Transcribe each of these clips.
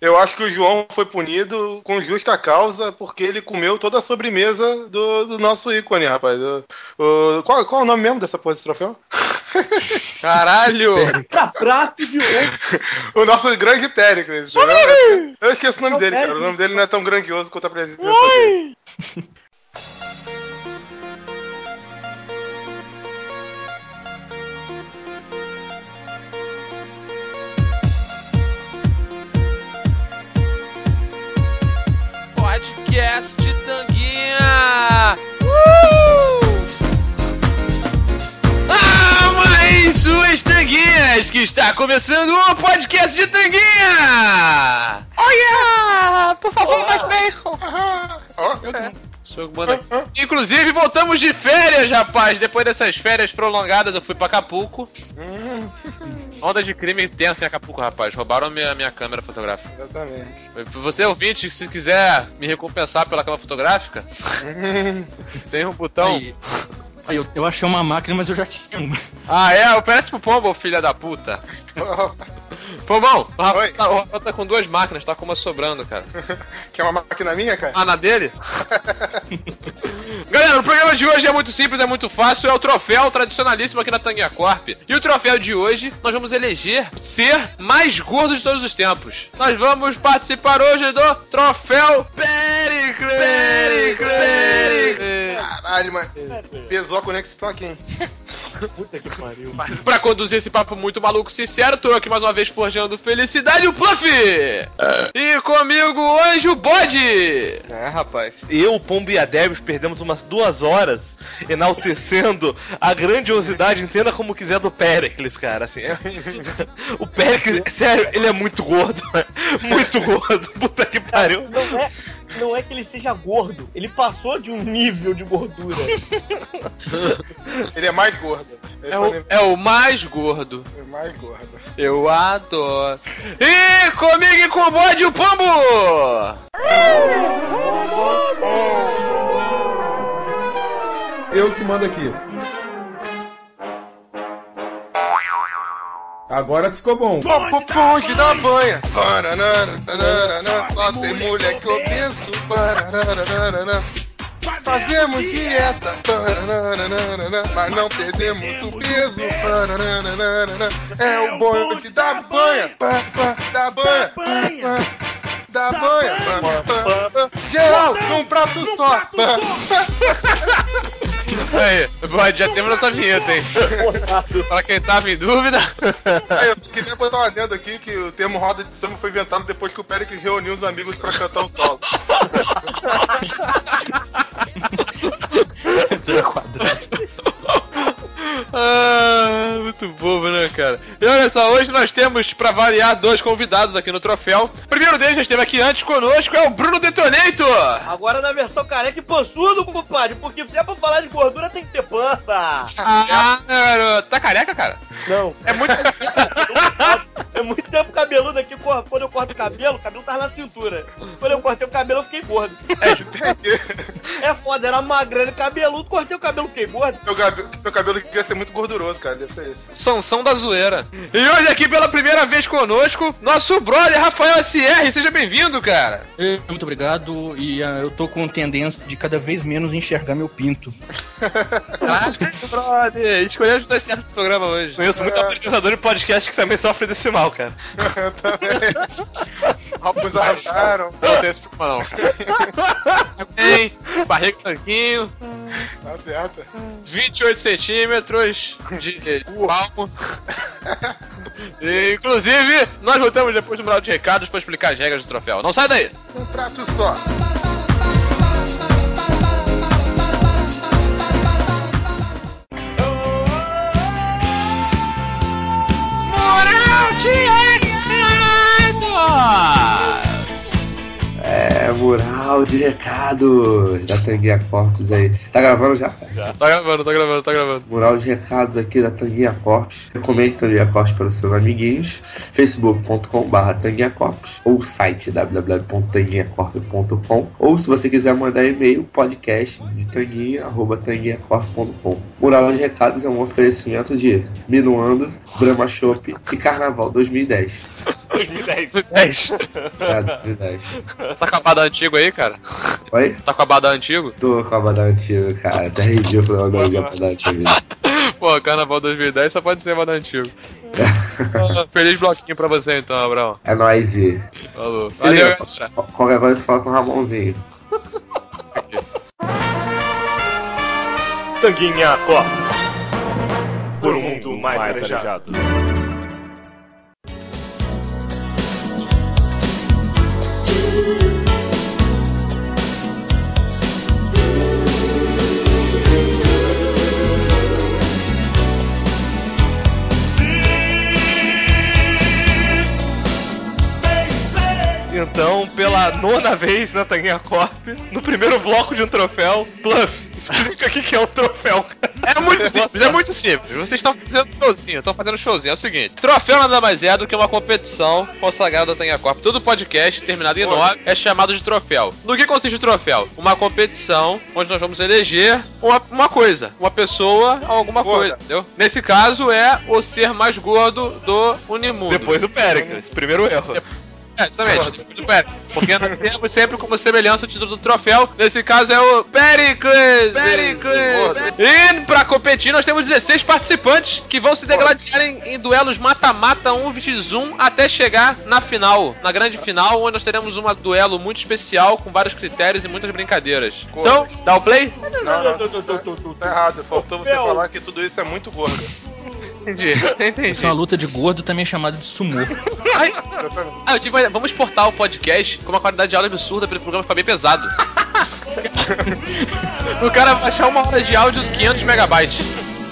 Eu acho que o João foi punido com justa causa porque ele comeu toda a sobremesa do nosso ícone, rapaz. Qual é o nome mesmo dessa porra desse troféu? Caralho! Prato de ouro. O nosso grande Péricles. Eu esqueço o nome dele, cara. O nome dele não é tão grandioso quanto a presença dele. Podcast de Tanguinha! Mais suas Tanguinhas, que está começando o podcast de Tanguinha! Olha! Por favor, mais bacon! Sou que manda aqui. Inclusive, voltamos de férias, rapaz! Depois dessas férias prolongadas, eu fui pra Acapulco. Onda de crime tensa em Acapulco, rapaz. Roubaram minha câmera fotográfica. Exatamente. Você, ouvinte, se quiser me recompensar pela câmera fotográfica, tem um botão. Aí, eu achei uma máquina, mas eu já tinha uma. Ah, é? Oferece pro Pombo, filha da puta. Pombão, o Rafa tá com duas máquinas, tá com uma sobrando, cara. Quer uma máquina minha, cara? Ah, na dele? Galera, o programa de hoje é muito simples, é muito fácil. É o troféu tradicionalíssimo aqui na Tanguinha Corp. E o troféu de hoje, nós vamos eleger ser mais gordo de todos os tempos. Nós vamos participar hoje do troféu Péricles. Caralho, mas pesou a conexão aqui, hein? Puta que pariu. Mas pra conduzir esse papo muito maluco sincero, tô aqui mais uma vez forjando felicidade, o Pluff! E comigo, o Anjo Bode! É, rapaz. Eu, o Pombo e a Debs perdemos umas 2 horas enaltecendo a grandiosidade, entenda como quiser, do Péricles, cara. Assim, o Péricles, sério, ele é muito gordo. Muito gordo. Puta que pariu. Não é que ele seja gordo, ele passou de um nível de gordura. Ele é mais gordo. É o mais gordo. É mais gordo. Eu adoro. E comigo e com o Bode, o Pombo! Eu que mando aqui. Agora ficou bom. Ponte da banha. Só tem moleque obeso. Fazemos dieta. Mas não perdemos o peso. É o bonde da banha. Da banha. Da banha. Geral, num prato só. Aí, Bode, já temos nossa vinheta, hein? Pra quem tava em dúvida. Eu só queria botar um adendo aqui que o termo roda de samba foi inventado depois que o Péricles reuniu os amigos pra cantar um solo. Muito bobo, né, cara? E olha só, hoje nós temos, pra variar, 2 convidados aqui no troféu. O primeiro deles já esteve aqui antes conosco, é o Bruno Detonator! Agora na versão careca e pançudo, compadre, porque se é pra falar de gordura tem que ter pança. Garoto. Tá careca, cara? Não. É muito... É muito tempo cabeludo aqui, quando eu corto o cabelo tava na cintura. Quando eu cortei o cabelo, eu fiquei gordo. É foda, era magrelo e cabeludo, cortei o cabelo, fiquei gordo. Meu cabelo devia ser muito gorduroso, cara, deve ser isso. Sansão da zoeira. E hoje aqui pela primeira vez conosco, nosso brother Rafael SR, seja bem-vindo, cara. Muito obrigado, e eu tô com tendência de cada vez menos enxergar meu pinto. Brother, escolhemos os 2 certos do programa hoje. Conheço muito apresentador de podcast que também sofre desse mal, cara. Rapos arrancaram. Não tem esse problema, não. Tem, barriga tanquinho. Tá certo. 28 centímetros de palmo. E, inclusive, nós voltamos depois do mural de recados pra explicar as regras do troféu. Não sai daí! Um prato só. Mural de recados! Mural Mural de recados da Tanguinha Corpus aí. Tá gravando já? Tá gravando. Mural de recados aqui da Tanguinha Corpus. Recomende Tanguinha Corpus para os seus amiguinhos. facebook.com/Tanguinha Corpus ou site www.tanguinhacorpus.com, ou se você quiser mandar e-mail, podcast de tanguinha@tanguinhacorpus.com. Mural de recados é um oferecimento de Minuando, Brahma Chopp e Carnaval 2010. 2010. É, 2010. Tá com a Abadá antigo aí, cara? Oi? Tá com a Abadá antigo? Tô com a Abadá antigo, cara. Até ridículo o nome de Abadá antigo. Pô, Carnaval 2010 só pode ser Abadá antigo. Feliz bloquinho pra você então, Abraão. É nóis, e Falou. se Valeu, liga, galera. qualquer coisa você fala com o Ramonzinho. Tanguinha Corpus. Por um mundo mais arejado. Então, pela 9ª vez na Tanguinha Corp, no primeiro bloco de um troféu, Bluff, explica o que é um troféu. É muito simples. Vocês estão fazendo showzinho. É o seguinte: troféu nada mais é do que uma competição consagrada da Tanguinha Corp. Todo podcast terminado em 9 é chamado de troféu. No que consiste o troféu? Uma competição onde nós vamos eleger uma coisa, uma pessoa ou alguma coisa, entendeu? Nesse caso é o ser mais gordo do Unimundo. Depois o Pericles, primeiro erro. Exatamente, porque nós temos sempre como semelhança o título do troféu. Nesse caso é o Pericles. E pra competir nós temos 16 participantes que vão se degladiar em duelos mata-mata 1x1 até chegar na final, na grande final, onde nós teremos um duelo muito especial com vários critérios e muitas brincadeiras. Então, dá o play? Não, tá errado. Faltou você falar que tudo isso é muito gordo. Entendi. Isso é uma luta de gordo, também chamada de sumô. Vamos exportar o podcast com uma qualidade de áudio absurda para o programa ficar bem pesado. O cara vai achar 1 hora de áudio de 500 megabytes.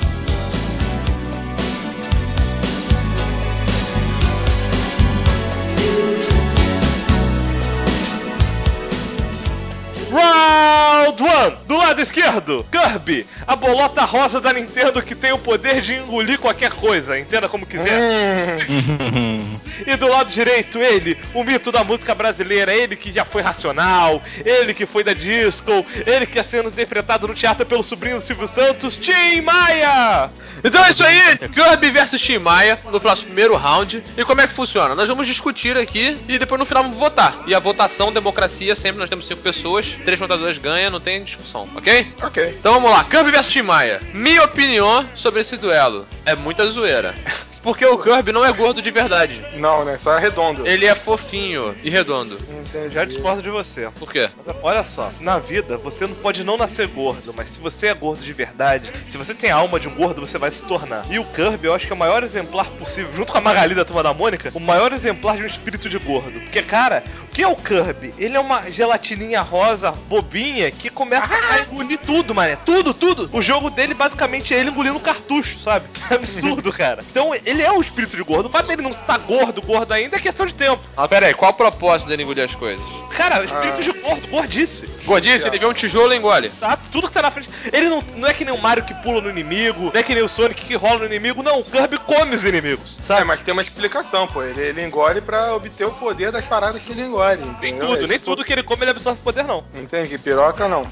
Round 1! Do lado esquerdo, Kirby, a bolota rosa da Nintendo que tem o poder de engolir qualquer coisa, entenda como quiser. E do lado direito, ele, o mito da música brasileira, ele que já foi Racional, ele que foi da Disco, ele que está sendo interpretado no teatro pelo sobrinho do Silvio Santos, Tim Maia! Então é isso aí, Kirby versus Tim Maia no próximo primeiro round. E como é que funciona? Nós vamos discutir aqui e depois no final vamos votar. E a votação, democracia, sempre nós temos 5 pessoas, 3 votadores ganham, não tem discussão, ok? Ok. Então vamos lá, Kirby versus Tim Maia. Minha opinião sobre esse duelo é muita zoeira. Porque o Kirby não é gordo de verdade. Não, né? Só é redondo. Ele é fofinho e redondo. Entendi. Já discordo de você. Por quê? Olha só, na vida você não pode não nascer gordo, mas se você é gordo de verdade, se você tem a alma de um gordo, você vai se tornar. E o Kirby, eu acho que é o maior exemplar possível, junto com a Magali da Turma da Mônica, o maior exemplar de um espírito de gordo. Porque, cara, o que é o Kirby? Ele é uma gelatininha rosa bobinha que começa a engolir tudo, mané. Tudo. O jogo dele, basicamente, é ele engolindo cartucho, sabe? É absurdo, cara. Então, ele é um espírito de gordo. O fato dele não estar gordo ainda é questão de tempo. Ah, pera aí, qual o propósito dele engolir as coisas? Cara, espírito de gordo, gordice. Gordice, ele vê um tijolo e engole. Tá? Tudo que tá na frente. Ele não é que nem o Mario que pula no inimigo, não é que nem o Sonic que rola no inimigo, não. O Kirby come os inimigos, sabe? É, mas tem uma explicação, pô. Ele engole pra obter o poder das paradas que ele engole, entendeu? Nem tudo que ele come ele absorve poder, não. Entendi, piroca não.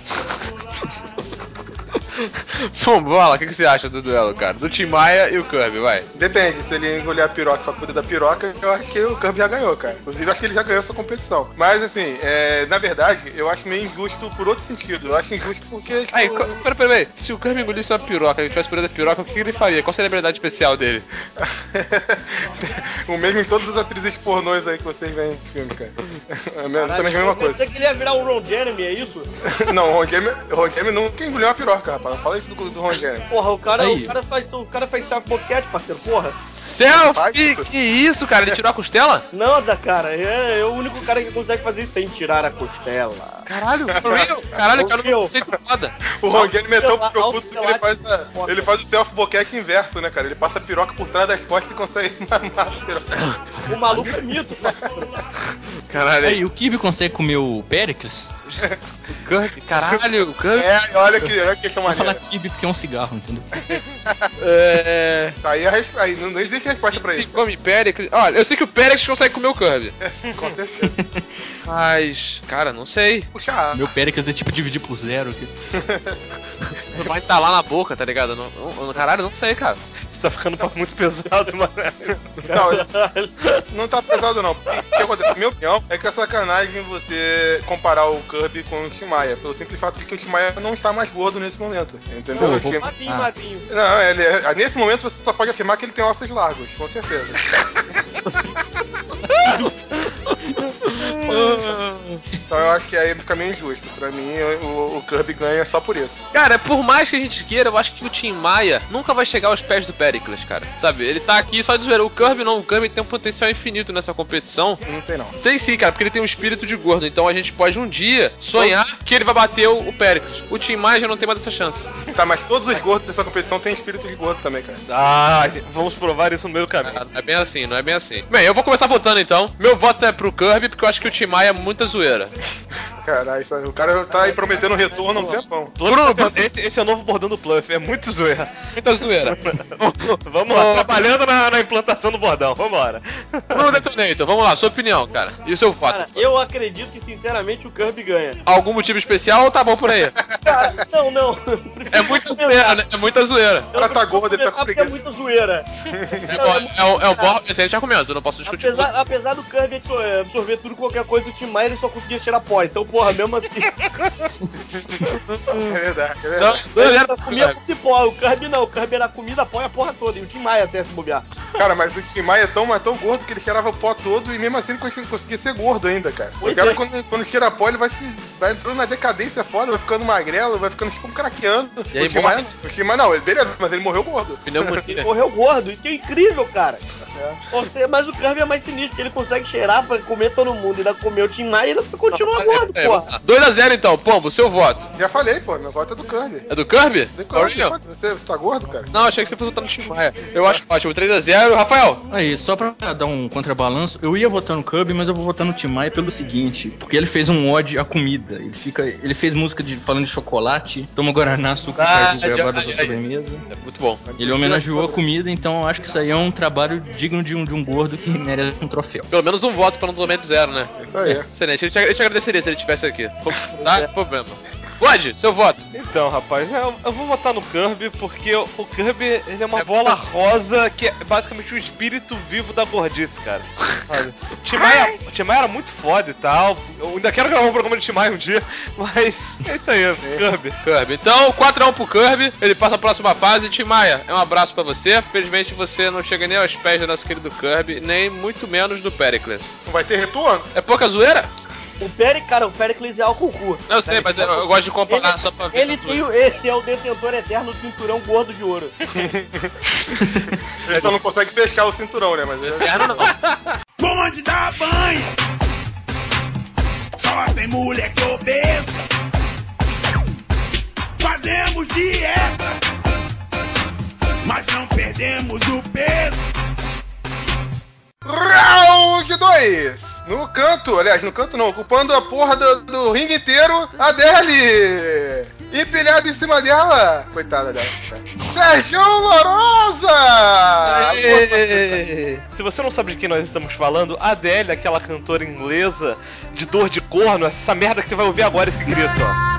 Bom, bola, o que você acha do duelo, cara? Do Tim Maia e o Kirby, vai. Depende, se ele engolir a piroca pra cuidar da piroca, eu acho que o Kirby já ganhou, cara. Inclusive, eu acho que ele já ganhou essa competição. Mas, assim, na verdade, eu acho meio injusto por outro sentido. Eu acho injusto porque... Aí, peraí. Se o Kirby engolisse uma piroca e tivesse poder da piroca, o que ele faria? Qual seria a habilidade especial dele? O mesmo em todas as atrizes pornôs aí que vocês veem nos filmes, cara. Também a mesma coisa. Você que ele ia virar um Ron Jeremy, é isso? Não, o Ron Jeremy nunca engoliu uma piroca, rapaz. Fala isso do Ron Jeremy. Porra, o cara faz self-boquete, parceiro, porra. Selfie? Que isso, cara? Ele tirou a costela? Não, cara, é o único cara que consegue fazer isso sem tirar a costela. Caralho, for real? Caralho, cara, não sei foda. O Ron Jeremy é tão profundo que ele faz o self-boquete inverso, né, cara? Ele passa a piroca por trás das costas e consegue mamar a piroca. O maluco é mito, Caralho. Aí, o Kirby consegue comer o Pericles? Kirby, caralho, o Kirby. Olha que questão Vou falar maneira. Kirby porque é um cigarro, entendeu? Aí, aí não existe resposta pra isso. Come Pericles. Olha, eu sei que o Pericles consegue comer o Kirby. Com certeza. Mas, cara, não sei. Puxa, Meu Pericles é tipo dividir por 0 aqui. Não vai estar lá na boca, tá ligado? Caralho, não sei, cara. Isso tá ficando muito pesado, mano. não tá pesado não. O que acontece? Minha opinião é que é sacanagem você comparar o Kirby com o Tim Maia, pelo simples fato de que o Tim Maia não está mais gordo nesse momento. Entendeu? Magrinho. Não, nesse momento você só pode afirmar que ele tem ossos largos, com certeza. Então eu acho que aí fica meio injusto. Pra mim, o Kirby ganha só por isso. Cara, por mais que a gente queira, eu acho que o Tim Maia nunca vai chegar aos pés do Pericles, cara. Sabe? Ele tá aqui só de zoeira. O Kirby não. O Kirby tem um potencial infinito nessa competição. Não tem não. Tem sim, cara, porque ele tem um espírito de gordo. Então a gente pode um dia sonhar que ele vai bater o Pericles. O Tim Maia já não tem mais essa chance. Tá, mas todos os gordos dessa competição têm espírito de gordo também, cara. Ah, vamos provar isso no meio do caminho. Não é bem assim, não é bem assim. Bem, eu vou começar votando então. Meu voto é pro Kirby, porque eu acho que o Tim Maia é muita zoeira. Caralho, o cara tá aí prometendo retorno há um tempão. Bruno, Esse é o novo bordão do Pluff, é muito zoeira. muita zoeira. Vamos lá, trabalhando na implantação do bordão, vambora. Bruno Detonator, vamos lá, sua opinião, cara. E o seu voto? Cara, eu acredito que sinceramente o Kirby ganha. Algum motivo especial ou tá bom por aí? Cara, não. É muita zoeira, né? É muita zoeira. O cara tá gordo, ele tá com porque é preguiça. muita zoeira. É o bom, esse a gente já comenta, eu não posso discutir. Apesar do Kirby absorver tudo qualquer coisa, o Tim Maia ele só conseguia tirar pó. Então, porra, mesmo assim. É verdade. Ele comia com cipó. O Kirby não. O Kirby era comida, pó e a porra toda. E o Tim Maia até se bobear. Cara, mas o Tim Maia é tão gordo que ele cheirava o pó todo e mesmo assim ele conseguia ser gordo ainda, cara. Pois o cara, é. quando cheira pó, ele vai entrando na decadência foda, vai ficando magrelo, vai ficando tipo um craqueando. E aí o Tim Maia não, beleza, mas ele morreu gordo. Ele morreu gordo. Isso que é incrível, cara. Mas o Kirby é mais sinistro, porque ele consegue cheirar pra comer todo mundo. Ainda comer o Tim Maia e ainda continua gordo, porra. 2-0 então, Pombo, seu voto. Já falei, pô, meu voto é do Kirby. É do Kirby? Do Kirby, você tá gordo, cara? Não, achei que você fosse votar no Tim Maia. Eu acho ótimo, 3-0. Rafael. Aí, só pra dar um contrabalanço, eu ia votar no Kirby, mas eu vou votar no Tim Maia pelo seguinte, porque ele fez um ode à comida. Ele fez música falando de chocolate, toma guaraná, açúcar, caju, goiabada da sobremesa. É muito bom. Ele homenageou a comida, então eu acho que isso aí é um trabalho digno de um gordo que merece um troféu. Pelo menos um voto pra não tomar de 0, né? Isso aí. Excelente, eu te agradeceria se ele estivesse aqui. Tá? Problema. God, seu voto. Então, rapaz, eu vou votar no Kirby porque o Kirby ele é uma bola rosa que é basicamente o espírito vivo da gordice, cara. O Tim Maia era muito foda e tal. Eu ainda quero gravar um programa de Tim Maia um dia, mas é isso aí, Kirby. Então, 4-1 pro Kirby, ele passa a próxima fase. Tim Maia, é um abraço pra você. Felizmente você não chega nem aos pés do nosso querido Kirby, nem muito menos do Pericles. Não vai ter retorno? É pouca zoeira? O Pericles é álcool cu. Eu sei, mas eu gosto de comparar só pra ver. Ele é o detentor eterno do cinturão gordo de ouro. Ele só não consegue fechar o cinturão, né? Mas Não. Bonde da banha, só tem moleque obeso. Fazemos dieta, mas não perdemos o peso. Round 2! No canto não, ocupando a porra do ringue inteiro, a Adele! E pilhado em cima dela, coitada dela, Sérgio Lorosa! Se você não sabe de quem nós estamos falando, a Adele, aquela cantora inglesa de dor de corno, essa merda que você vai ouvir agora, esse grito, ó.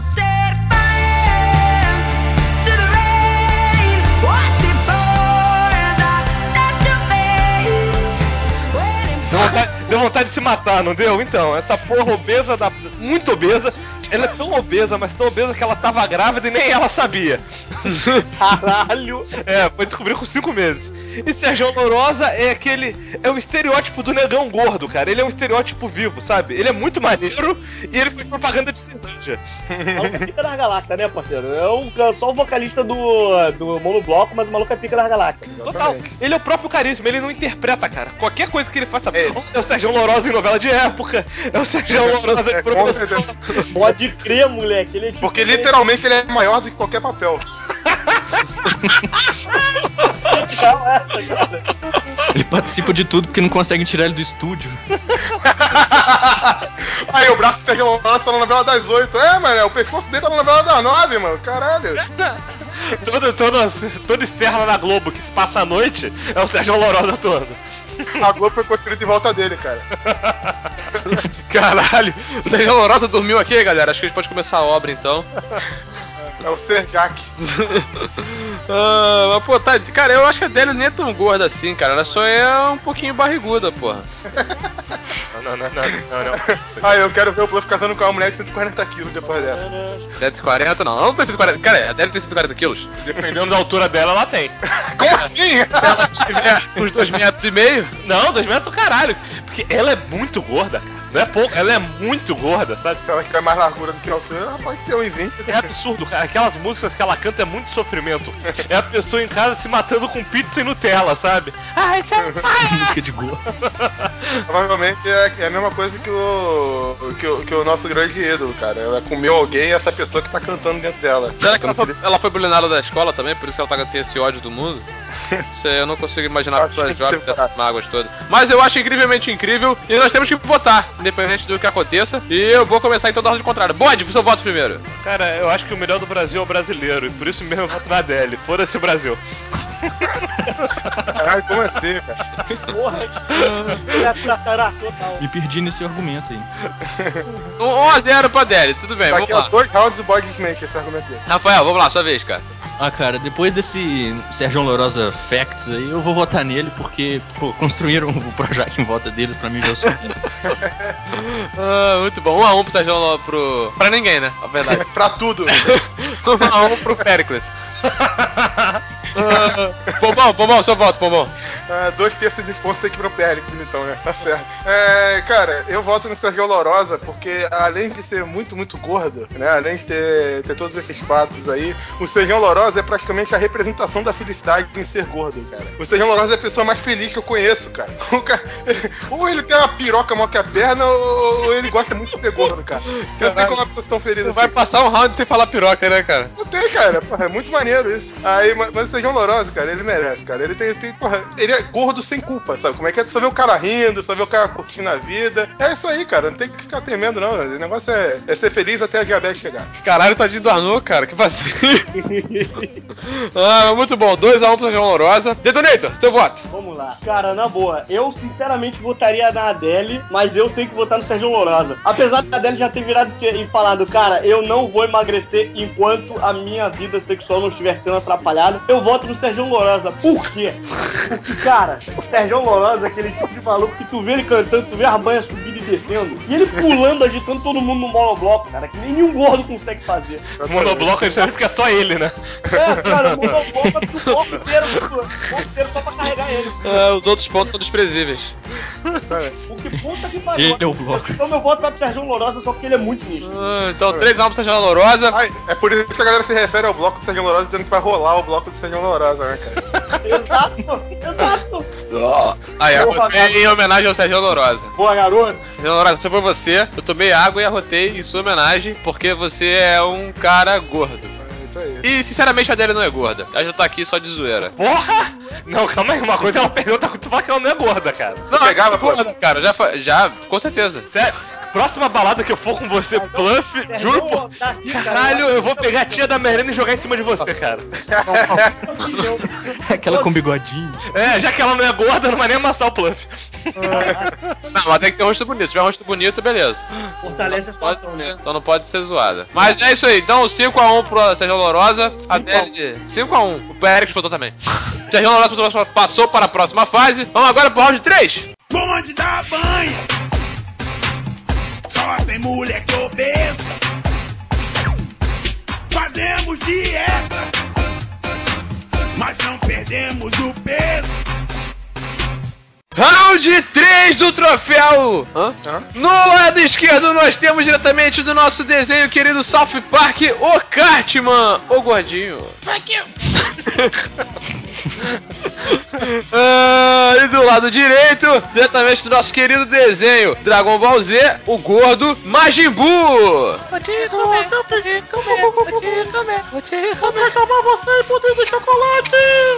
Deu vontade de se matar, não deu? Então, essa porra obesa, muito obesa, ela é tão obesa, mas tão obesa que ela tava grávida e nem ela sabia. Caralho! Foi descobrir com 5 meses. E Sérgio Lorosa é o estereótipo do negão gordo, cara. Ele é um estereótipo vivo, sabe? Ele é muito maneiro e ele fez propaganda de cerveja. O maluco é pica das galácticas, né, parceiro? É só o vocalista do monobloco, mas o maluco é pica das galácticas. Total. Ele é o próprio carisma, ele não interpreta, cara. Qualquer coisa que ele faça, é o Sérgio Lorosa em novela de época, é o Sérgio Lorosa de professor. Pode crer, moleque. Ele é tipo porque literalmente ele é maior do que qualquer papel. Ele participa de tudo porque não conseguem tirar ele do estúdio. Aí o braço do Sérgio Lorosa tá na novela das 8. É, mano, o pescoço dele tá na novela das 9, mano. Caralho. Toda externa na Globo que se passa à noite é o Sérgio Lorosa todo. A Globo foi construída em volta dele, cara. Caralho, o Sérgio Lorosa dormiu aqui, galera. Acho que a gente pode começar a obra então. É o Serjac. Mas, pô, tá. Cara, eu acho que a Adélia nem é tão gorda assim, cara. Ela só é um pouquinho barriguda, porra. Não. Aí eu quero ver o Bluff casando com uma mulher de 140 quilos depois dessa. 140? Não tem 140. Cara, a Adélia tem 140 quilos. Dependendo da altura dela, ela tem. Como assim? Se ela tiver uns 2,5 metros. Não, 2 metros é o caralho. Porque ela é muito gorda, cara. Não é pouco, ela é muito gorda, sabe? Se ela tiver mais largura do que a altura, ela pode ter 1,20. É absurdo, cara. Aquelas músicas que ela canta é muito sofrimento. É a pessoa em casa se matando com pizza e Nutella, sabe? Ah, isso é Música de gordo. Provavelmente é a mesma coisa que o nosso grande ídolo, cara. Ela comeu alguém e essa pessoa que tá cantando dentro dela. Será que ela foi bulinada da escola também? Por isso que ela tem esse ódio do mundo? Isso aí, eu não consigo imaginar pessoas jovens dessas mágoas todas. Mas eu acho incrivelmente incrível e nós temos que votar, independente do que aconteça. E eu vou começar então da ordem contrária. Bode, seu voto primeiro. Cara, eu acho que o melhor do Brasil é o brasileiro. E por isso mesmo eu voto na Adele. Foda-se o Brasil. Caralho, como assim, cara? Porra, total. Me perdi nesse argumento aí. 1-0 pra Adele, tudo bem, vamos Daqui a lá. 2 rounds o bode desmente esse argumento dele. Rafael, vamos lá, sua vez, cara. Ah, cara, depois desse Sérgio Lorosa Facts aí, eu vou votar nele porque, pô, construíram o Projac em volta deles, pra mim já é o suficiente. Muito bom, 1-1 pro Sérgio Lorosa, pra ninguém, né, na verdade. Pra tudo. 1-1 pro Péricles. Pombão, seu voto, Pombão. 2/3 dos pontos tem que ir pro Péricles, então, né? Tá certo. Cara, eu voto no Sérgio Lorosa porque, além de ser muito, muito gordo, né? Além de ter todos esses fatos aí, o Sérgio Lorosa é praticamente a representação da felicidade em ser gordo, cara. O Sérgio Lorosa é a pessoa mais feliz que eu conheço, cara. Ou ele tem uma piroca maior que a perna, ou ele gosta muito de ser gordo, cara. Não tem como uma pessoa tão feliz assim. Vai passar um round sem falar piroca, né, cara? Não tem, cara. Porra, é muito maneiro isso. Aí, mas o Sérgio Lorosa, cara, ele merece, cara. Ele tem porra, ele é gordo sem culpa, sabe? Como é que é? Só ver o cara rindo, só ver o cara curtindo a vida. É isso aí, cara. Não tem que ficar temendo, não. O negócio é ser feliz até a diabetes chegar. Caralho, tadinho do Arnold, cara. Que vacilo. Muito bom. 2-1 pro Sérgio Lorosa. Detonator, teu voto. Vamos lá. Cara, na boa, eu sinceramente votaria na Adele, mas eu tenho que votar no Sérgio Lorosa. Apesar da Adele já ter virado e falado, cara, eu não vou emagrecer enquanto a minha vida sexual não estiver sendo atrapalhada, eu voto no Sérgio Lorosa. Por quê? Porque, cara, o Sérgio Lorosa é aquele tipo de maluco que tu vê ele cantando, tu vê a banha subindo e descendo, e ele pulando, agitando todo mundo no monobloco, cara, que nenhum gordo consegue fazer. O monobloco é justamente porque é só ele, né? É, cara, o monobloco é pro bloco inteiro só pra carregar ele. Os outros pontos são desprezíveis. Porque puta que pariu. Ele é o bloco. Então meu voto vai pro Sérgio Lorosa só porque ele é muito nicho. Então 3-1 pro Sérgio Lorosa. É por isso que a galera se refere ao bloco do Sérgio Lorosa dizendo que vai rolar o bloco do Sérgio Lorosa, né, cara? Exato. Aí, arrotei em homenagem ao Sérgio Lorosa. Boa, garoto. Sérgio Lorosa, foi pra você. Eu tomei água e arrotei em sua homenagem, porque você é um cara gordo. Isso aí. E, sinceramente, a dele não é gorda. Ela já tá aqui só de zoeira. Porra! Não, calma aí, uma coisa ela perdeu, tu fala que ela não é gorda, cara. Não, pegava, é gorda, cara. Já, com certeza. Sério, próxima balada que eu for com você, Bluff, juro por... Caralho, eu vou pegar a tia da Merenda e jogar em cima de você, cara. Aquela com bigodinho. É, já que ela não é gorda, não vai nem amassar o Bluff. Não, mas tem que ter rosto bonito. Se tiver rosto bonito, beleza. Fortalece a situação, né? Só não pode ser zoada. Mas é isso aí. Então, 5-1 pro Sérgio Lorosa. A Deli 5-1. O Pérez votou também. Sérgio Lorosa passou para a próxima fase. Vamos agora pro round 3. Bonde da banha, só tem moleque obeso. Fazemos dieta, mas não perdemos o peso. Round 3 do troféu! No lado esquerdo nós temos diretamente do nosso desenho querido South Park, o Cartman, o gordinho. Fuck you! E do lado direito, diretamente do nosso querido desenho Dragon Ball Z, o gordo Majin Buu. Vou te comer, vou te comer, vou te comer, vou te comer. Vou transformar você em poder do chocolate.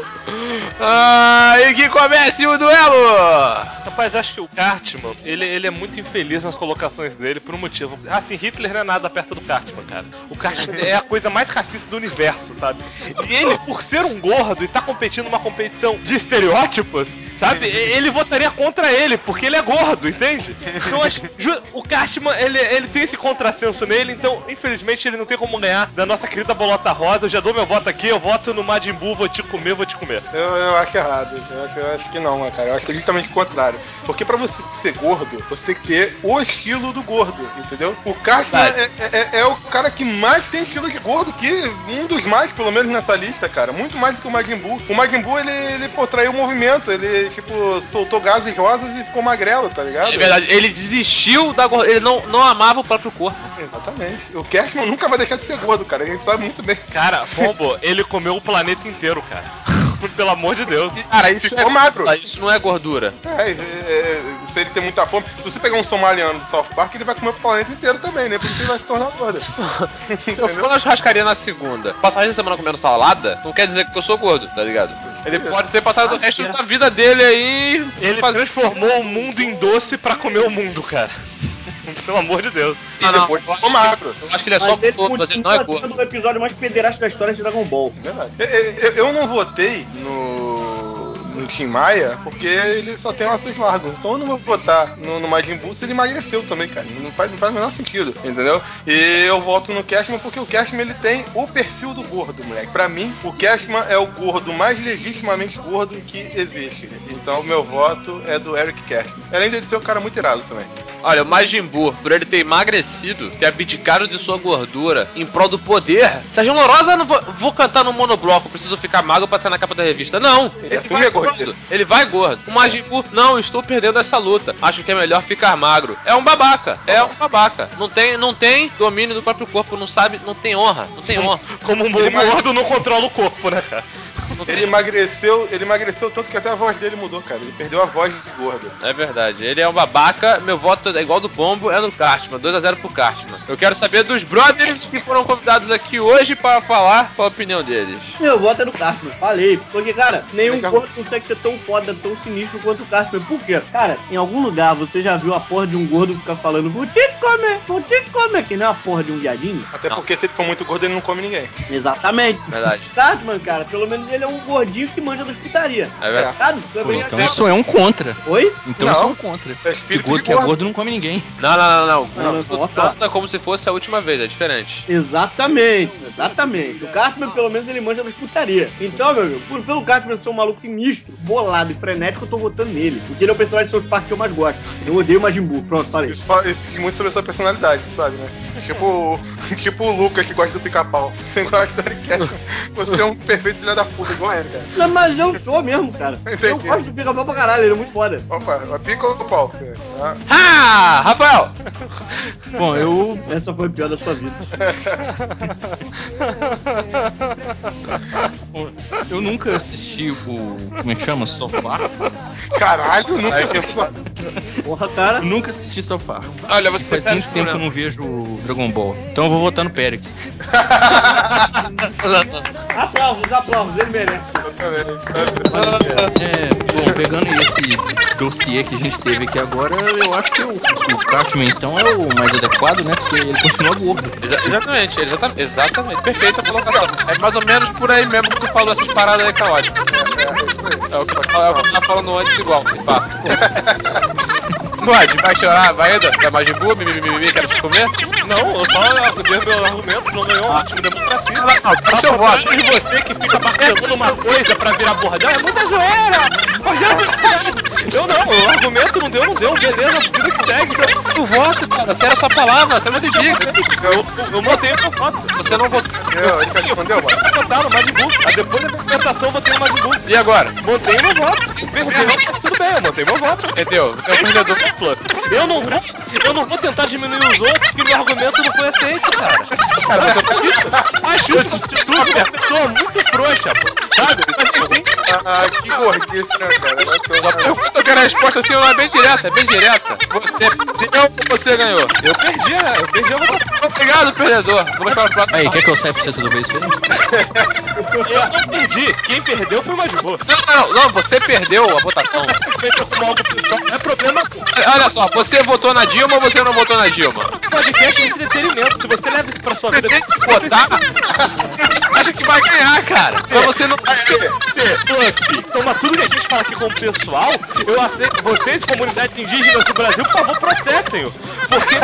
E que comece o duelo. Rapaz, acho que o Cartman, ele é muito infeliz nas colocações dele por um motivo. Assim, Hitler não é nada perto do Cartman, cara. O Cartman é a coisa mais racista do universo, sabe? E ele, por ser um gordo e tá competindo numa competição de estereótipos, sabe? Ele votaria contra ele, porque ele é gordo, entende? Então, o Cartman, ele tem esse contrassenso nele, então, infelizmente, ele não tem como ganhar da nossa querida Bolota Rosa. Eu já dou meu voto aqui, eu voto no Majin Buu, vou te comer, vou te comer. Eu acho errado. Eu acho que não, cara. Eu acho que é justamente o contrário. Porque pra você ser gordo, você tem que ter o estilo do gordo, entendeu? O Cartman é o cara que mais tem estilo de gordo, que um dos mais, pelo menos nessa lista, cara. Muito mais do que o Majin Buu. O Majin Buu, ele traiu o movimento. Ele, tipo, soltou gases rosas e ficou magrelo, tá ligado? É verdade, ele desistiu da gordura. Ele não amava o próprio corpo. Exatamente. O Cartman nunca vai deixar de ser gordo, cara. A gente sabe muito bem. Cara, Pombo, ele comeu o planeta inteiro, cara. Pelo amor de Deus. Cara, isso ficou magro. Isso não é gordura. Se ele tem muita fome, se você pegar um somaliano do South Park, ele vai comer o planeta inteiro também, né? Por isso ele vai se tornar gordo. Se eu for na churrascaria na segunda, passar a semana comendo salada, não quer dizer que eu sou gordo, tá ligado? Ele pode ter passado o resto da vida dele aí. Ele transformou o mundo em doce pra comer o mundo, cara. Pelo amor de Deus. E depois ficou magro. Eu acho que ele é só gordo, mas ele não é gordo. O episódio mais pederasta da história de Dragon Ball. Verdade. Eu não votei no Tim Maia porque ele só tem ossos largos. Então eu não vou votar no Majin Buu se ele emagreceu também, cara. Não faz o menor sentido, entendeu? E eu voto no Cashman porque o Cashman, ele tem o perfil do gordo, moleque. Pra mim, o Cashman é o gordo mais legitimamente gordo que existe. Então o meu voto é do Eric Cashman. Além de ser um cara muito irado também. Olha, o Majin Buu, por ele ter emagrecido, ter abdicado de sua gordura em prol do poder, Sérgio Lorosa, não vou cantar no monobloco, preciso ficar magro pra sair na capa da revista. Não, ele vai gordo. Ele vai gordo. O Majin Buu, não, estou perdendo essa luta. Acho que é melhor ficar magro. É um babaca. Não tem domínio do próprio corpo, não sabe, não tem honra. Não tem honra. Como um gordo não controla o corpo, né, cara? Ele emagreceu tanto que até a voz dele mudou, cara. Ele perdeu a voz de gordo. É verdade, ele é um babaca. Meu voto é igual do Pombo, é no Cartman, 2-0 pro Cartman. Eu quero saber dos brothers que foram convidados aqui hoje para falar qual a opinião deles. Meu voto é no Cartman, falei. Porque, cara, nenhum gordo consegue ser tão foda, tão sinistro quanto o Cartman. Por quê? Cara, em algum lugar você já viu a porra de um gordo ficar falando vou te comer, que nem a porra de um viadinho? Até porque se ele for muito gordo, ele não come ninguém. Exatamente. Verdade. Cartman, cara, pelo menos ele é um gordinho que manja das putaria. É verdade. Sabe? Então isso é um contra. Oi? Então isso é um contra. É espírito gordo de que é gordo. gordo não come ninguém. Não. Não, Trata como se fosse a última vez, é diferente. Exatamente. O Cartman, pelo menos, ele manja das putaria. Então, meu amigo, pelo Cartman ser um maluco sinistro, bolado e frenético, eu tô votando nele. Porque ele é o personagem de South Park que eu mais gosto. Eu odeio o Majin Buu. Pronto, falei. Isso diz muito sobre a sua personalidade, sabe, né? Tipo o Lucas que gosta do pica-pau. Você gosta dele, você é um perfeito filho da puta, igual ele, cara. Não, mas eu sou mesmo, cara. Entendi. Eu gosto do pica-pau pra caralho, ele é muito foda. Opa, pica ou pau? Rafael! Bom, Essa foi a pior da sua vida. eu nunca assisti o... Como é que chama? South Park? Caralho, nunca assisti. Porra, cara. Eu nunca assisti South Park. Olha, você Faz muito tempo que eu não vejo o Dragon Ball. Então eu vou votar no Pérez. Aplausos, ele merece. Bom, pegando esse dossiê que a gente teve aqui agora, eu acho que o Cartman então é o mais adequado, né? Porque ele continua gordo. Exatamente. Perfeita colocação. É mais ou menos por aí mesmo que tu falou essas paradas aí, caótico. É o que eu tava falando antes igual, se pá. Vai chorar, vai ainda? Vai Majin Buu, quero te comer? Não, eu só dei meu argumento, não ganhou ótimo, democracia. Não, seu voto. E você que fica martelando uma coisa pra virar bordão, é muita zoeira! Eu não, o argumento não deu, beleza, vida que segue. O voto, cara, eu quero essa palavra, quero que você diga. Eu montei o meu voto. Você não votou. Ele já respondeu, mano? Eu vou votar no Majin Buu. Depois da interpretação eu votei no Majin Buu. E agora? Montei meu voto. Perdeu, mas tudo bem, eu montei meu voto. Entendeu? Você é um perdedor. Eu não vou tentar diminuir os outros porque meu argumento não foi aceito, cara. Cara, você tá isso? Acho isso de tudo, é uma pessoa muito frouxa, pô. Sabe? Mas enfim, Ah, que gordice, né, cara? Vai tomar no Eu quero a resposta assim, não é bem direta, é bem direta. Você perdeu ou você ganhou? Eu perdi a votação. Obrigado, perdedor. Vamos para o próximo. Aí, quer que eu saia pra você resolver isso aí? Eu não perdi. Quem perdeu foi o Major. Não, você perdeu a votação. Como algo pessoal, não é problema. Olha só, você votou na Dilma ou você não votou na Dilma? Podcast é entretenimento. Se você leva isso pra sua vida, Você tem que votar. Você acha que vai ganhar, cara. Pra você não. Toma tudo que a gente fala aqui como pessoal. Eu aceito. Vocês, comunidades indígenas do Brasil, por favor, processem-o. Porque.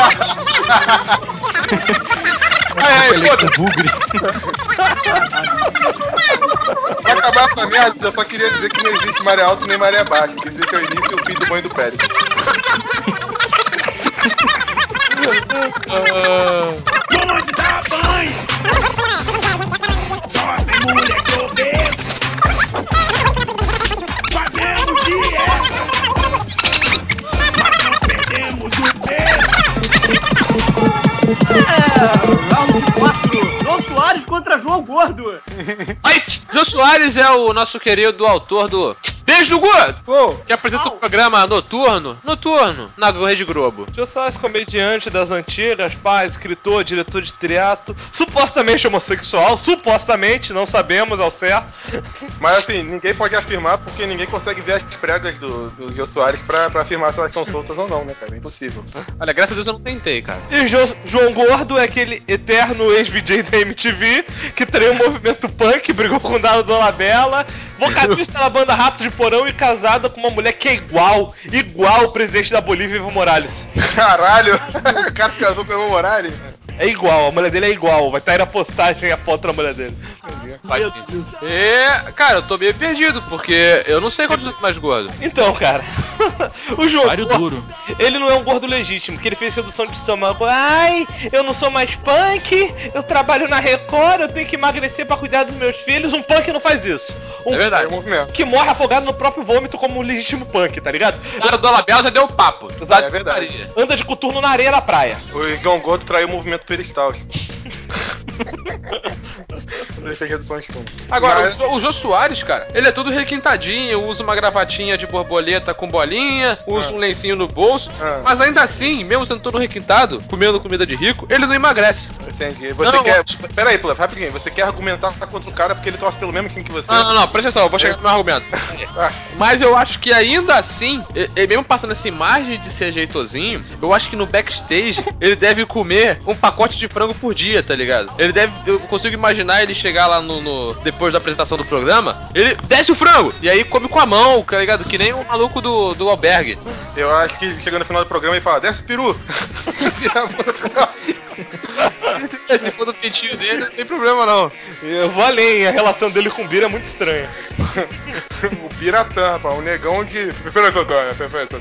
Pra acabar essa merda, eu só queria dizer que não existe maré alta nem maré baixa. Que existe o início e o fim do banho do Pérez. Onde dá banho? Só tem moleque obeso. Fazemos dieta, mas não perdemos o peso. Round 4, João Soares contra João Gordo. Fight! Jô Soares é o nosso querido autor do Beijo do Gordo, que apresenta o programa Noturno, na Rede Globo. Eu sou esse comediante das antigas, pai, escritor, diretor de teatro, supostamente homossexual, supostamente, não sabemos ao certo. Mas assim, ninguém pode afirmar porque ninguém consegue ver as pregas do Jô Soares pra afirmar se elas estão soltas ou não, né, cara? É impossível. Olha, graças a Deus eu não tentei, cara. E João Gordo é aquele eterno ex-VJ da MTV que traiu o movimento punk, brigou com o Dado Dolabella, vocalista da banda Ratos de Porão e casada com uma mulher que é igual o presidente da Bolívia, Evo Morales. Caralho! O cara casou com o Evo Morales? É igual, a mulher dele é igual, vai estar aí na postagem a foto da mulher dele. Faz sentido. Cara, eu tô meio perdido, porque eu não sei quantos anos mais gordo. Então, cara, o João Páreo duro. ele não é um gordo legítimo, que ele fez redução de estômago. Ai, eu não sou mais punk, eu trabalho na Record, eu tenho que emagrecer pra cuidar dos meus filhos. Um punk não faz isso. É verdade. É um movimento. Que morre afogado no próprio vômito como um legítimo punk, tá ligado? O cara do Dolabella já deu papo. Exato. É verdade. Anda de coturno na areia da praia. O João Gordo traiu o movimento peristalse. Ele fez redução de estômago. Agora, Mas- o Jô Soares, cara, ele é todo requintadinho, usa uma gravatinha de borboleta com bolinha, usa um lencinho no bolso, mas ainda assim, mesmo sendo todo requintado, comendo comida de rico, ele não emagrece. Entendi. Você Não, quer. Peraí, Pula, rapidinho. Você quer argumentar contra o cara porque ele torce pelo mesmo time que você? Não, presta atenção, eu vou chegar no meu argumento. Ah, Mas eu acho que ainda assim, ele mesmo passando essa imagem de ser jeitosinho, eu acho que no backstage ele deve comer um pacote de frango por dia, tá ligado? Ele deve. Eu consigo imaginar ele chegar lá depois da apresentação do programa, ele desce o frango e aí come com a mão, tá ligado? Que nem o maluco do albergue. eu acho que chegando no final do programa ele fala: desce peru! Se for do peitinho dele, não tem problema não. Eu vou além, a relação dele com o Bira é muito estranha. O Piratã, rapaz, um negão de. Feira Santana.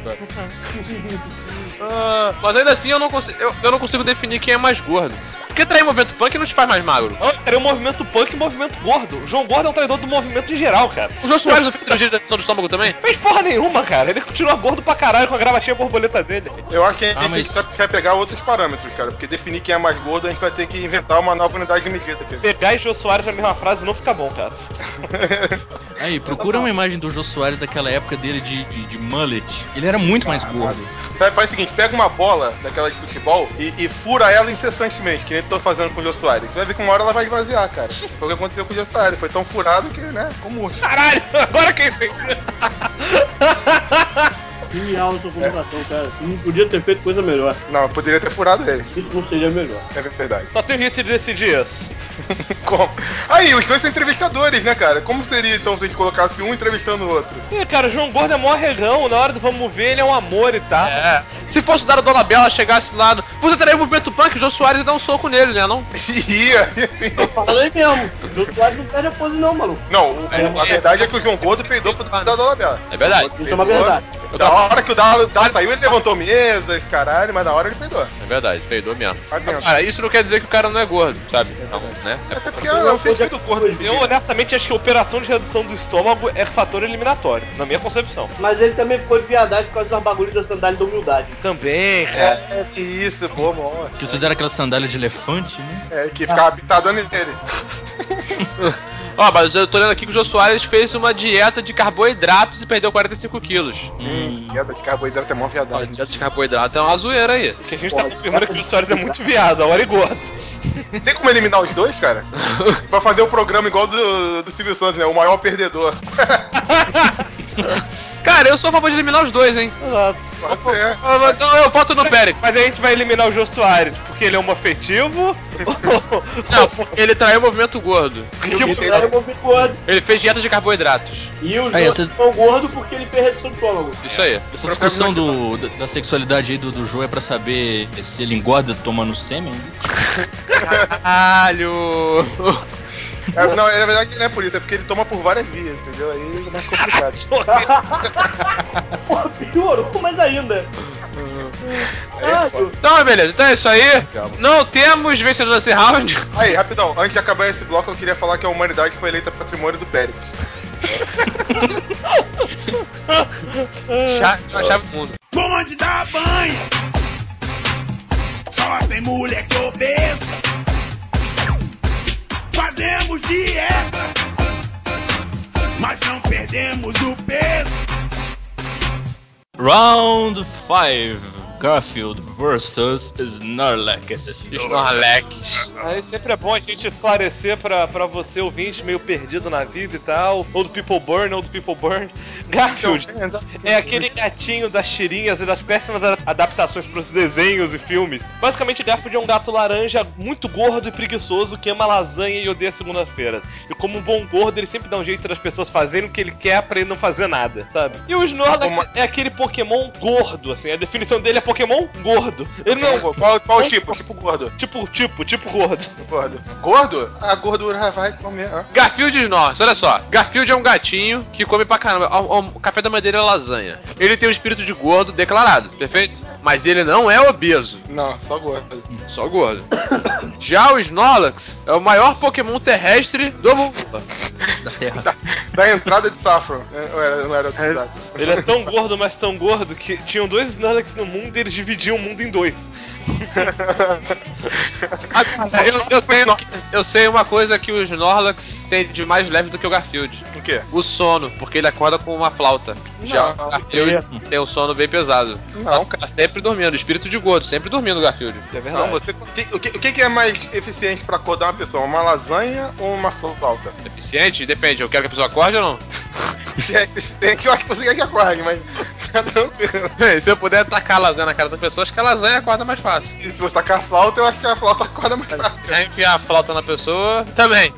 Mas ainda assim eu não consigo definir quem é mais gordo. Porque trair movimento punk não te faz mais magro. Era o movimento punk e o movimento gordo. O João Gordo é um traidor do movimento em geral, cara. O Jô Soares não fez cirurgia de redução do estômago também? Fez porra nenhuma, cara. Ele continua gordo pra caralho com a gravatinha borboleta dele. Eu acho que a gente mas- vai pegar outros parâmetros, cara, porque definir quem é mais gordo a gente vai ter que inventar uma nova unidade de medida aqui. Pegar e Jô Soares na mesma frase não fica bom, cara. Aí, procura uma imagem do Jô Soares daquela época dele de mullet. Ele era muito mais gordo. Faz o seguinte, pega uma bola daquela de futebol e fura ela incessantemente, que nem eu tô fazendo com o Jô Soares. Você vai ver que uma hora ela vai esvaziar, cara. Foi o que aconteceu com o Jô Soares. Foi tão furado que, né, ficou murcho. Caralho, agora quem fez? Genial essa computação, cara. Não podia ter feito coisa melhor. Não, eu poderia ter furado ele. Isso não seria melhor. É verdade. Só tem jeito de decidir isso. Como? Aí, os dois são entrevistadores, né, cara? Como seria, então, se a gente colocasse um entrevistando o outro? Ih, cara, o João Gordo é mó regão. Na hora do vamos ver, ele é um amor e tal. É. Se fosse o Dado Dolabella chegasse lá no. Você traiu o movimento punk, o Jô Soares ia dar um soco nele, né? Não? Ia. Falei mesmo. O Jô Soares não perde a pose não, maluco. Não, a verdade é que o João Gordo peidou pro Dado Dolabella. É verdade. Isso é uma verdade. Eu tava hora que o Dalo saiu, ele levantou mesas, caralho, mas na hora ele peidou. É verdade, peidou mesmo. Adentro. Cara, isso não quer dizer que o cara não é gordo, sabe? Não, né? Até porque é o feitiço do corpo. Eu honestamente acho que a operação de redução do estômago é fator eliminatório, na minha concepção. Mas ele também ficou de viadagem por causa dos bagulhos da sandália da humildade. Também, cara. É, isso, pô, mó. Que eles fizeram aquela sandália de elefante, né? É, que ficava pitado nele. Ó, mas eu tô lendo aqui que o Jô Soares fez uma dieta de carboidratos e perdeu 45 quilos. Dieta de carboidrato é mó Ó, viadagem. dieta de carboidrato é uma zoeira aí. Que a gente tá confirmando que o Soares é muito viado, a hora e gordo. Tem como eliminar os dois, cara? Pra fazer o programa igual do Silvio Santos, né? O maior perdedor. Cara, eu sou a favor de eliminar os dois, hein? Exato. Pode ser. Então eu voto no Pérez. Mas a gente vai eliminar o Jô Soares porque ele é homoafetivo? Não, porque ele traiu o movimento gordo. Ele era muito gordo. Ele fez dieta de carboidratos. E os Aí, outros ficam gordos porque ele fez redução do estômago. Isso aí. Essa discussão da sexualidade aí do Jô é pra saber se ele engorda tomando sêmen? Caralho! Não, na verdade não é por isso, é porque ele toma por várias vias, entendeu? Aí é mais complicado. Porra, piorou mais ainda. Então, beleza. Então é isso aí. Não temos vencedor desse round. Aí, rapidão, antes de acabar esse bloco, eu queria falar que a humanidade foi eleita patrimônio do Pérez. Chave do mundo. Bonde da banha. Só tem moleque obeso. Fazemos dieta, mas não perdemos o peso. Round 5. Garfield versus Snorlax. Snorlax. Aí sempre é bom a gente esclarecer pra você ouvinte meio perdido na vida e tal, ou do People Burn, ou do People Burn. Garfield é aquele gatinho das tirinhas e das péssimas adaptações pros desenhos e filmes. Basicamente, Garfield é um gato laranja muito gordo e preguiçoso que ama lasanha e odeia segunda-feiras. E como um bom gordo, ele sempre dá um jeito das pessoas fazerem o que ele quer pra ele não fazer nada, sabe? E o Snorlax é aquele Pokémon gordo, assim, a definição dele é Pokémon gordo. Ele não. Qual tipo? Tipo gordo. Tipo gordo. Gordo. Gordo? A gordura vai comer. Garfield e Snorlax, olha só. Garfield é um gatinho que come pra caramba. O café da manhã dele é lasanha. Ele tem um espírito de gordo declarado, perfeito? Mas ele não é obeso. Não, só gordo. Só gordo. Já o Snorlax é o maior Pokémon terrestre do mundo. Da Terra. Da entrada de Saffron. Não era outra cidade. Ele é tão gordo, mas tão gordo que tinham dois Snorlax no mundo e eles dividiam o mundo em dois. Eu sei uma coisa que o Snorlax tem de mais leve do que o Garfield. O quê? O sono, porque ele acorda com uma flauta. Já o Garfield tem um sono bem pesado. Não, tá sempre dormindo, espírito de gordo, sempre dormindo o Garfield. É verdade. Não, o que é mais eficiente pra acordar uma pessoa? Uma lasanha ou uma flauta? Eficiente? Depende, eu quero que a pessoa acorde ou não? Se é eficiente, eu acho que você quer que acorde, mas tá tranquilo. Se eu puder tacar a lasanha na cara da pessoa, acho que a lasanha acorda mais fácil. E se você tacar a flauta, eu acho que a flauta acorda mais fácil. Se enfiar a flauta na pessoa, também.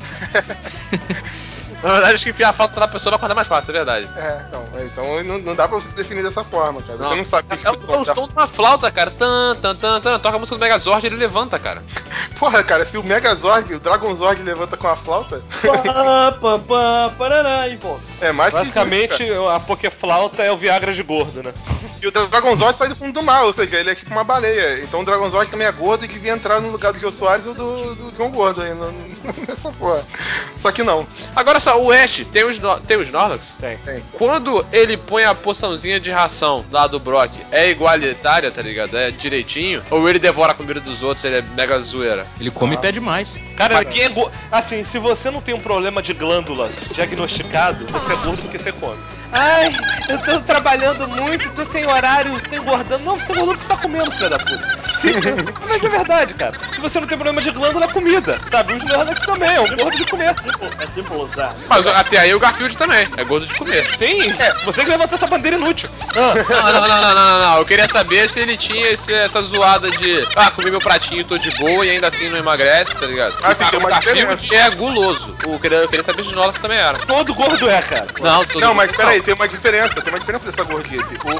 Na verdade, acho que enfiar a flauta na pessoa não acorda mais fácil, é verdade. Então não dá pra você definir dessa forma, cara. Você não sabe É o som de uma flauta, cara. Toca a música do Megazord e ele levanta, cara. Porra, cara, se o Megazord, o Dragonzord levanta com a flauta, Paraná, e pô. é mais Basicamente, que isso, a Pokéflauta é o Viagra de gordo, né? e o Dragonzord sai do fundo do mar, ou seja, ele é tipo uma baleia. Então o Dragonzord também é gordo e devia entrar no lugar do Jô Soares ou do João Gordo aí, nessa porra. Só que não. Agora só, o Ash tem o Snorlax? Tem. Quando ele põe a poçãozinha de ração lá do Brock, é igualitária, tá ligado? É direitinho? Ou ele devora a comida dos outros, ele é mega zoeira? Ele come e pede mais. Cara, ninguém é assim, se você não tem um problema de glândulas diagnosticado, você é gordo porque você come. Ai, eu tô trabalhando muito, tô sem horário, tô engordando. Não, você tá engordando porque você tá comendo, filho da puta. Sim, mas é verdade, cara. Se você não tem problema de glândula, é comida, sabe? O Snorlax também é um gordo de comer. É simples usar. Mas até aí o Garfield também, é gordo de comer. Sim, você que levantou essa bandeira inútil. Não. Eu queria saber se ele tinha essa zoada de comi meu pratinho, tô de boa e ainda assim não emagrece, tá ligado? Tem uma diferença. Garfield é guloso. Eu queria saber se o Snorlax também era. Todo gordo é, cara. Não, Não, mas peraí, tem uma diferença dessa gordice. O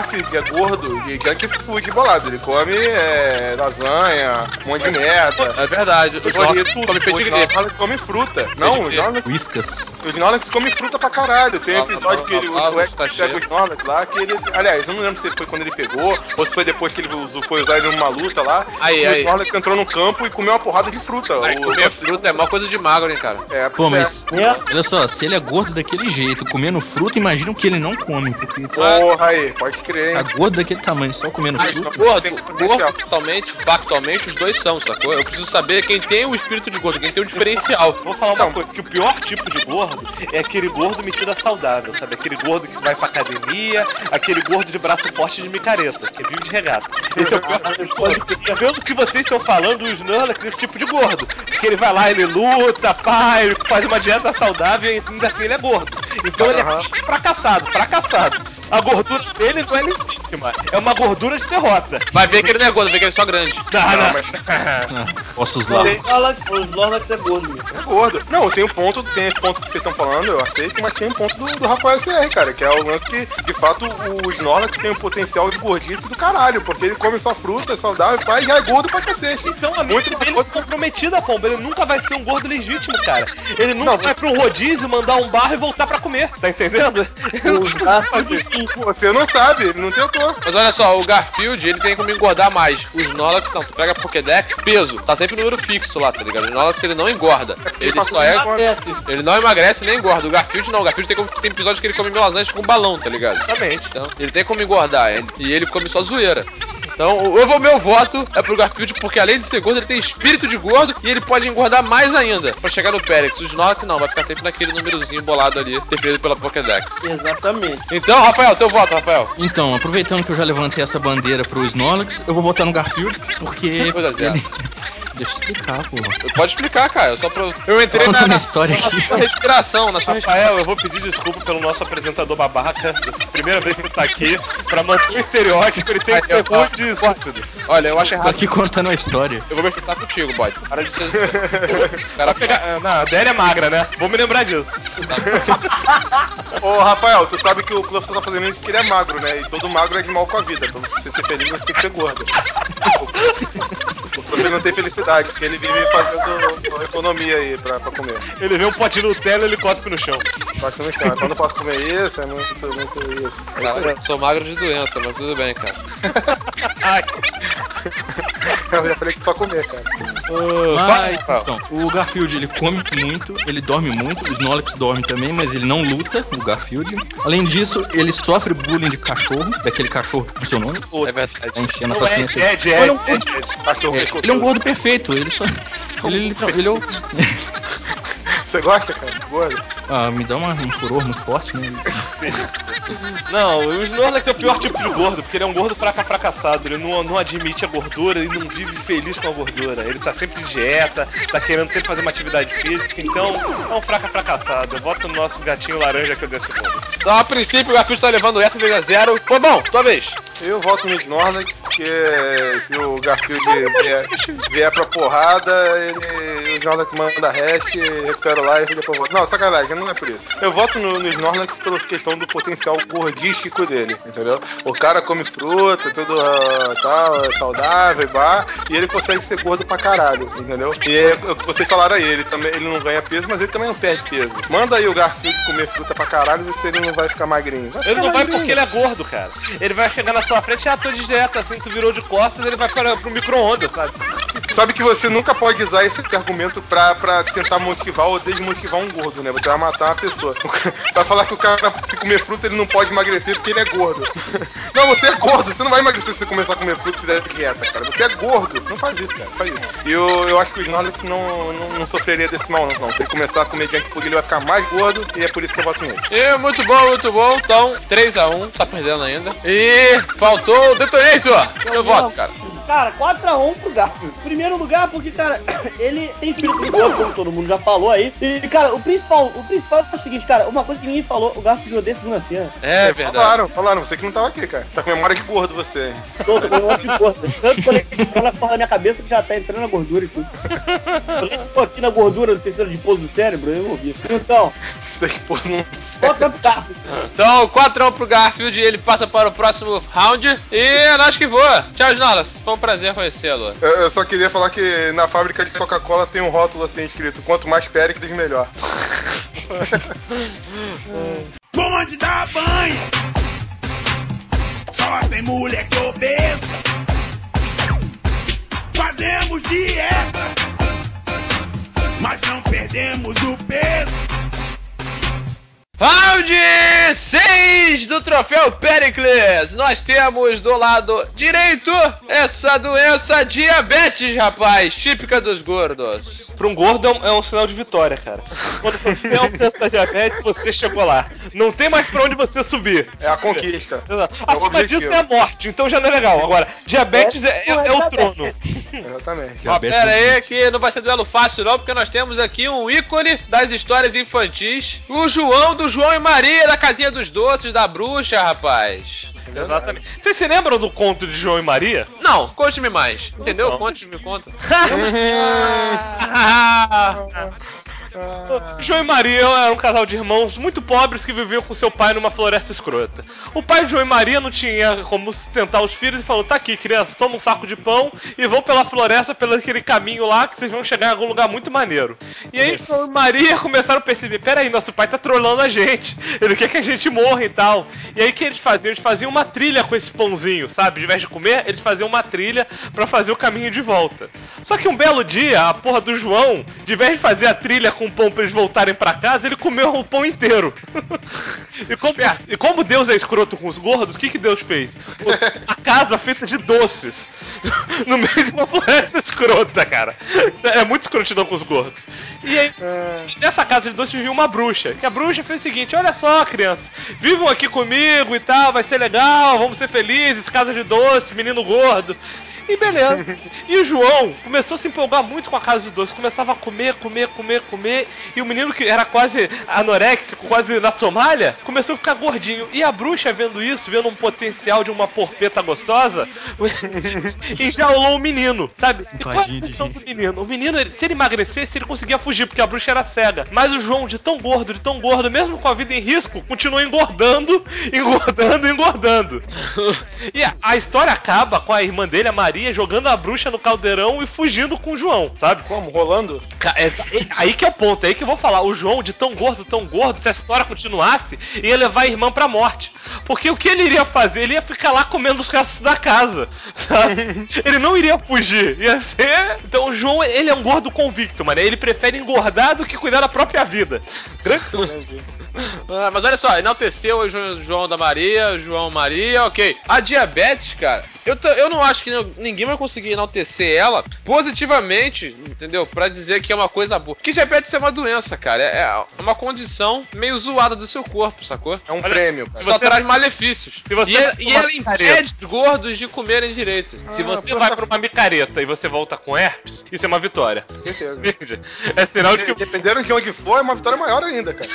Garfield é gordo e junk food bolado. Ele come lasanha, um monte de merda. É verdade. Os Snorlax come pedigree. Os Snorlax come fruta. Não, os Snorlax... Whiskas. Os Snorlax comem fruta pra caralho. Tem um episódio que o Rex tá pega o Snorlax lá, que ele... Aliás, eu não lembro se foi quando ele pegou, ou se foi depois que ele foi usar ele numa luta lá. Aí. O Snorlax entrou no campo e comeu uma porrada de fruta. Comer fruta é mó coisa de magro, hein, cara. Pô, mas olha só, se ele é gordo daquele jeito, comendo fruta, imagina o que ele não come. Porque porra aí, pode crer, tá hein? gordo daquele tamanho, só comendo fruta. Gordo, factualmente, os dois são, sacou? Eu preciso saber quem tem o espírito de gordo, quem tem o diferencial. Vou falar uma coisa, que o pior tipo de gordo é aquele gordo metido a saudável, sabe? Aquele gordo que vai pra academia, aquele gordo de braço forte de micareta, que vive de regata. Esse é o pior tipo de gordo. Tá vendo o que vocês estão falando, o Snorlax, esse tipo de gordo? Que ele vai lá, ele luta, pá, ele faz uma dieta saudável e ainda assim ele é gordo. Então ele é fracassado. A gordura dele não é legítima, é uma gordura de derrota. Vai ver que ele não é gordo, vai ver que ele é só grande. Ossos lá. O Snorlax é gordo. É gordo. Não, tem esse ponto que vocês estão falando, eu aceito, mas tem um ponto do Rafael SR, cara, que é o lance que, de fato, o Snorlax tem um potencial de gordice do caralho, porque ele come só fruta, saudável, pai, já é gordo pra cacete. Então a mente dele é comprometida, Pomba. Ele nunca vai ser um gordo legítimo, cara. Ele nunca vai pra um rodízio, mandar um barro e voltar pra comer, tá entendendo? Você não sabe, ele não tentou. Mas olha só, o Garfield, ele tem como engordar mais. O Snorlax, não, tu pega Pokédex, peso, tá sempre no número fixo lá, tá ligado? O Snorlax, ele não engorda. Ele só é... Ele não emagrece nem engorda. O Garfield não, o Garfield tem episódio que ele come lasanha com um balão, tá ligado? Exatamente. Então, ele tem como engordar, e ele come só zoeira. Então, meu voto é pro Garfield, porque além de ser gordo, ele tem espírito de gordo e ele pode engordar mais ainda pra chegar no Pérex. O Snorlax não, vai ficar sempre naquele númerozinho bolado ali, definido pela Pokédex. Exatamente. Então, Rafael, teu voto, Rafael. Então, aproveitando que eu já levantei essa bandeira pro Snorlax, eu vou votar no Garfield, porque ele... Deixa eu explicar, pô. Pode explicar, cara. Eu entrei na história aqui. sua respiração, na sua Rafael, eu vou pedir desculpa pelo nosso apresentador babaca. Primeira vez que você tá aqui, pra manter o estereótipo, ele tem que ter muito de estúpido. Olha, eu acho Tô errado. aqui contando a história. Eu vou me sentar contigo, bode. Para de ser. Cara, não, a Délia é magra, né? Vou me lembrar disso. Ô, Rafael, tu sabe que o Cluster tá fazendo isso porque ele é magro, né? E todo magro é de mal com a vida. Pra você ser feliz, você tem que ser gordo. O Cluster não tem felicidade, porque ele vive fazendo economia aí pra comer. Ele vê um potinho de Nutella e ele cospe no chão. Cospe no chão. Quando eu posso comer isso, é muito isso. Cara, eu sou magro de doença, mas tudo bem, cara. Eu já falei que só comer, cara. Mas, então, o Garfield, ele come muito, ele dorme muito, o Snorlax dorme também, mas ele não luta, o Garfield. Além disso, ele sofre bullying de cachorro, daquele cachorro que seu nome. É verdade. Tá enchendo a Não, paciência. Cachorro Ele é um gordo perfeito, ele só... Ele é o... Você gosta, cara? Gordo? Ah, me dá um furor muito forte, né? Não, o Snorlax é o pior tipo de gordo, porque ele é um gordo fracassado, ele não admite a gordura, ele não vive feliz com a gordura, ele tá sempre de dieta, tá querendo sempre fazer uma atividade física, então é um fracassado. Eu voto no nosso gatinho laranja que eu dei esse bolo. Então, a princípio, o Garfield tá levando essa 2-0. Foi bom, tua vez. Eu voto no Snorlax, porque se o Garfield vier pra porrada, o Snorlax manda hash, recupera o life e depois volta. Não, sacanagem, não é por isso. Eu voto no Snorlax pela questão do potencial gordístico dele, entendeu? O cara come fruta, tudo tal, é saudável, e ele consegue ser gordo pra caralho, entendeu? E é o que vocês falaram aí, ele não ganha peso, mas ele também não perde peso. Manda aí o Garfield comer fruta pra caralho e se ele não vai ficar magrinho. Ele não vai porque ele é gordo, cara. Ele vai chegar na sua frente, tô de dieta, assim, tu virou de costas, ele vai pro micro-ondas, sabe? Sabe que você nunca pode usar esse argumento pra tentar motivar ou desmotivar um gordo, né? Você vai matar uma pessoa. Vai falar que o cara, se comer fruta, ele não pode emagrecer porque ele é gordo. Não, você é gordo, você não vai emagrecer se você começar a comer fruta e fizer dieta, cara. Você é gordo. Não faz isso, cara. Faz isso. E eu acho que o Snorlax não sofreria desse mal, não. Se ele começar a comer junk food, ele vai ficar mais gordo e é por isso que eu voto nele. E muito bom. Então, 3-1, tá perdendo ainda. E faltou o Detonator. Eu voto, cara. Cara, 4x1 pro Garfield. Primeiro lugar, porque, cara, ele tem espírito de gordo, como todo mundo já falou aí. E, cara, o principal é o seguinte, cara, uma coisa que ninguém falou, o Garfield odeia segunda-feira. É verdade. Falaram, você que não tava aqui, cara. Tá com memória de gordo você, hein? Tô com memória de gordo. Tanto quando ele entrou na porra da minha cabeça que já tá entrando na gordura e tudo. Eu tô aqui na gordura do terceiro de pouso do cérebro, eu ouvi. Então, Então, 4x1 pro Garfield, ele passa para o próximo round e é nós que voa. Tchau, Snorlax. Foi um prazer conhecê-lo. Eu só queria falar que na fábrica de Coca-Cola tem um rótulo assim escrito: quanto mais Péricles, melhor. Bonde da banha, só tem moleque obeso. Fazemos dieta, mas não perdemos o peso. Round 6 do troféu Pericles. Nós temos do lado direito essa doença diabetes, rapaz, típica dos gordos. Pra um gordo é um sinal de vitória, cara. Quando você alcança a diabetes, você chegou lá. Não tem mais pra onde você subir. É a conquista. Acima disso é a morte, então já não é legal. Agora, diabetes é o trono. Exatamente. Ó, pera aí que não vai ser duelo fácil não, porque nós temos aqui um ícone das histórias infantis. O João do João e Maria, da Casinha dos Doces, da bruxa, rapaz. Exatamente. Vocês se lembram do conto de João e Maria? Não, conte-me mais. Entendeu? Não. Conte-me, conta. João e Maria eram um casal de irmãos muito pobres que viviam com seu pai numa floresta escrota. O pai de João e Maria não tinha como sustentar os filhos e falou: tá aqui, criança, toma um saco de pão e vão pela floresta, pelo aquele caminho lá que vocês vão chegar em algum lugar muito maneiro. E aí João e Maria começaram a perceber: peraí, nosso pai tá trolando a gente, ele quer que a gente morra e tal. E aí o que eles faziam? Eles faziam uma trilha com esse pãozinho, sabe? De vez de comer, eles faziam uma trilha pra fazer o caminho de volta. Só que um belo dia, a porra do João, de vez de fazer a trilha com o pão pra eles voltarem pra casa, ele comeu o pão inteiro. E como Deus é escroto com os gordos, o que Deus fez? A casa feita de doces. No meio de uma floresta escrota, cara. É muito escrotidão com os gordos. E aí, nessa casa de doces vivia uma bruxa. Que a bruxa fez o seguinte: olha só, crianças, vivam aqui comigo e tal, vai ser legal, vamos ser felizes, casa de doces, menino gordo. E beleza. E o João começou a se empolgar muito com a casa de doce. Começava a comer. E o menino que era quase anoréxico, quase na Somália, começou a ficar gordinho. E a bruxa, vendo isso, vendo um potencial de uma porpeta gostosa, enjaulou o menino, sabe? E qual é a função do menino? O menino, se ele emagrecesse, ele conseguia fugir, porque a bruxa era cega. Mas o João, de tão gordo, mesmo com a vida em risco, continuou engordando. E a história acaba com a irmã dele, a Maria, jogando a bruxa no caldeirão e fugindo com o João, sabe? Como? Rolando? Aí que é o ponto, aí que eu vou falar. O João, de tão gordo, se a história continuasse, ia levar a irmã pra morte. Porque o que ele iria fazer? Ele ia ficar lá comendo os restos da casa, sabe? Ele não iria fugir. Ia ser... Então o João, ele é um gordo convicto, mano. Ele prefere engordar do que cuidar da própria vida. Grande... Mas olha só, enalteceu o João da Maria, João Maria, ok. A diabetes, cara, eu não acho que ninguém vai conseguir enaltecer ela positivamente, entendeu? Pra dizer que é uma coisa boa. Porque diabetes é uma doença, cara. É uma condição meio zoada do seu corpo, sacou? É um prêmio, cara. Só traz malefícios. E ela impede os gordos de comerem direito. Se você vai pra uma micareta e você volta com herpes, isso é uma vitória. Certeza. É sinal de que... Dependendo de onde for, é uma vitória maior ainda, cara.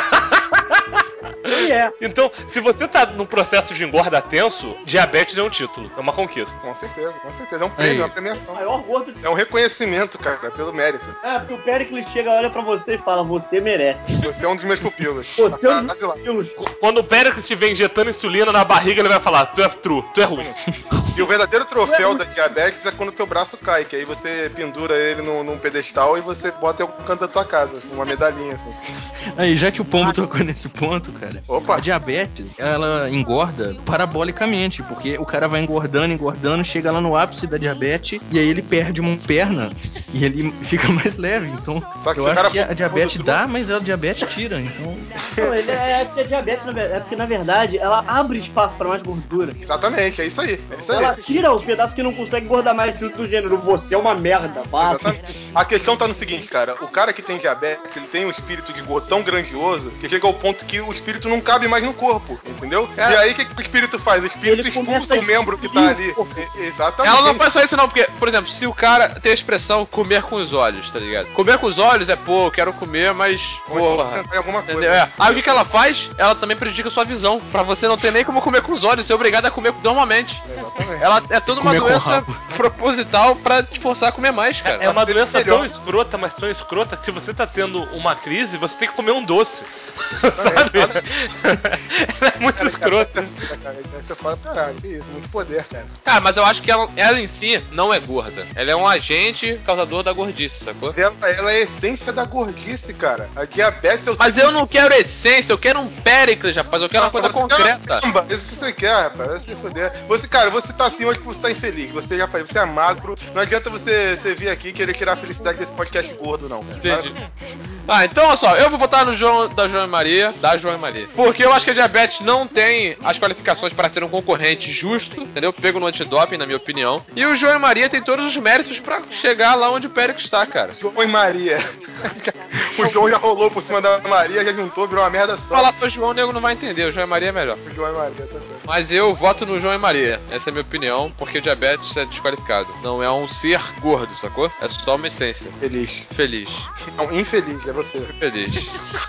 Então, se você tá num processo de engorda tenso, diabetes é um título, é uma conquista. Com certeza. É um prêmio, uma premiação. Maior gordo. É um reconhecimento, cara, pelo mérito. Porque o Pericles chega, olha pra você e fala: você merece. Você é um dos meus pupilos. Você é um dos meus pupilos. Quando o Pericles estiver injetando insulina na barriga, ele vai falar: tu é true, tu é ruim. E o verdadeiro troféu da diabetes é quando o teu braço cai, que aí você pendura ele num pedestal e você bota o canto da tua casa, com uma medalhinha assim. Aí, já que o Pombo tocou nesse ponto, cara, a diabetes, ela engorda parabolicamente, porque o cara vai engordando, chega lá no ápice da diabetes, e aí ele perde uma perna, e ele fica mais leve, então só que eu acho que a diabetes dá, mas a diabetes tira, então... Não, porque a diabetes, porque na verdade, ela abre espaço pra mais gordura. Exatamente, é isso aí. Ela tira os pedaços que não consegue engordar mais do gênero, você é uma merda, exatamente. A questão tá no seguinte, cara, o cara que tem diabetes, ele tem um espírito de gordo tão grandioso, que chega ao ponto que os espírito não cabe mais no corpo, entendeu? E aí o que o espírito faz? O espírito expulsa o membro que tá ali. Exatamente. Ela não faz só isso não, porque, por exemplo, se o cara tem a expressão comer com os olhos, tá ligado? Comer com os olhos é, pô, eu quero comer, mas, porra, Em alguma coisa. entendeu? É. Aí o que ela faz? Ela também prejudica a sua visão, pra você não ter nem como comer com os olhos, ser obrigado a comer normalmente. Exatamente. Ela é toda uma Comer com doença rabo. proposital pra te forçar a comer mais, cara. É uma ser doença melhor. tão escrota, mas tão escrota, que se você tá tendo uma crise, você tem que comer um doce. Sabe? Ela é muito escrota. Cara, aí você fala, caralho, que isso, muito poder, cara. Cara, mas eu acho que ela em si não é gorda. Ela é um agente causador da gordice, sacou? Ela é a essência da gordice, cara. A diabetes é o... Mas eu não quero essência, eu quero um Péricles, rapaz. Eu quero uma coisa concreta. Caramba, isso que você quer, rapaz. Vai se foder. Você, cara, você tá assim hoje porque você tá infeliz. Você já falou, você é magro. Não adianta você vir aqui e querer tirar a felicidade desse podcast gordo, não. Entendi. Ah, então olha só, eu vou votar no João da João e Maria. Porque eu acho que a diabetes não tem as qualificações para ser um concorrente justo, entendeu? Pego no antidoping, na minha opinião. E o João e Maria tem todos os méritos pra chegar lá onde o Péricles está, cara. João e Maria. O João já rolou por cima da Maria, já juntou, virou uma merda só. Falar pro João, o nego não vai entender. O João e Maria é melhor. O João e Maria, tá certo. Mas eu voto no João e Maria. Essa é a minha opinião, porque o diabetes é desqualificado. Não é um ser gordo, sacou? É só uma essência. Feliz. Feliz. Não, infeliz, é você. Feliz.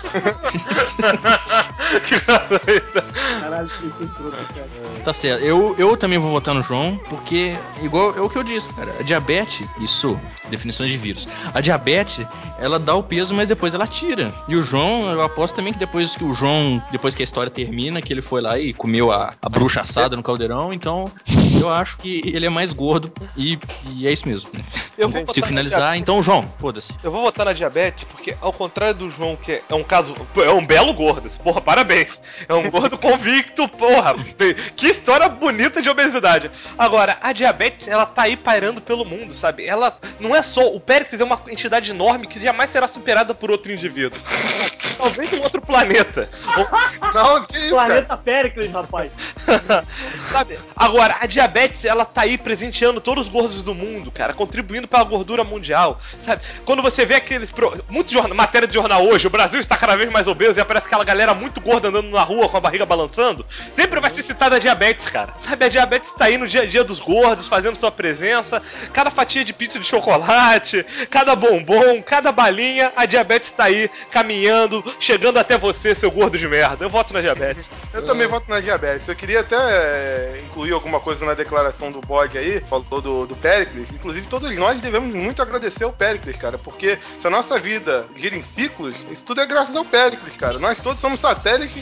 Caralho, que escroto, cara. Tá certo. Eu também vou votar no João, porque, igual é o que eu disse, cara. A diabetes, isso, definições de vírus. A diabetes, ela dá o peso, mas depois ela tira. E o João, eu aposto também que depois que a história termina, que ele foi lá e comeu a bruxa assada no caldeirão, então eu acho que ele é mais gordo e é isso mesmo. Eu vou Se botar na finalizar, diabetes. então, João, foda-se. Eu vou votar na diabetes porque, ao contrário do João, que é um caso... É um belo gordo, esse, porra, parabéns. É um gordo convicto, porra. Que história bonita de obesidade. Agora, a diabetes, ela tá aí pairando pelo mundo, sabe? Ela não é só... O Péricles é uma entidade enorme que jamais será superada por outro indivíduo. Talvez em outro planeta. Não, que isso, cara? Planeta Péricles, rapaz. Sabe? Agora, a diabetes, ela tá aí presenteando todos os gordos do mundo, cara, contribuindo para a gordura mundial, sabe? Quando você vê aqueles... matéria de jornal hoje, o Brasil está cada vez mais obeso e aparece aquela galera muito gorda andando na rua com a barriga balançando, sempre vai ser citada a diabetes, cara. Sabe, a diabetes tá aí no dia a dia dos gordos, fazendo sua presença, cada fatia de pizza de chocolate, cada bombom, cada balinha, a diabetes tá aí, caminhando, chegando até você, seu gordo de merda. Eu voto na diabetes. Eu também voto na diabetes. Eu queria até incluir alguma coisa na declaração do bode aí, falou do Péricles. Inclusive, todos nós devemos muito agradecer ao Péricles, cara, porque se a nossa vida gira em ciclos, isso tudo é graças ao Péricles, cara. Nós todos somos satélites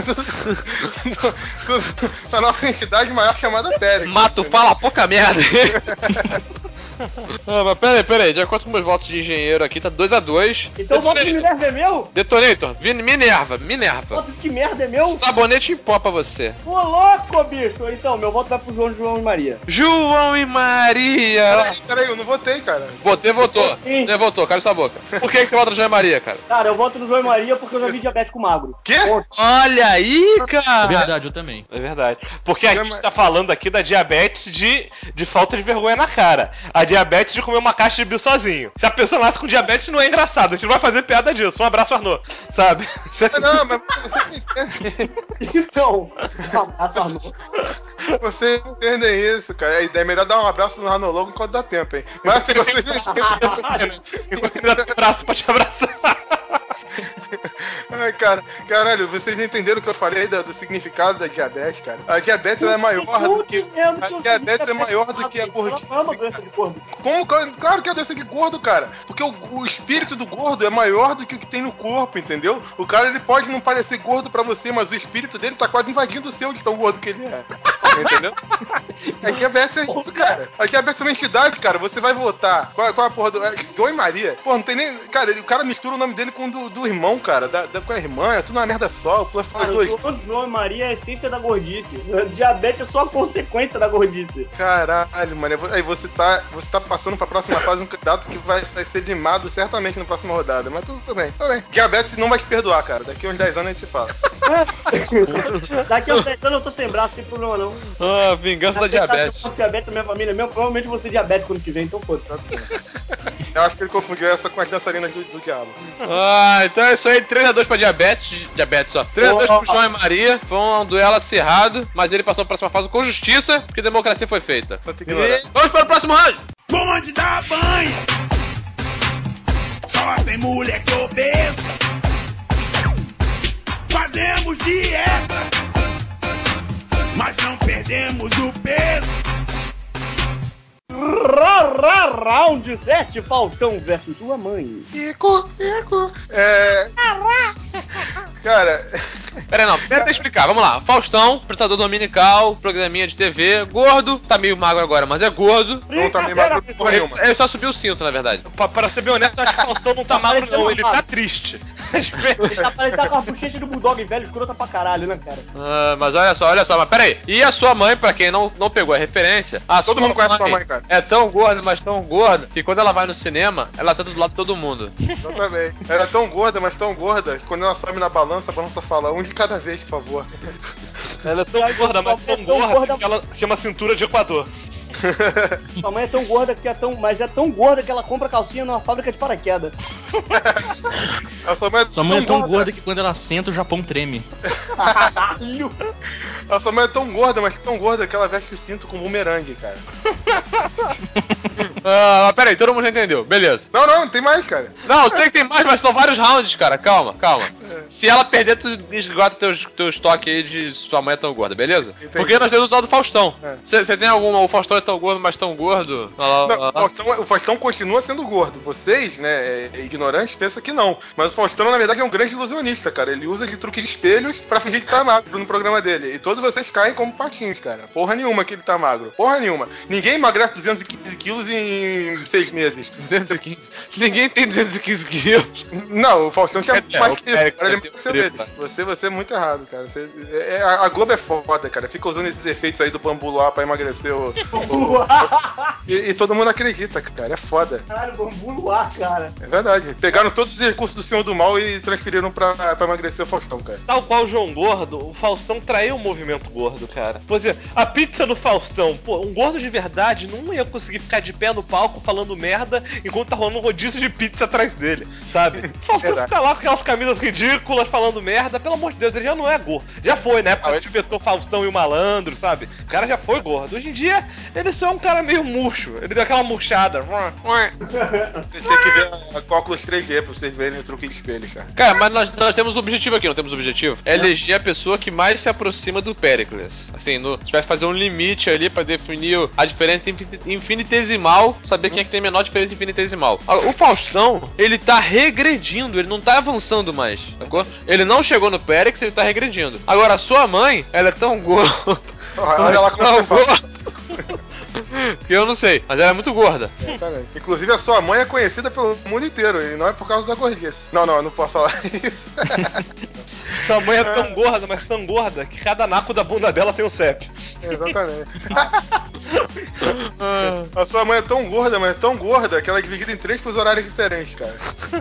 da nossa entidade maior chamada Péricles. Mato, fala pouca merda. Ah, mas peraí, de acordo com meus votos de engenheiro aqui, tá 2-2. Então o voto de Minerva é meu? Detonator, Minerva. Voto de que merda é meu? Sabonete em pó pra você. Ô louco, bicho! Então, meu voto vai pro João e Maria. João e Maria. Peraí, eu não votei, cara. Você votou. Sim. Você votou, cala sua boca. Por que você vota no João e Maria, cara? Cara, eu voto no João e Maria porque eu já vi diabético magro. Quê? Ponto. Olha aí, cara. Verdade, eu também. É verdade. Porque a gente tá falando aqui da diabetes de falta de vergonha na cara. A diabetes de comer uma caixa de bis sozinho. Se a pessoa nasce com diabetes, não é engraçado. A gente não vai fazer piada disso. Um abraço, Arnô. Sabe? Não, mas você entende. Então, abraço, Arnô. Vocês entendem isso, cara. É melhor dar um abraço no Ranologo enquanto dá tempo, hein? Mas assim, vocês Ainda tem braço pra te abraçar. Ai, cara, caralho, vocês entenderam o que eu falei do significado da diabetes, cara? A diabetes ela é maior do que. A diabetes é maior do que a gordice. Não é uma doença de gordo. Como? Claro que é doença de gordo, cara. Porque o espírito do gordo é maior do que o que tem no corpo, entendeu? O cara ele pode não parecer gordo pra você, mas o espírito dele tá quase invadindo o seu de tão gordo que ele é. Entendeu? A diabetes é isso, cara. A diabetes é uma entidade, cara. Você vai votar. Qual a porra do. João e Maria. Pô, não tem nem. Cara, o cara mistura o nome dele com o do irmão, cara. Com a irmã, é tudo uma merda só. Fala os Cara, dois. o João e Maria é a essência da gordice. Diabetes é só a consequência da gordice. Caralho, mano. Aí você tá passando pra próxima fase um candidato que vai ser limado certamente na próxima rodada. Mas tudo bem, tudo bem. Diabetes não vai te perdoar, cara. Daqui a uns 10 anos a gente se fala. Daqui a uns 10 anos eu tô sem braço, sem problema não. Ah, vingança da diabetes. Diabetes da minha família mesmo, provavelmente vou ser diabético ano que vem, então foda-se. Eu acho que ele confundiu essa com as dançarinas do diabo. Ah, então é isso aí, 3x2 pra diabetes, ó. 3x2 pro João e Maria. Foi um duelo acirrado, mas ele passou pra próxima fase com justiça, porque a democracia foi feita. E vamos para o próximo round! Bonde da banha. Só tem moleque obeso. Fazemos dieta, mas não perdemos o peso. Round 7, Faustão versus sua mãe. Rico. Cara, Pera aí, não, tenta explicar, vamos lá. Faustão, apresentador dominical, programinha de TV, gordo, tá meio magro agora, mas é gordo. não tá meio magro porra nenhuma. Ele só subiu o cinto, na verdade. Pra ser bem honesto, eu acho que o Faustão não tá magro, não, ele tá triste. Ele tá com a bochecha do Bulldog velho, escrota pra caralho, né, cara? Ah, mas olha só, mas pera aí. E a sua mãe, pra quem não pegou a referência, Todo mundo conhece sua mãe, cara. É tão gorda, mas tão gorda, que quando ela vai no cinema, ela senta do lado de todo mundo. Exatamente. Ela é tão gorda, mas tão gorda, que quando ela sobe na balança, a balança fala um de cada vez, por favor. Ela é tão gorda, mas tão gorda que ela tem uma cintura de Equador. Sua mãe é tão gorda mas é tão gorda que ela compra calcinha numa fábrica de paraquedas. A sua mãe é tão gorda que quando ela senta o Japão treme. Caralho! A sua mãe é tão gorda, mas tão gorda que ela veste o cinto com bumerangue, cara. Mas pera aí, todo mundo já entendeu, beleza. Não, tem mais, cara. Não, eu sei que tem mais, mas são vários rounds, cara. Calma. Se ela perder, tu esgota teu estoque aí de sua mãe é tão gorda, beleza? Entendi. Porque nós temos usado o Faustão. É. Você tem alguma? O Faustão é tão gordo, mas tão gordo? Não, o Faustão continua sendo gordo. Vocês, né, ignorantes, pensam que não. Mas o Faustão, na verdade, é um grande ilusionista, cara. Ele usa de truque de espelhos pra fingir que tá magro no programa dele. E todos vocês caem como patinhos, cara. Porra nenhuma que ele tá magro. Porra nenhuma. Ninguém emagrece 215 quilos em 6 meses. 215. Ninguém tem 215 quilos. Não, o Faustão tinha mais que isso. Cara, ele tem emagreceu dele. Você é muito errado, cara. A Globo é foda, cara. Fica usando esses efeitos aí do bambu luar pra emagrecer e todo mundo acredita, cara. É foda. Caralho, bambu luar, cara. É verdade. Pegaram todos os recursos do Senhor do Mal e transferiram pra emagrecer o Faustão, cara. Tal qual o João Gordo, o Faustão traiu o movimento gordo, cara. Por exemplo, a pizza do Faustão, pô, um gordo de verdade não ia conseguir ficar de pé no palco falando merda enquanto tá rolando um rodízio de pizza atrás dele, sabe? O Faustão fica lá com aquelas camisas ridículas falando merda, pelo amor de Deus, ele já não é gordo. Já foi, né? Porque inventou Faustão e o Malandro, sabe? O cara já foi gordo. Hoje em dia, ele só é um cara meio murcho. Ele deu aquela murchada. Vocês têm que ver a óculos 3D pra vocês verem o truque de espelho, cara. Cara, mas nós temos um objetivo aqui, não temos um objetivo? É eleger a pessoa que mais se aproxima do Péricles. Assim, a gente vai fazer um limite ali pra definir a diferença infinitesimal, saber quem é que tem a menor diferença infinitesimal. O Faustão, ele tá regredindo, ele não tá avançando mais, sacou? Ele não chegou no Péricles, ele tá regredindo. Agora, a sua mãe, ela é tão gorda. Olha lá como você fala. Que eu não sei, mas ela é muito gorda. Inclusive, a sua mãe é conhecida pelo mundo inteiro, e não é por causa da gordice. Não posso falar isso. Sua mãe é tão gorda, mas tão gorda, que cada naco da bunda dela tem um CEP. Exatamente. A sua mãe é tão gorda, mas tão gorda, que ela é dividida em 3 fusos horários diferentes, cara.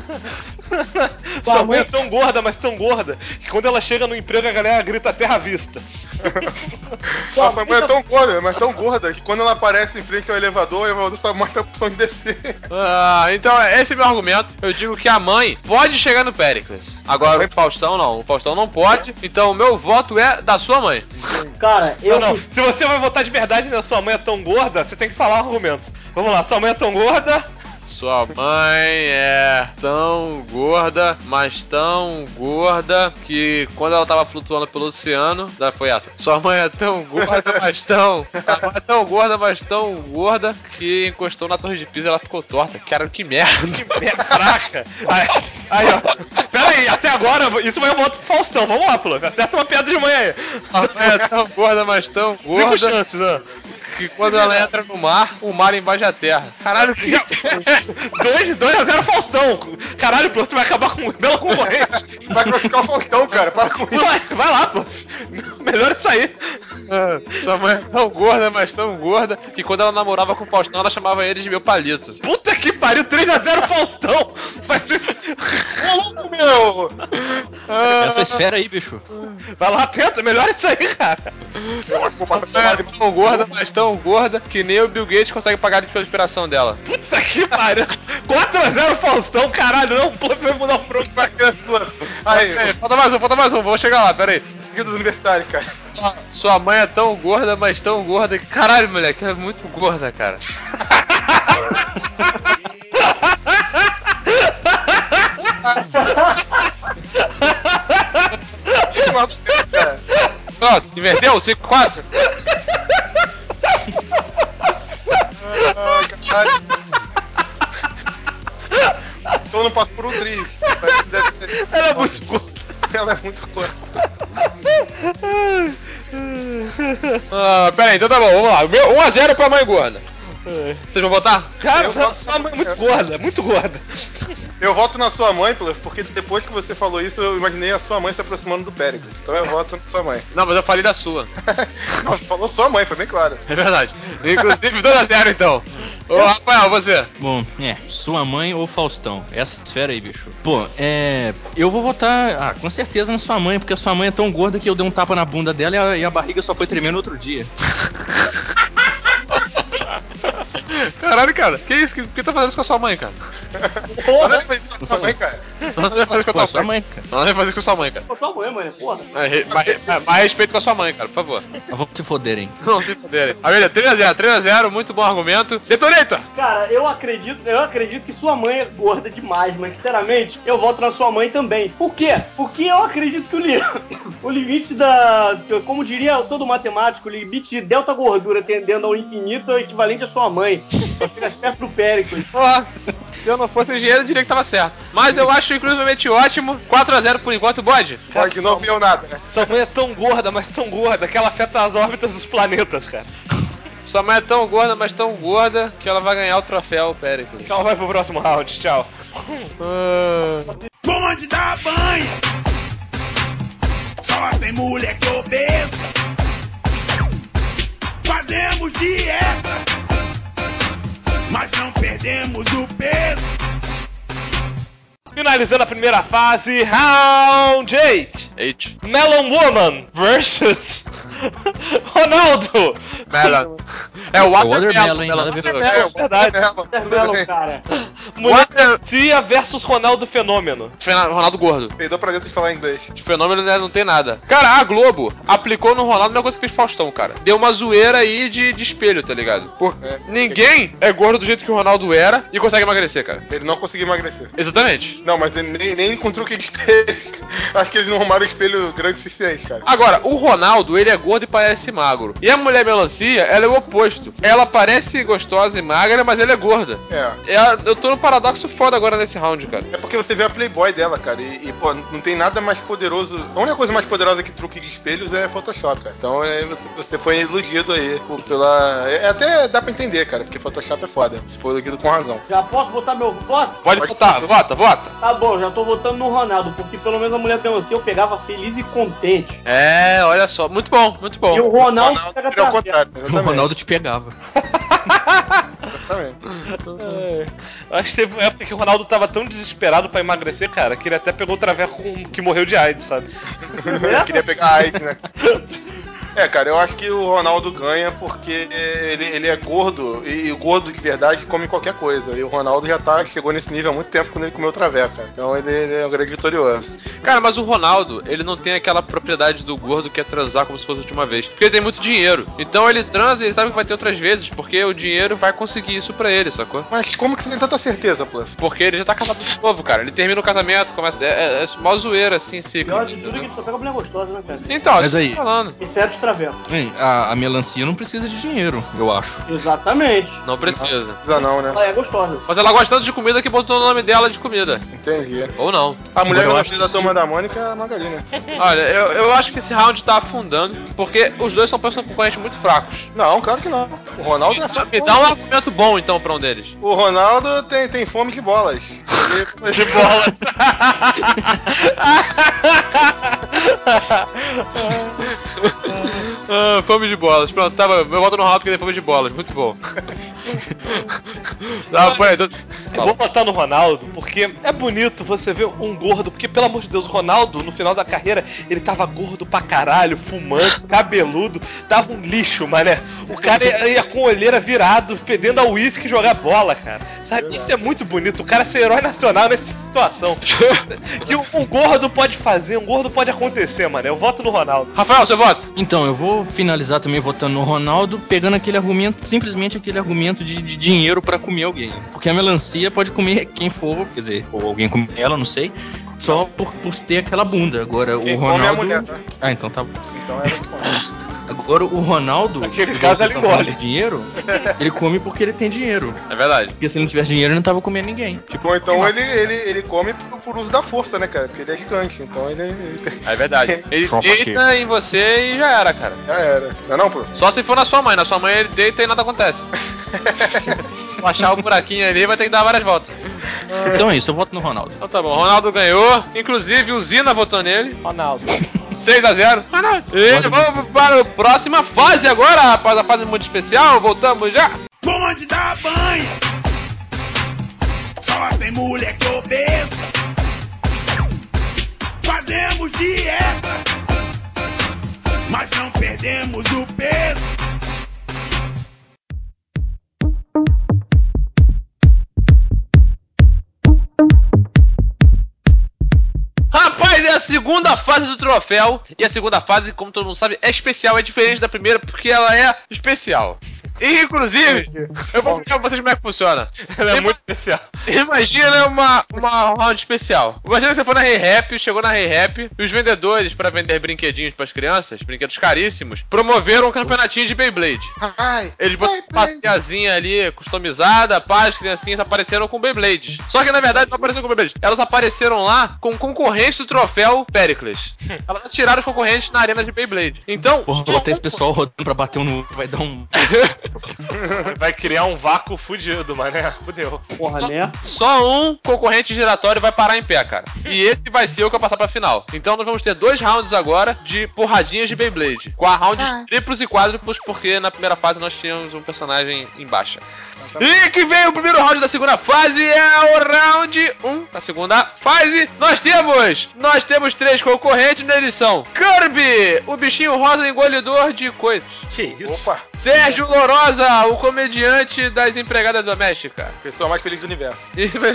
Sua mãe é tão gorda, mas tão gorda, que quando ela chega no emprego, a galera grita terra à vista. A sua mãe é tão gorda, mas tão gorda, que quando ela aparece em frente ao elevador, o elevador só mostra a opção de descer. Então esse é meu argumento. Eu digo que a mãe pode chegar no Péricles. Agora o Faustão não. O Faustão não pode. Então o meu voto é da sua mãe. Cara, Não. Se você vai votar de verdade na sua mãe é tão gorda, você tem que falar o argumento. Vamos lá, sua mãe é tão gorda. Sua mãe é tão gorda, mas tão gorda, que quando ela tava flutuando pelo oceano, foi essa. Sua mãe é tão gorda, mas tão... A mãe é tão gorda, mas tão gorda, que encostou na torre de Pisa e ela ficou torta. Cara, que merda. Que merda, caraca. Aí, ó. Pera aí, até agora, isso vai eu voto pro Faustão. Vamos lá, Pula. Acerta uma piada de mãe aí. A mãe é tão gorda, mas tão gorda. 5 chances, ó. Que quando ela entra no mar, o mar invade a terra. Caralho, que... 2-0 Faustão. Caralho, pô, você vai acabar com bela concorrente. Vai classificar o Faustão, cara. Para com isso. Vai lá, pô. Melhor isso aí. Sua mãe é tão gorda, mas tão gorda, que quando ela namorava com o Faustão, ela chamava ele de meu palito. Puta que pariu. pariu, 3x0 Faustão! Vai ser. Ô, louco, meu! Essa esfera aí, bicho. Vai lá, tenta, melhora isso aí, cara. Eu acho que vou Tão gorda, mas tão gorda que nem o Bill Gates consegue pagar pela inspiração dela. Puta que pariu! 4x0 Faustão, caralho, não, pô, vai mudar o próximo. Aí, Falta mais um, vou chegar lá, pera aí. dia dos universitários, cara. Sua mãe é tão gorda, mas tão gorda que... Caralho, moleque, é muito gorda, cara. Pronto, inverteu? 5-4? Então não passo por um triz. Ela é muito gorda. Ela é muito gorda. Pera aí, então tá bom, vamos lá. 1x0 pra mãe gorda. Vocês vão votar? Cara, sua mãe é muito gorda, muito gorda. Eu voto na sua mãe, porque depois que você falou isso, eu imaginei a sua mãe se aproximando do Péricles. Então eu voto na sua mãe. Não, mas eu falei da sua. Não, falou sua mãe, foi bem claro. É verdade. Inclusive 2x0 então. Ô, Rafael, você. Bom, sua mãe ou Faustão? Essa esfera aí, bicho. Pô, eu vou votar, com certeza na sua mãe, porque a sua mãe é tão gorda que eu dei um tapa na bunda dela e a barriga só foi tremendo outro dia. Caralho, cara, que isso? Que tá fazendo isso com a sua mãe, cara? Não deve fazer isso com a sua mãe, cara. Não deve fazer isso com a sua mãe, cara. Não deve fazer isso com a sua mãe, cara. Com sua mãe, mãe, porra. Mais respeito com a sua mãe, cara, por favor. Vamos se foderem. Não se foderem. Beleza, 3x0, muito bom argumento. Detonator! Cara, eu acredito que sua mãe é gorda demais, mas sinceramente, eu voto na sua mãe também. Por quê? Porque eu acredito que o limite como diria todo matemático, o limite de delta gordura tendendo ao infinito é o equivalente à sua mãe. Pra ficar perto do Péricles. Porra, se eu não fosse engenheiro, eu diria que tava certo. Mas eu acho incrivelmente ótimo. 4x0 por enquanto, bode? Pode, não viu nada, né? Sua mãe é tão gorda, mas tão gorda, que ela afeta as órbitas dos planetas, cara. Sua mãe é tão gorda, mas tão gorda, que ela vai ganhar o troféu, Péricles. Tchau, vai pro próximo round, tchau. Bonde da banha, só tem moleque obeso. Fazemos dieta, mas não perdemos o peso. Finalizando a primeira fase, Round 8. Melon Woman versus Ronaldo. Melon. É o Watermelon, hein? É verdade. Watermelon, cara. Mulher Cia versus Ronaldo Fenômeno. Ronaldo gordo. Peidou pra dentro de falar inglês. De fenômeno né, não tem nada. Cara, a Globo aplicou no Ronaldo a mesma coisa que fez Faustão, cara. Deu uma zoeira aí de espelho, tá ligado? Ninguém é gordo do jeito que o Ronaldo era e consegue emagrecer, cara. Ele não conseguiu emagrecer. Exatamente. Não, mas ele nem com truque de espelho. Acho que eles não arrumaram o espelho grande o suficiente, cara. Agora, o Ronaldo, ele é gordo e parece magro. E a mulher melancia, ela é o oposto. Ela parece gostosa e magra, mas ela é gorda. Eu tô num paradoxo foda agora nesse round, cara. É porque você vê a Playboy dela, cara, e pô, não tem nada mais poderoso. A única coisa mais poderosa que truque de espelhos é Photoshop, cara. Então você foi iludido aí pela. Até dá pra entender, cara, porque Photoshop é foda. Você foi iludido com razão. Já posso botar meu voto? Pode votar, vota. Tá bom, já tô votando no Ronaldo, porque pelo menos a mulher melancia eu pegava feliz e contente. É, olha só, muito bom, muito bom. E o Ronaldo pega seria ao contrário. O Ronaldo te pegava. Exatamente. Acho que teve uma época que o Ronaldo tava tão desesperado pra emagrecer, cara, que ele até pegou o traveco que morreu de AIDS, sabe? Ele queria pegar AIDS, né? Cara, eu acho que o Ronaldo ganha porque ele é gordo e o gordo de verdade come qualquer coisa. E o Ronaldo já chegou nesse nível há muito tempo quando ele comeu o traveco, cara. Então ele é um grande vitorioso. Cara, mas o Ronaldo, ele não tem aquela propriedade do gordo que é transar como se fosse a última vez. Porque ele tem muito dinheiro. Então ele transa e ele sabe que vai ter outras vezes, porque o dinheiro vai conseguir isso pra ele, sacou? Mas como que você tem tanta certeza, Pluff? Porque ele já tá casado de novo, cara. Ele termina o casamento, começa. É mó zoeira, assim, ciclo. Pior de tudo é que ele só pega mulher gostosa, né, cara? Então, mas aí, falando. E certos travecos. A melancia não precisa de dinheiro, eu acho. Exatamente. Não precisa. Não precisa não, né? Ela é gostosa. Mas ela gosta tanto de comida que botou o nome dela de comida. Entendi. Ou não. A mulher eu que acho não da que turma da Mônica é a Magali, né? Olha, eu acho que esse round tá afundando, porque os dois são concorrentes muito fracos. Não, claro que não. O Ronaldo Me dá um argumento bom, então, pra um deles. O Ronaldo tem fome de bolas. De bolas. Fome de bolas. Pronto, meu voto no Ronaldo que tem fome de bolas. Muito bom. Tá, Eu vou botar no Ronaldo, porque é bonito você ver um gordo, porque, pelo amor de Deus, o Ronaldo, no final da carreira, ele tava gordo pra caralho, fumando, cabeludo, tava um lixo, mané. O cara ia com olheira virado, fedendo a uísque e jogar bola, cara. Sabe? Isso é muito bonito, o cara ser herói nacional nessa situação. Que um gordo pode fazer, um gordo pode acontecer, mané. Eu voto no Ronaldo. Rafael, seu voto? Então, eu vou finalizar também votando no Ronaldo, pegando aquele argumento, simplesmente aquele argumento de dinheiro pra comer alguém. Porque a melancia pode comer quem for, quer dizer, ou alguém comer ela, não sei, só por ter aquela bunda. Agora Quem o come é a Ronaldo. mulher, tá? Ah, então tá. Então ela que come. Agora o Ronaldo, Naquele que caso, você ele tá falando engole. de dinheiro, ele come porque ele tem dinheiro. É verdade. Porque se ele não tivesse dinheiro, ele não tava comendo ninguém. Tipo, Ou então ele come por uso da força, né, cara? Porque ele é gigante, então ele É verdade. Ele Só deita em você e já era, cara. já era. Não é não, pô? Só se for na sua mãe. Na sua mãe ele deita e nada acontece. Vou achar um buraquinho ali, vai ter que dar várias voltas. então é isso, eu voto no Ronaldo. Então tá bom, Ronaldo ganhou. Inclusive o Zina votou nele. Ronaldo. 6-0. E vamos para a próxima fase agora, rapaz. A fase muito especial. Voltamos já. Bonde da banha. Só tem moleque obeso. Fazemos dieta, mas não perdemos o peso. Rapaz, é a segunda fase do troféu. E a segunda fase, como todo mundo sabe, é especial. É diferente da primeira porque ela é especial. E, inclusive, eu vou mostrar pra vocês como é que funciona. Ela é muito especial. Imagina uma round especial. Imagina que você foi na Rap, chegou na Rap e os vendedores, para vender brinquedinhos pras crianças, brinquedos caríssimos, promoveram um campeonatinho de Beyblade. Ai, Eles botaram uma passeazinha ali, customizada, pá, as criancinhas apareceram com Beyblades. Só que na verdade não apareceram com Beyblades. Elas apareceram lá com concorrentes do troféu Pericles. Elas tiraram os concorrentes na arena de Beyblade. Então, Porra, só botar esse pessoal rodando pra bater um no outro, vai dar um. Vai criar um vácuo fudido, mané. Fudeu. Porra, né? Só um concorrente giratório vai parar em pé, cara. E esse vai ser o que vai passar pra final. Então nós vamos ter 2 rounds agora de porradinhas de Beyblade. Com a rounds triplos e quádruplos, porque na primeira fase nós tínhamos um personagem em baixa. E que vem o primeiro round da segunda fase, é o round 1 da segunda fase. Nós temos 3 concorrentes na edição. Kirby, o bichinho rosa engolidor de coisas. Que isso? opa, Sérgio Lorosa, o comediante das empregadas domésticas. pessoa mais feliz do universo.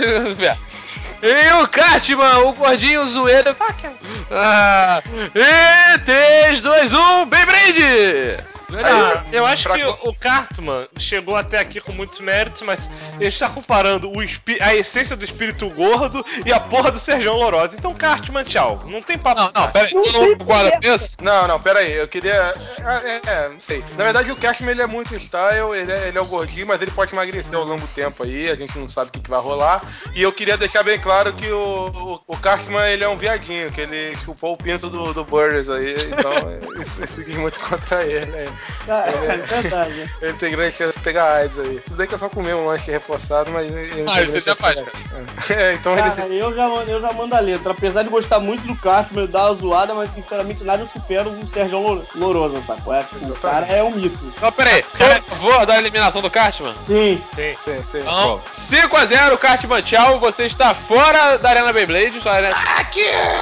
E o Cartman, o gordinho zoeiro. E 3, 2, 1, Beyblade! Eu acho que o Cartman chegou até aqui com muitos méritos, mas ele está comparando a essência do espírito gordo e a porra do Sergião Lourosa. Então, Cartman, tchau. Não tem papo. Não, pera aí, tu não concorda com isso? Não, pera aí, eu queria... não sei. Na verdade, o Cashman, ele é muito style, ele é o gordinho, mas ele pode emagrecer ao longo do tempo aí, a gente não sabe o que vai rolar. E eu queria deixar bem claro que o Cashman, ele é um viadinho, que ele chupou o pinto do Burgers aí, então isso diz muito contra ele, né? É verdade. Ele tem grande chance de pegar AIDS aí. Tudo bem que eu só comi um lanche reforçado, mas ele tem Isso grande já chance faz, de cara. pegar. Então ele... Cara, eu já mando a letra. Apesar de gostar muito do Cartman, dar uma zoada, mas sinceramente nada supera o Sérgio Lourosa, sacou? O cara é um mito. Não, pera aí, vou dar a eliminação do Cartman? Sim. Sim. Então, 5-0, Cartman, tchau, você está fora da Arena Beyblade. Sua arena... Aqui!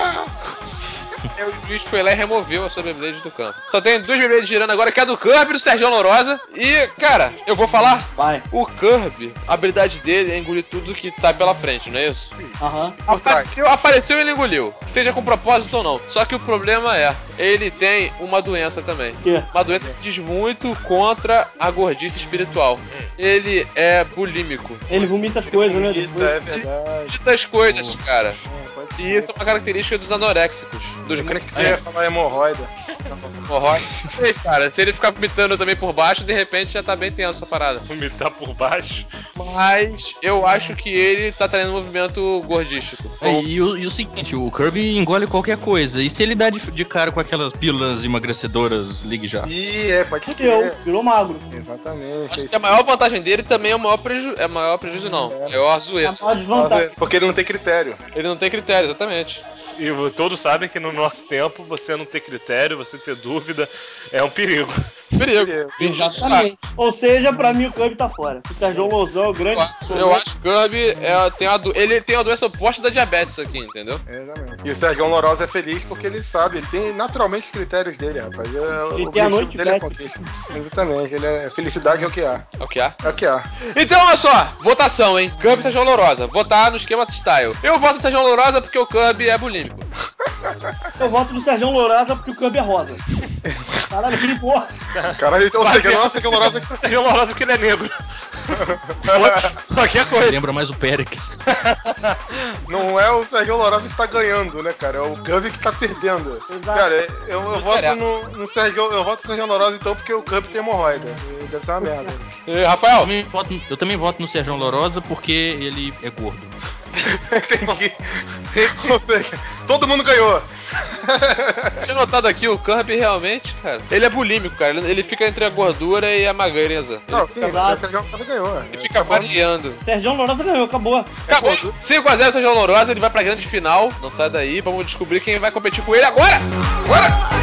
O juiz foi lá e removeu a sua Beyblade do campo. Só tem 2 Beyblades girando agora, que é a do Kirby e do Sergião Lourosa. E, cara, eu vou falar. Vai. O Kirby, a habilidade dele é engolir tudo que tá pela frente, não é isso? Aham. Apareceu e ele engoliu. Seja com propósito ou não. Só que o problema é, ele tem uma doença também. quê? Uma doença que diz muito contra a gordice espiritual. Ele é bulímico. Ele vomita as coisas, né? É verdade. Muitas coisas, cara. Pode E isso é uma característica dos anoréxicos. Dos Eu creio que você ia falar hemorroida. hemorroides. E, cara, se ele ficar vomitando também por baixo, de repente já tá bem tenso essa parada. Vomitar por baixo. Mas eu acho que ele tá traindo um movimento gordístico. E o seguinte, o Kirby engole qualquer coisa. E se ele dá de cara com aquelas pílulas emagrecedoras, ligue já. Pode Fudeu, ser. virou magro. Exatamente. Acho que a maior vantagem dele também é o maior prejuízo. É maior prejuízo, não. É o É azueiro. a maior desvantagem. Porque ele não tem critério. Ele não tem critério, exatamente. E todos sabem que no nosso tempo, você não ter critério, você ter dúvida, é um perigo. Perigo. Exatamente. Ou seja, pra mim o Kirby tá fora. O Sérgio Lozão é o grande. Eu acho que o Kirby ele tem a doença oposta da diabetes aqui, entendeu? Exatamente. E o Sérgio Lourosa é feliz porque ele sabe, ele tem naturalmente os critérios dele, rapaz. Ele O tem a objetivo noite dele é a Betis. conquista. Exatamente, felicidade é o que há. É o que há. É o que há. Então, olha só, votação, hein? Kirby e Sérgio Lourosa. Votar no esquema style. Eu voto no Sérgio Lourosa porque o Kirby é bulímico. Eu voto no Sérgio Lourosa porque o Kirby é rosa. Caralho, que porra. Caralho, ou seja, não é o Sérgio Lourosa que Sérgio Lourosa porque ele é negro. Qualquer coisa. Lembra mais o Périx. não é o Sérgio Lourosa que tá ganhando, né, cara? É o Kirby que tá perdendo. Exato. Cara, eu voto no Sérgio. Eu voto no Sérgio Lourosa então porque o Kirby tem hemorroida. E deve ser uma merda. E, Rafael? Eu também voto no Sérgio Lourosa porque ele é gordo. Entendi. Ou seja, todo mundo ganhou. Tinha notado aqui, o Kirby realmente, cara, ele é bulímico, cara. Ele fica entre a gordura e a magreza. Não, Ele sim, exato. o Sérgio Lourosa ganhou. ele fica variando. Sérgio Lourosa ganhou, acabou. Acabou. 5x0 Sérgio Lourosa, ele vai pra grande final. Não sai daí, vamos descobrir quem vai competir com ele agora! Bora!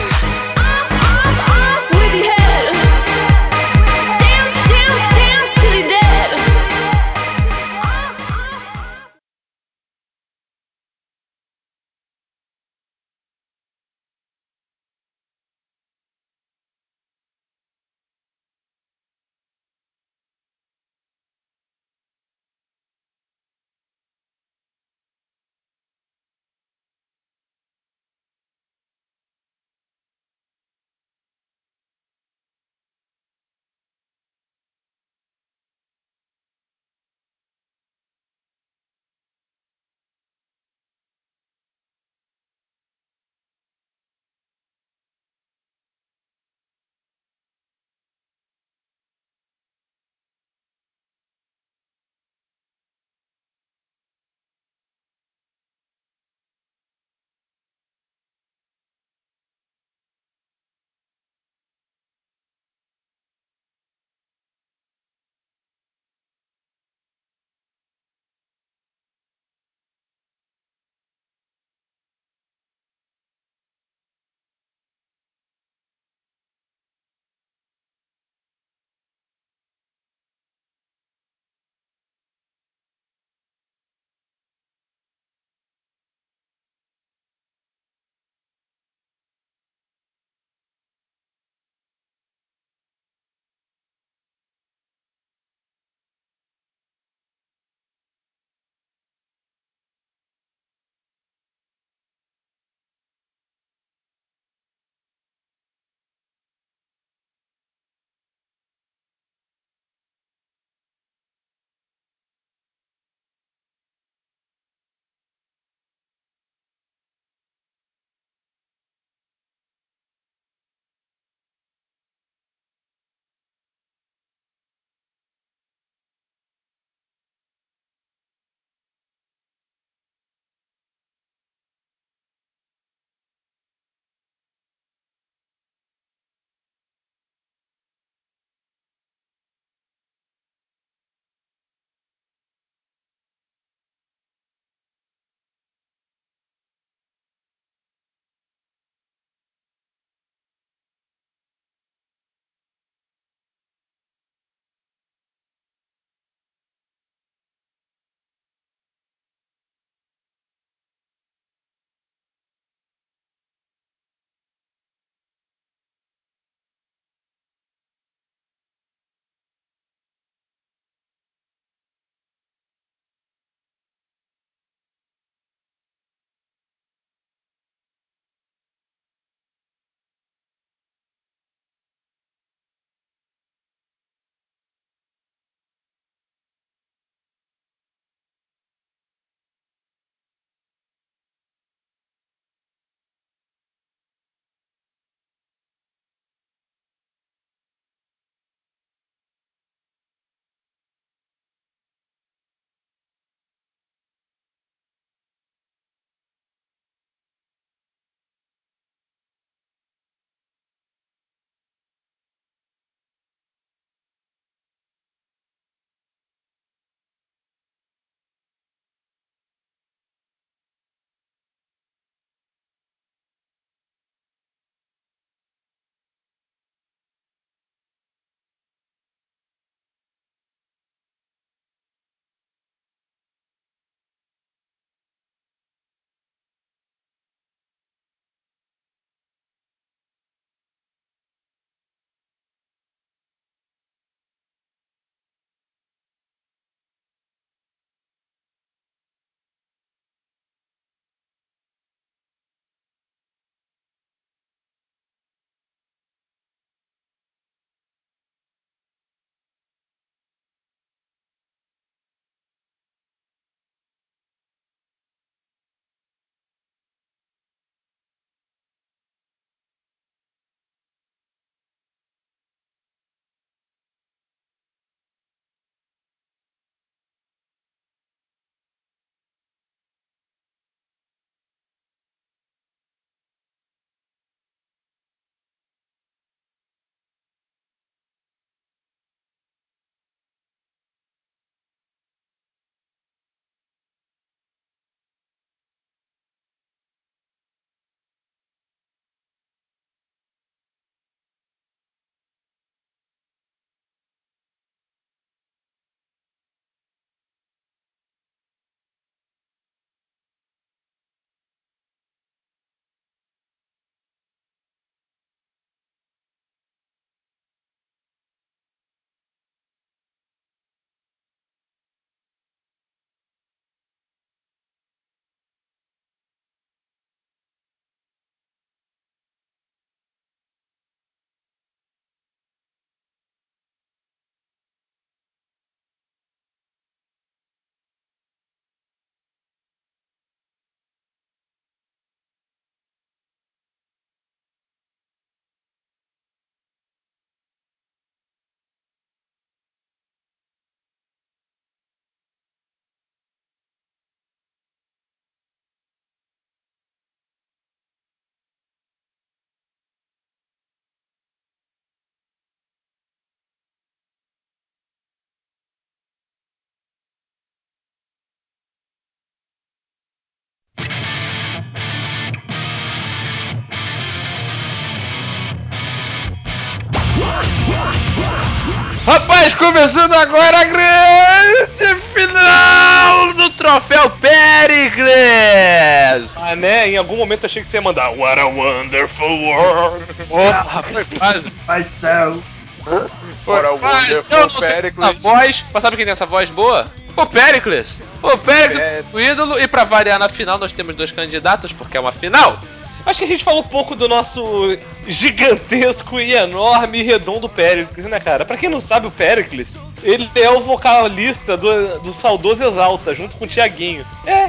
demais! Começando agora a grande final do Troféu Péricles! Ah, né? Em algum momento eu achei que você ia mandar What a Wonderful World. Opa, foi quase. Ora, o Mas eu Wonderful não tenho Péricles. essa voz. Mas sabe quem tem essa voz boa? O Péricles! O Péricles, o ídolo. E pra variar na final, nós temos 2 candidatos, porque é uma final. Acho que a gente falou um pouco do nosso gigantesco e enorme e redondo Péricles, né, cara? Pra quem não sabe, o Péricles, ele é o vocalista do saudoso Exalta, junto com o Thiaguinho.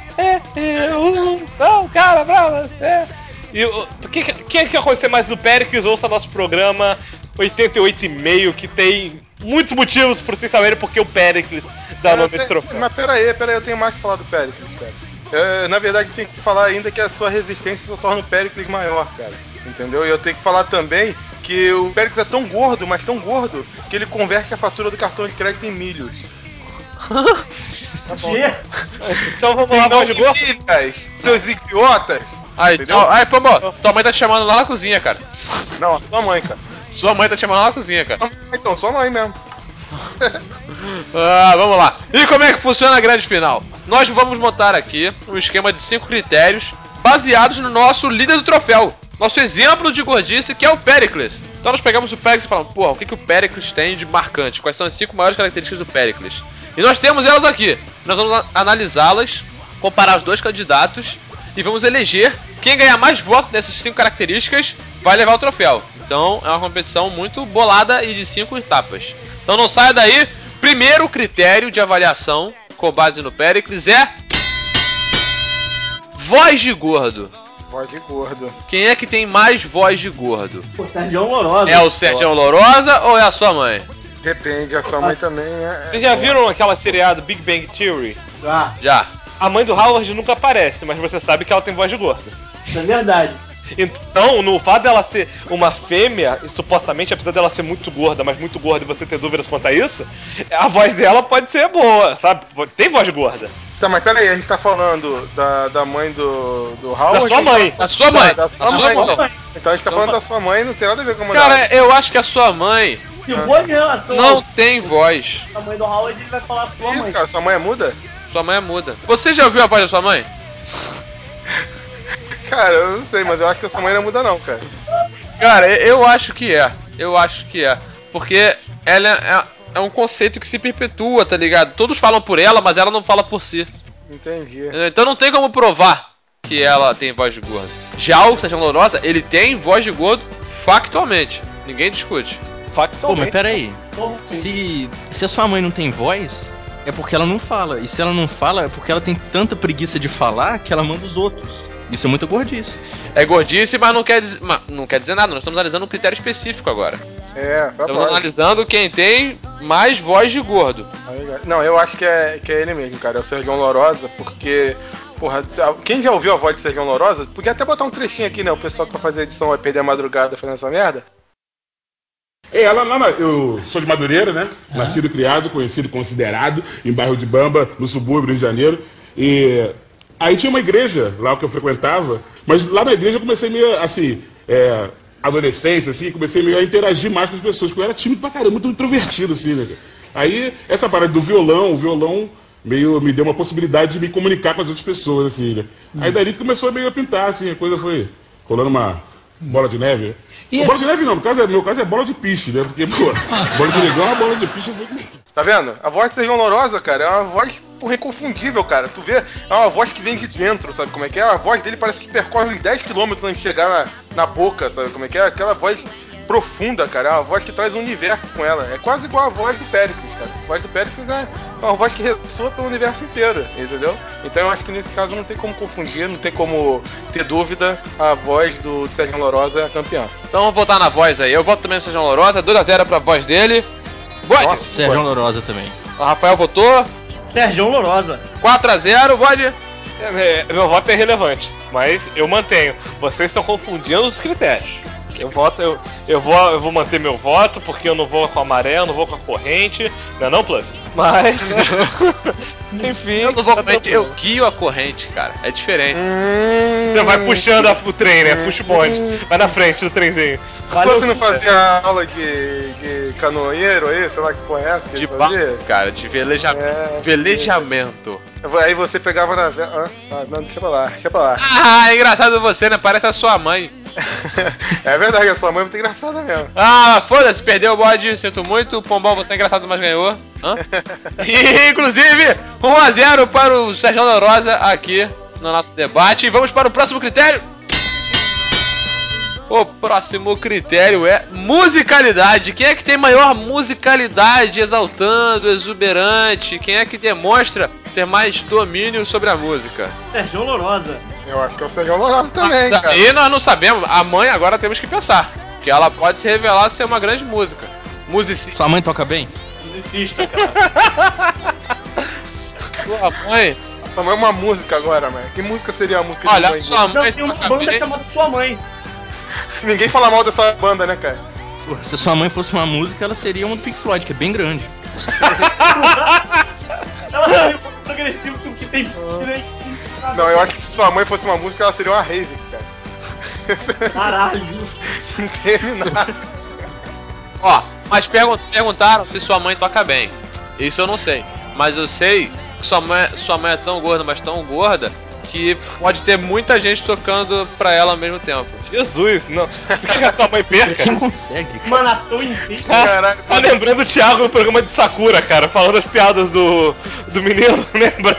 São cara brava, E quem quer conhecer mais do Péricles, ouça nosso programa 88,5, que tem muitos motivos por vocês saberem porque o Péricles dá nome a esse troféu. Mas peraí, eu tenho mais que falar do Péricles, cara. Na verdade, tem que falar ainda que a sua resistência só torna o Péricles maior, cara. Entendeu? E eu tenho que falar também que o Péricles é tão gordo, mas tão gordo, que ele converte a fatura do cartão de crédito em milhos. Tá bom. Então vamos lá, voz de gordo? Milhas, seus idiotas! Aí, Entendeu? Pô, tua mãe tá te chamando lá na cozinha, cara. Não, a sua mãe, cara. Sua mãe tá te chamando lá na cozinha, cara. Então, sua mãe mesmo. Vamos lá. E como é que funciona a grande final? Nós vamos montar aqui um esquema de 5 critérios baseados no nosso líder do troféu. Nosso exemplo de gordice, que é o Péricles. Então nós pegamos o Péricles e falamos, porra, o que o Péricles tem de marcante? Quais são as 5 maiores características do Péricles? E nós temos elas aqui. Nós vamos analisá-las, comparar os 2 candidatos e vamos eleger quem ganhar mais votos dessas 5 características vai levar o troféu. Então é uma competição muito bolada e de 5 etapas. Então não saia daí. Primeiro critério de avaliação com base no Péricles é voz de gordo. Voz de gordo. Quem é que tem mais voz de gordo? O Sérgio Lourosa. É o Sérgio Lourosa ou é a sua mãe? Depende, a sua mãe também é... Vocês já viram aquela seriado Big Bang Theory? Já. A mãe do Howard nunca aparece, mas você sabe que ela tem voz de gordo. Isso é verdade. Então, no fato dela ser uma fêmea, e supostamente, apesar dela ser muito gorda, mas muito gorda e você ter dúvidas quanto a isso, a voz dela pode ser boa, sabe? Tem voz gorda. Tá, mas peraí, a gente tá falando da mãe do Howard? Da sua mãe. A sua mãe. Da sua A sua mãe. mãe. Então a gente tá falando da sua mãe, não tem nada a ver com a mulher. Cara, eu acho que a sua mãe Que boa em relação não tem voz. à mãe do Howard, ele vai falar sua Isso, mãe. cara, sua mãe é muda? Sua mãe é muda. Você já ouviu a voz da sua mãe? Cara, eu não sei, mas eu acho que a sua mãe não muda não, cara. Cara, eu acho que é. Eu acho que é. Porque ela é um conceito que se perpetua, tá ligado? Todos falam por ela, mas ela não fala por si. Entendi. Então não tem como provar que ela tem voz de gordo. Já o Sérgio Lourosa, ele tem voz de gordo factualmente. Ninguém discute. Pô, mas peraí. Como assim? Se a sua mãe não tem voz, é porque ela não fala. E se ela não fala, é porque ela tem tanta preguiça de falar que ela manda os outros. Isso é muito gordice. É gordice, mas não quer dizer nada. Nós estamos analisando um critério específico agora. Estamos analisando quem tem mais voz de gordo. Não, eu acho que é ele mesmo, cara. É o Sérgio Lourosa, porque... Porra, quem já ouviu a voz de Sérgio Lourosa, podia até botar um trechinho aqui, né? O pessoal que vai fazer a edição vai perder a madrugada fazendo essa merda. Eu sou de Madureira, né? Nascido e criado, conhecido, considerado, em bairro de Bamba, no subúrbio do Rio de Janeiro. E aí tinha uma igreja lá que eu frequentava, mas lá na igreja eu comecei meio, assim, adolescência, assim, comecei meio a interagir mais com as pessoas, porque eu era tímido pra caramba, muito introvertido, assim, né? Aí, essa parada do violão, o violão meio me deu uma possibilidade de me comunicar com as outras pessoas, assim, né? Aí dali começou meio a pintar, assim, a coisa foi rolando uma bola de neve. Bola de neve não, no meu caso é bola de piche, né? Porque, pô, bola de negão é uma bola de piche. Tá vendo? A voz de Sérgio Lourosa, cara, é uma voz inconfundível, cara. Tu vê, é uma voz que vem de dentro, sabe como é que é? A voz dele parece que percorre uns 10 km antes de chegar na boca, sabe como é que é? Aquela voz profunda, cara, é uma voz que traz um universo com ela. É quase igual a voz do Péricles, cara. A voz do Péricles é uma voz que ressoa pelo universo inteiro, entendeu? Então eu acho que nesse caso não tem como confundir, não tem como ter dúvida, a voz do Sérgio Lourosa é a campeã. Então vamos votar na voz aí. Eu voto também no Sérgio Lourosa, 2-0 pra voz dele. Bode! Sérgio Lourosa também. O Rafael votou. Sérgio Lourosa. 4-0, Bode. Meu voto é irrelevante, mas eu mantenho. Vocês estão confundindo os critérios. Eu vou manter meu voto porque eu não vou com a maré, eu não vou com a corrente. Não é não, Pluff? Mas. Enfim. Eu não vou corrente, eu guio a corrente, cara. É diferente. Você vai puxando o trem, né? Puxa o bonde. Vai na frente do trenzinho. Você não fazia aula de canoeiro aí? Sei lá que porra é essa que De ele fazia? barco, cara, de velejamento. Velejamento. Aí você pegava na não, deixa pra lá. Ah, é engraçado você, né? Parece a sua mãe. É verdade, a sua mãe é muito engraçada mesmo. Ah, foda-se, perdeu o bode, sinto muito. Pombal, você é engraçado, mas ganhou. Hã? E, inclusive, 1-0 para o Sérgio Lourosa aqui no nosso debate. E vamos para o próximo critério. O próximo critério é musicalidade. Quem é que tem maior musicalidade, exaltando, exuberante? Quem é que demonstra ter mais domínio sobre a música? Sérgio Lourosa. Eu acho que é o Sérgio Lourosa também, cara. Aí nós não sabemos. A mãe agora temos que pensar. Que ela pode se revelar ser uma grande música. Musicista. Sua mãe toca bem? Musicista, cara. Sua mãe. Sua mãe é uma música agora, mano. Que música seria a música Olha, de mãe? sua Não, mãe tem uma toca banda bem. chamada Sua Mãe. Ninguém fala mal dessa banda, né, cara? Porra, se sua mãe fosse uma música, ela seria uma do Pink Floyd, que é bem grande. Ela seria um pouco progressivo que tem. Não, eu acho que se sua mãe fosse uma música, ela seria uma rave, cara. Caralho. Interminável. Ó, mas perguntaram se sua mãe toca bem. Isso eu não sei. Mas eu sei que sua mãe é tão gorda, mas tão gorda, que pode ter muita gente tocando pra ela ao mesmo tempo. Jesus, não. Você quer que a sua mãe perca? Quem consegue? Uma nação inteira. Caralho. Tá lembrando o Thiago no programa de Sakura, cara, falando as piadas do menino, lembra?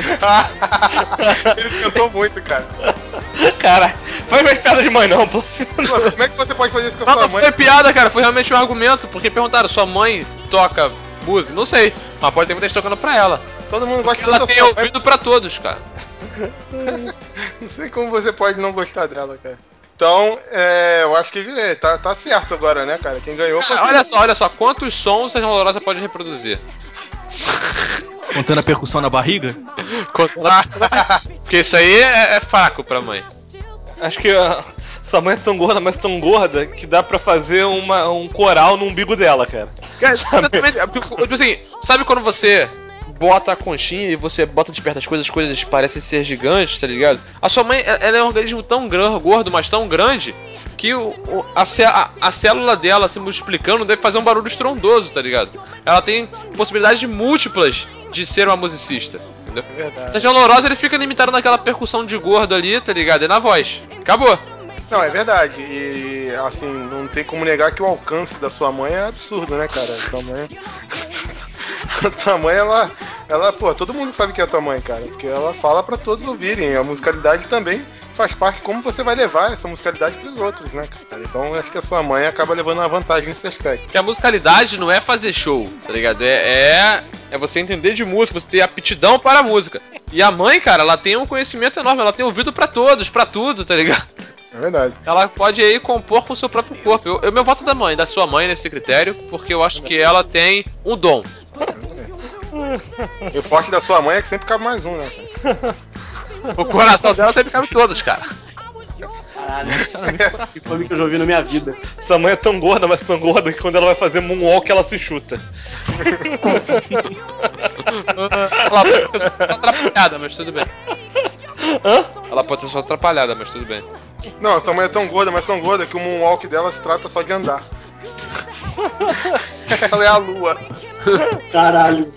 Ele cantou muito, cara. Cara, faz mais piada de mãe não, pô. Pô, como é que você pode fazer isso com a Não, sua não mãe? foi piada, cara, foi realmente um argumento, porque perguntaram, sua mãe toca música? Não sei, mas pode ter muita gente tocando pra ela. Todo mundo gosta Ela da tem sua mãe. ouvido pra todos, cara. Não sei como você pode não gostar dela, cara. Então, eu acho que tá certo agora, né, cara? Quem ganhou foi. Olha só, quantos sons o Sérgio Lourosa pode reproduzir? Contando a percussão na barriga? Porque isso aí é fraco pra mãe. Acho que sua mãe é tão gorda, mas tão gorda, que dá pra fazer um coral no umbigo dela, cara. Tipo assim, sabe quando você bota a conchinha e você bota de perto as coisas parecem ser gigantes, tá ligado? A sua mãe, ela é um organismo tão gordo, mas tão grande, que a célula dela se multiplicando deve fazer um barulho estrondoso, tá ligado? Ela tem possibilidades múltiplas de ser uma musicista, entendeu? É verdade. Sérgio Lourosa, ele fica limitado naquela percussão de gordo ali, tá ligado? E na voz. Acabou. Não, é verdade. E, assim, não tem como negar que o alcance da sua mãe é absurdo, né, cara? Sua mãe. A tua mãe, ela, pô, todo mundo sabe que é a tua mãe, cara, porque ela fala pra todos ouvirem. A musicalidade também faz parte de como você vai levar essa musicalidade pros outros, né, cara? Então acho que a sua mãe acaba levando uma vantagem nesse aspecto. Porque a musicalidade não é fazer show, tá ligado? É você entender de música, você ter aptidão para a música. E a mãe, cara, ela tem um conhecimento enorme, ela tem ouvido pra todos, pra tudo, tá ligado? É verdade. Ela pode aí compor com o seu próprio corpo. Eu meu voto da sua mãe nesse critério, porque eu acho que ela tem um dom. E o forte da sua mãe é que sempre cabe mais um, né, cara? O coração dela sempre cabe todos, cara. Caralho. Que fome que eu já ouvi na minha vida. Sua mãe é tão gorda, mas tão gorda, que quando ela vai fazer moonwalk, ela se chuta. Ela pode ser só atrapalhada, mas tudo bem. Ela pode ser só atrapalhada, mas tudo bem. Não, a sua mãe é tão gorda que o moonwalk dela se trata só de andar. Ela é a lua. Caralho.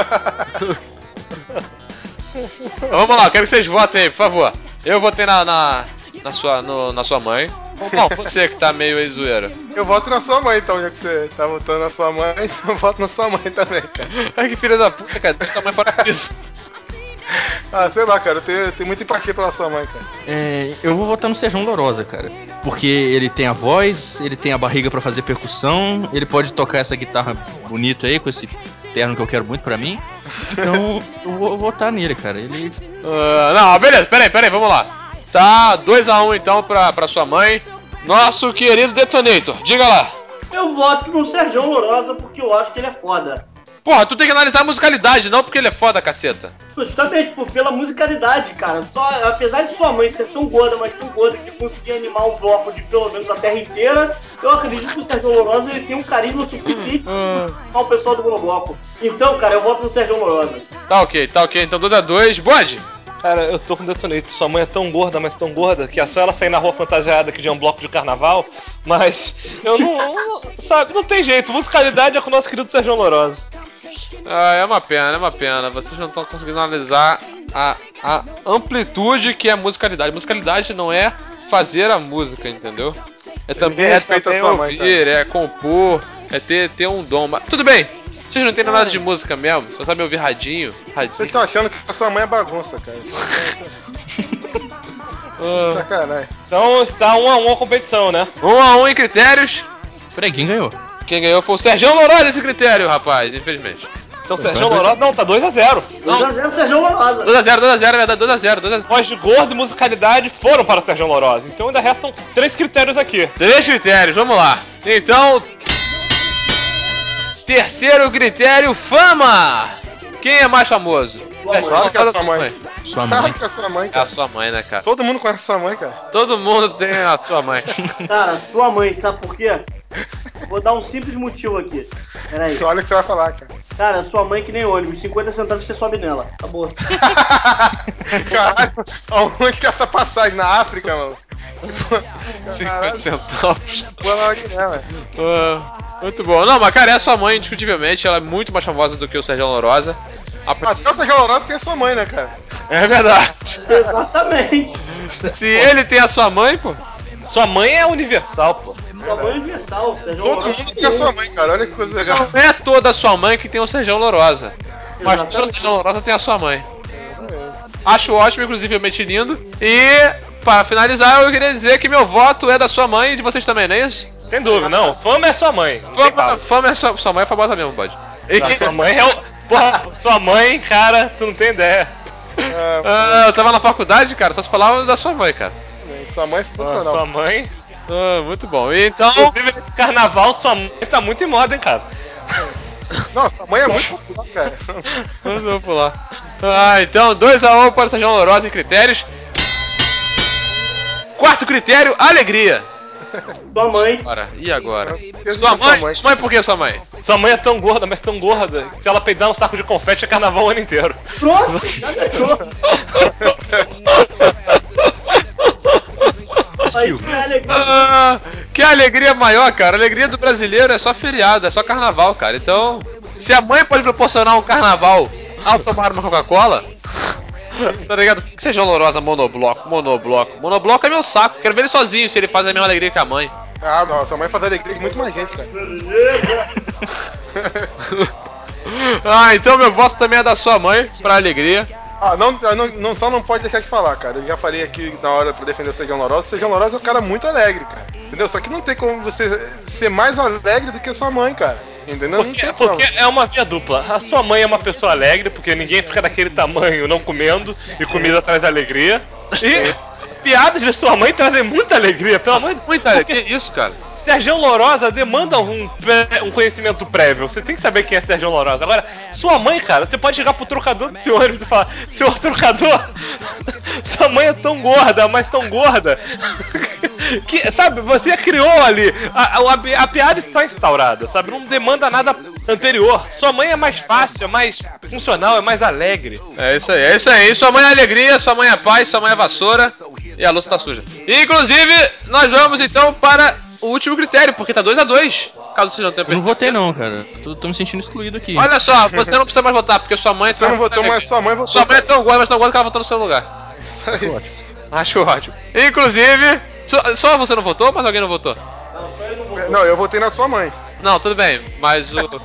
Vamos lá, quero que vocês votem aí, por favor. Eu votei na sua mãe. Bom, você que tá meio aí zoeira. Eu voto na sua mãe, então, já que você tá votando na sua mãe, eu voto na sua mãe também, cara. Ai, que filha da puta, cara. Deixa sua mãe fora disso. Ah, sei lá, cara, eu tenho muita empatia pela sua mãe, cara. Eu vou votar no Sérgio Lourosa, cara. Porque ele tem a voz, ele tem a barriga pra fazer percussão, ele pode tocar essa guitarra bonita aí, com esse terno que eu quero muito pra mim. Então, eu vou votar nele, cara. Ele... não, beleza, peraí, vamos lá. Tá 2-1 então pra sua mãe. Nosso querido Detonator, diga lá. Eu voto no Sérgio Lourosa porque eu acho que ele é foda. Porra, tu tem que analisar a musicalidade, não porque ele é foda, caceta. Justamente, pô, pela musicalidade, cara. Apesar de sua mãe ser tão gorda, mas tão gorda que conseguia animar um bloco de pelo menos a terra inteira, eu acredito que o Sérgio Lourosa ele tem um carisma suficiente para o pessoal do Monobloco. Então, cara, eu voto no Sérgio Lourosa. Tá ok. Então 2x2. Bode! Cara, eu tô com Detonator. Sua mãe é tão gorda, mas tão gorda, que é só ela sair na rua fantasiada que de um bloco de carnaval. Mas eu não sabe, não tem jeito. Musicalidade é com o nosso querido Sérgio Lourosa. Ah, é uma pena. Vocês não estão conseguindo analisar a amplitude que é a musicalidade. Musicalidade não é fazer a música, entendeu? É também ouvir, é compor, é ter um dom. Mas, tudo bem, vocês não entendem nada de música mesmo, só sabem ouvir radinho. Vocês estão achando que a sua mãe é bagunça, cara. Sacanagem. Então está 1x1 a competição, né? 1x1 em critérios. Peraí, quem ganhou? Quem ganhou foi o Sérgio Lourosa esse critério, rapaz, infelizmente. Então Sérgio Lourosa, não, tá 2x0. 2x0 Sérgio Lourosa. 2x0, é verdade, 2x0. Voz de gordo e musicalidade foram para o Sérgio Lourosa. Então ainda restam 3 critérios aqui. 3 critérios, vamos lá. Então, terceiro critério, fama. Quem é mais famoso? Claro que é a sua mãe. Sua Claro mãe. que é a sua mãe, É a cara. sua mãe, né, cara? Todo mundo conhece a sua mãe, cara. Todo mundo tem a sua mãe. Cara, sua mãe, sabe por quê? Vou dar um simples motivo aqui. Peraí. Olha o que você vai falar, cara. Cara, sua mãe que nem ônibus, 50 centavos você sobe nela. Acabou. Caralho, aonde que essa passagem? Na África, mano? 50 centavos. Pô, ela aqui, né, velho? Muito bom. Não, mas cara, é a sua mãe, indiscutivelmente. Ela é muito mais famosa do que o Sérgio Lourosa. Até o Sérgio Lourosa tem a sua mãe, né, cara? É verdade. Exatamente. Se ele tem a sua mãe, pô. Sua mãe é universal, pô. Sua mãe é universal, Sérgio Todo Lourosa. mundo tem a sua mãe, cara. Olha que coisa legal. Não é toda a sua mãe que tem o Sérgio Lourosa. Mas toda a Sérgio Lourosa tem a sua mãe. Acho ótimo, inclusivemente lindo. E, para finalizar, eu queria dizer que meu voto é da sua mãe e de vocês também, não é isso? Sem dúvida, não. Fama é sua mãe. Fama é sua mãe, é famosa mesmo, pode. Sua mãe é o... Porra, sua mãe, cara, tu não tem ideia. Eu tava na faculdade, cara, só se falava da sua mãe, cara. Sua mãe é sensacional. Sua mãe... Muito bom. Então, inclusive, carnaval, sua mãe tá muito em moda, hein, cara. Nossa, sua mãe é muito popular, cara. Vamos pular. Então 2x1 para o Sérgio Lourosa em critérios. Quarto critério, alegria. Sua mãe. E agora? Sua mãe? Sua mãe, por que sua mãe? Sua mãe é tão gorda, mas tão gorda, que se ela peidar um saco de confete é carnaval o ano inteiro. Pronto, já ganhou. Que alegria maior, cara. A alegria do brasileiro é só feriado, é só carnaval, cara. Então, se a mãe pode proporcionar um carnaval ao tomar uma Coca-Cola, tá ligado? Que seja Lourosa, monobloco. Monobloco é meu saco. Quero ver ele sozinho se ele faz a mesma alegria que a mãe. Ah, não. Sua mãe faz alegria de muito mais gente, cara. Então meu voto também é da sua mãe, pra alegria. Só não pode deixar de falar, cara. Eu já falei aqui na hora pra defender o Sérgio Lourosa. O Sérgio Lourosa é um cara muito alegre, cara. Entendeu? Só que não tem como você ser mais alegre do que a sua mãe, cara. Entendeu? Porque é uma via dupla. A sua mãe é uma pessoa alegre, porque ninguém fica daquele tamanho não comendo, e comida traz alegria. E piadas de sua mãe trazem muita alegria, pelo amor de Deus. Muita alegria. Que isso, cara? Sérgio Lourosa demanda um conhecimento prévio. Você tem que saber quem é Sérgio Lourosa. Agora, sua mãe, cara, você pode chegar pro trocador do seu ônibus e falar: senhor trocador, sua mãe é tão gorda, mas tão gorda, que, sabe, você criou ali. A piada está instaurada, sabe? Não demanda nada anterior. Sua mãe é mais fácil, é mais funcional, é mais alegre. É isso aí. Sua mãe é alegria, sua mãe é paz, sua mãe é vassoura e a louça tá suja. Inclusive, nós vamos então para o último critério, porque tá 2x2. Caso você não tenha percebido. Eu não votei não, cara. Tô me sentindo excluído aqui. Olha só, você não precisa mais votar, porque sua mãe... Você não votou, mas sua mãe votou. Sua mãe é tão gorda, mas tão gorda que ela votou no seu lugar. Isso aí. Ótimo. Acho ótimo. Inclusive, só você não votou, mas alguém não votou? Não, eu votei na sua mãe. Não, tudo bem, mas o...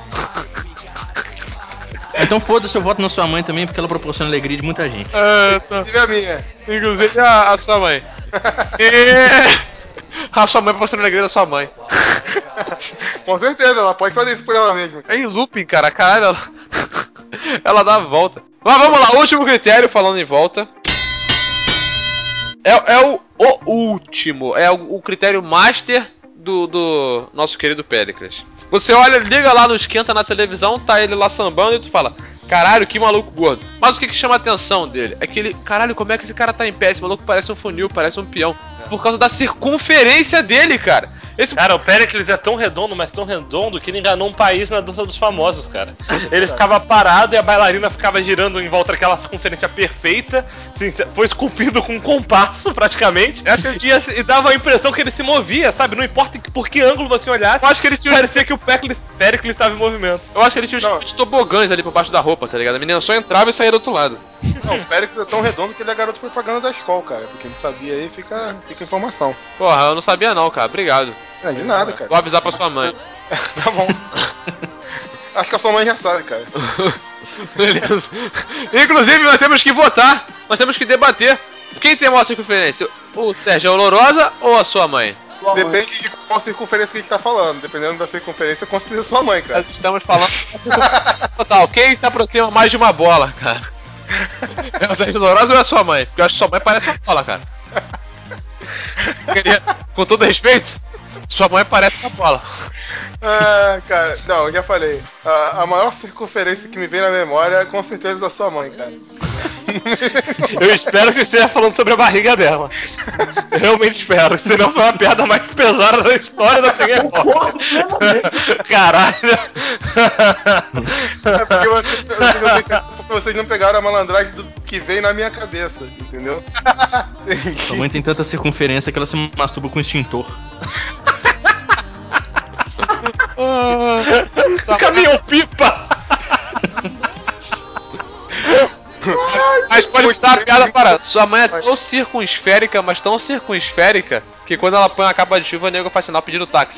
Então foda-se, eu voto na sua mãe também, porque ela proporciona alegria de muita gente. Inclusive a minha. Inclusive a sua mãe. E... a sua mãe proporciona alegria da sua mãe. Com certeza, ela pode fazer isso por ela mesma. É em looping, cara. Caralho, ela dá a volta. Mas vamos lá, último critério, falando em volta. É o último. É o critério master do nosso querido Péricles. Você olha, liga lá no Esquenta na televisão, tá ele lá sambando e tu fala, caralho, que maluco gordo. Mas o que chama a atenção dele? É que ele, caralho, como é que esse cara tá em pé? Esse maluco parece um funil, parece um peão. Por causa da circunferência dele, cara. Cara, o Péricles é tão redondo, mas tão redondo, que ele enganou um país na dança dos famosos, cara. Ele ficava parado e a bailarina ficava girando em volta daquela circunferência perfeita. Assim, foi esculpido com um compasso, praticamente. E dava a impressão que ele se movia, sabe? Não importa por que ângulo você olhasse. Eu acho que ele tinha... Parecia que o Péricles estava em movimento. Eu acho que ele tinha uns tobogãs ali por baixo da roupa, tá ligado? A menina só entrava e saía do outro lado. Não, o Péricles é tão redondo que ele é garoto propaganda da escola, cara. Porque ele sabia aí, fica informação. Porra, eu não sabia não, cara. Obrigado. É, de nada, cara. Vou avisar pra sua mãe. Tá bom. Acho que a sua mãe já sabe, cara. Beleza. Inclusive, nós temos que votar. Nós temos que debater. Quem tem a maior circunferência? O Sérgio Olorosa ou a sua mãe? Depende de qual circunferência que a gente tá falando. Dependendo da circunferência, com certeza sua mãe, cara. Estamos falando da circunferência total. Quem se aproxima mais de uma bola, cara? É o Sérgio Olorosa ou é a sua mãe? Porque eu acho que sua mãe parece uma bola, cara. Com todo respeito, sua mãe parece uma bola. Ah, cara, não, eu já falei. A maior circunferência que me vem na memória é com certeza da sua mãe, cara. Eu espero que você esteja falando sobre a barriga dela. Eu realmente espero, senão foi uma piada mais pesada da história da TV. Caralho. É porque vocês não pegaram a malandragem do que veio na minha cabeça, entendeu? Sua mãe tem tanta circunferência que ela se masturba com extintor. Caminhão pipa! Mas pode estar a piada para. Sua mãe é tão circunsférica, mas tão circunsférica, que quando ela põe a capa de chuva, o nego faz sinal pedindo táxi.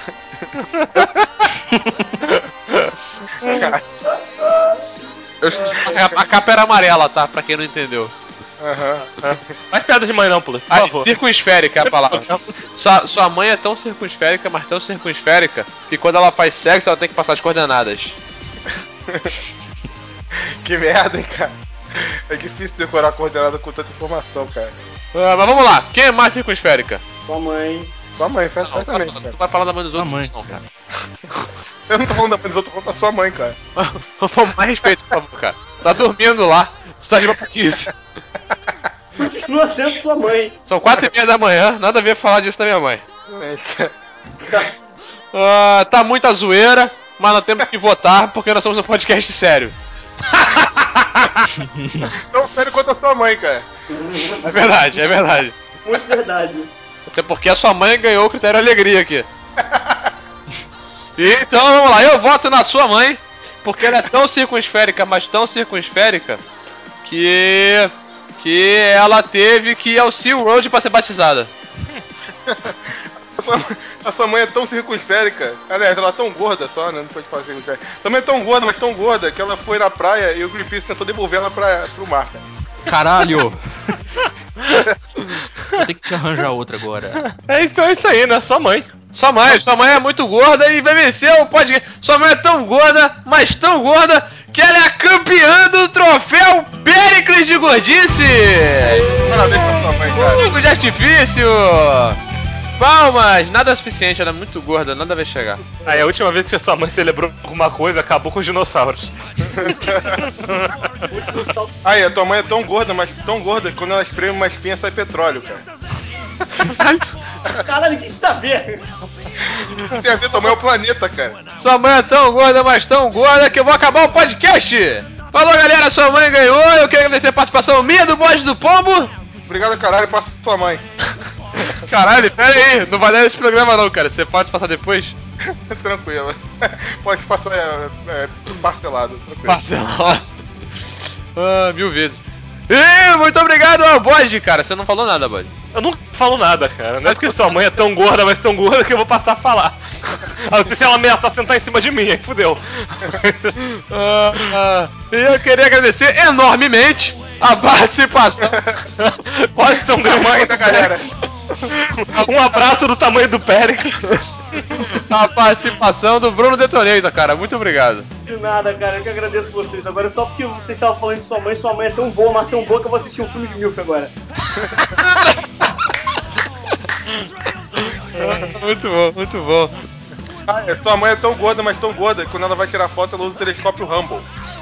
A capa era amarela, tá? Pra quem não entendeu. Mais piada de mãe não, por favor. Circunsférica é a palavra. Sua mãe é tão circunsférica, mas tão circunsférica, que quando ela faz sexo, ela tem que passar as coordenadas. Que merda, hein, cara. É difícil decorar a coordenada com tanta informação, cara. Mas vamos lá, quem é mais circunsférica? Sua mãe. Sua mãe, certamente, cara. Tu vai falar da mãe dos outros? Mãe. Não, cara. Eu não tô falando da mãe dos outros, tô falando da sua mãe, cara. Vamos mais respeito, por favor, cara. Tá dormindo lá, tu tá de maluquice. Continua sendo sua mãe. São 4h30 da manhã, nada a ver falar disso da minha mãe. Tá muita zoeira, mas nós temos que votar porque nós somos um podcast sério. Tão sério quanto a sua mãe, cara. É verdade, é verdade. Muito verdade. Até porque a sua mãe ganhou o critério alegria aqui. Então vamos lá, eu voto na sua mãe, porque ela é tão circunsférica, mas tão circunsférica, que ela teve que ir ao SeaWorld pra ser batizada. A sua mãe é tão circunsférica. Aliás, ela é tão gorda só, né? Não pode falar circunsférica. Também é tão gorda, mas tão gorda, que ela foi na praia e o Greenpeace tentou devolver ela pro mar, cara. Caralho! Vou ter que te arranjar outra agora. Então é isso aí, né? Sua mãe. Sua mãe é muito gorda e vai vencer o podcast. Sua mãe é tão gorda, mas tão gorda, que ela é a campeã do troféu Péricles de gordice! Parabéns pra sua mãe, cara. Fogo de artifício! Palmas! Nada é suficiente, ela é muito gorda, nada vai chegar. Aí a última vez que a sua mãe celebrou alguma coisa, acabou com os dinossauros. Aí, a tua mãe é tão gorda, mas tão gorda que quando ela espreme uma espinha sai petróleo, cara. Caralho, o que tá vendo? Tem a ver, tua mãe é o planeta, cara. Sua mãe é tão gorda, mas tão gorda, que eu vou acabar o podcast! Falou, galera, sua mãe ganhou, eu quero agradecer a participação minha do Bode do Pombo. Obrigado, caralho, passa sua mãe. Caralho, pera aí, não vai dar esse programa não, cara, você pode passar depois? Tranquilo. Pode passar parcelado. Tranquilo. Parcelado. 1000 vezes. E muito obrigado ao Bode, cara, você não falou nada, Bode. Eu não falo nada, cara. Não é porque sua mãe é tão gorda, mas tão gorda que eu vou passar a falar. A não ser se ela ameaçar sentar em cima de mim, aí fudeu. E eu queria agradecer enormemente a participação. Quase tão grande da galera. Um abraço do tamanho do Péricles. A participação do Bruno Detonator, cara. Muito obrigado. De nada, cara. Eu que agradeço vocês. Agora só porque vocês estavam falando de sua mãe é tão boa, mas tão boa que eu vou assistir um filme de Milf agora. Muito bom, muito bom. Sua mãe é tão gorda, mas tão gorda, que quando ela vai tirar foto, ela usa o telescópio Hubble.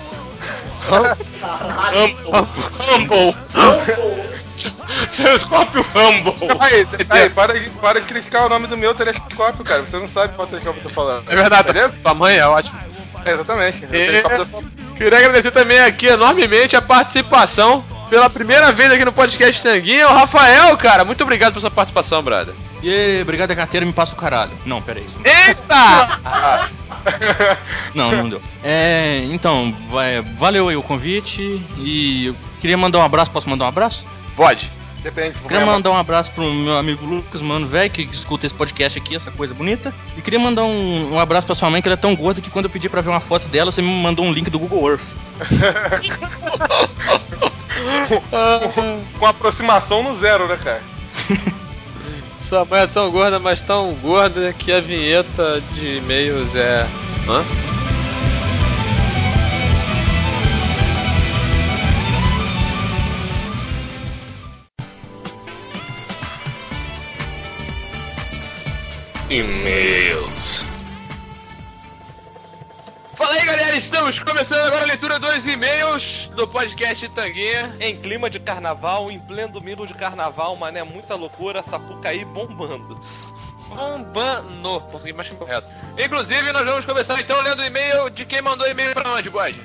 Humble. Telescópio Humble. Aí, para de criticar o nome do meu telescópio, cara. Você não sabe qual telescópio eu tô falando. É verdade, beleza? tua mãe é ótima. Exatamente. O telescópio da sua... Queria agradecer também aqui enormemente a participação pela primeira vez aqui no podcast Tanguinha, o Rafael, cara. Muito obrigado pela sua participação, brother. E obrigado a carteira, me passa o caralho. Não, peraí. Eita! Não deu. Então, valeu aí o convite e eu queria mandar um abraço. Posso mandar um abraço? Pode. Depende. Queria mandar um abraço pro meu amigo Lucas, mano, velho, que escuta esse podcast aqui, essa coisa bonita. E queria mandar um abraço pra sua mãe, que ela é tão gorda que quando eu pedi pra ver uma foto dela, você me mandou um link do Google Earth. Com aproximação no zero, né, cara? Sua mãe é tão gorda, mas tão gorda que a vinheta de e-mails é... Hã? E-mails. Fala aí, galera, estamos começando agora a leitura dos e-mails do podcast Tanguinha. Em clima de carnaval, em pleno domingo de carnaval, mané, muita loucura, Sapucaí bombando. Bombando, consegui mais que correto. Inclusive, nós vamos começar então lendo o e-mail de quem mandou e-mail pra onde, Bode?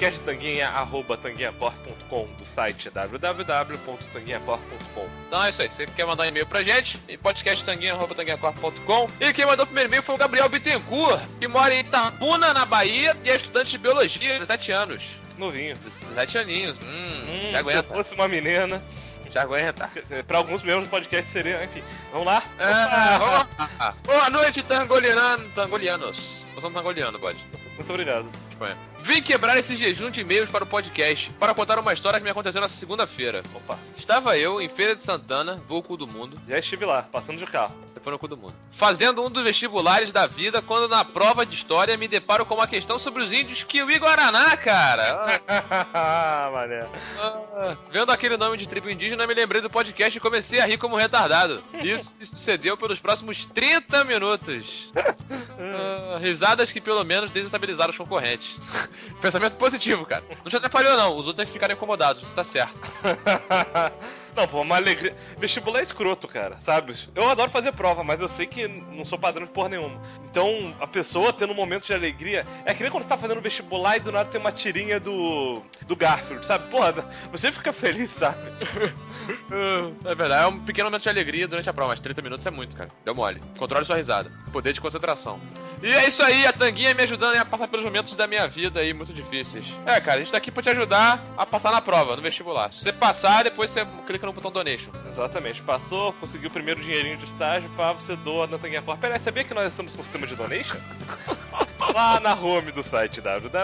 podcasttanguinha@tanguinhacor.com, do site www.tanguinhacor.com. Então é isso aí, você quer mandar um e-mail pra gente, podcasttanguinha@tanguinhacor.com. E quem mandou o primeiro e-mail foi o Gabriel Bittencourt, que mora em Itabuna, na Bahia, e é estudante de biologia, 17 anos. Novinho. 17 aninhos, já aguenta. Se fosse uma menina... Já aguenta. Pra alguns membros do podcast seria, enfim. Vamos lá? Vamos lá. Boa noite, tangolianos. Eu sou um tangoliano, pode. Muito obrigado. Vim quebrar esse jejum de e-mails para o podcast para contar uma história que me aconteceu nessa segunda-feira. Opa. Estava eu em Feira de Santana, vou cu do mundo. Já estive lá, passando de carro. Depois no cu do mundo. Fazendo um dos vestibulares da vida, quando na prova de história me deparo com uma questão sobre os índios Kiwi Guaraná, cara. Mané. Vendo aquele nome de tribo indígena, me lembrei do podcast e comecei a rir como retardado. Isso se sucedeu pelos próximos 30 minutos. Risadas que pelo menos desestabilizaram os concorrentes. Pensamento positivo, cara. Não te atrapalhou, não. Os outros é que ficaram incomodados. Você tá certo. Não, pô, uma alegria. Vestibular é escroto, cara, sabe? Eu adoro fazer prova, mas eu sei que não sou padrão de porra nenhuma. Então, a pessoa tendo um momento de alegria... É que nem quando tá fazendo vestibular e do nada tem uma tirinha do Garfield, sabe? Porra, você fica feliz, sabe? É verdade, é um pequeno momento de alegria durante a prova, mas 30 minutos é muito, cara. Deu mole. Controle sua risada. Poder de concentração. E é isso aí, a Tanguinha me ajudando a passar pelos momentos da minha vida aí muito difíceis. Cara, a gente tá aqui pra te ajudar a passar na prova, no vestibular. Se você passar, depois você clica no botão donation. Exatamente, passou, conseguiu o primeiro dinheirinho de estágio, você doa na Tanguinha Corp. Peraí, sabia que nós estamos com o sistema de donation? Lá na home do site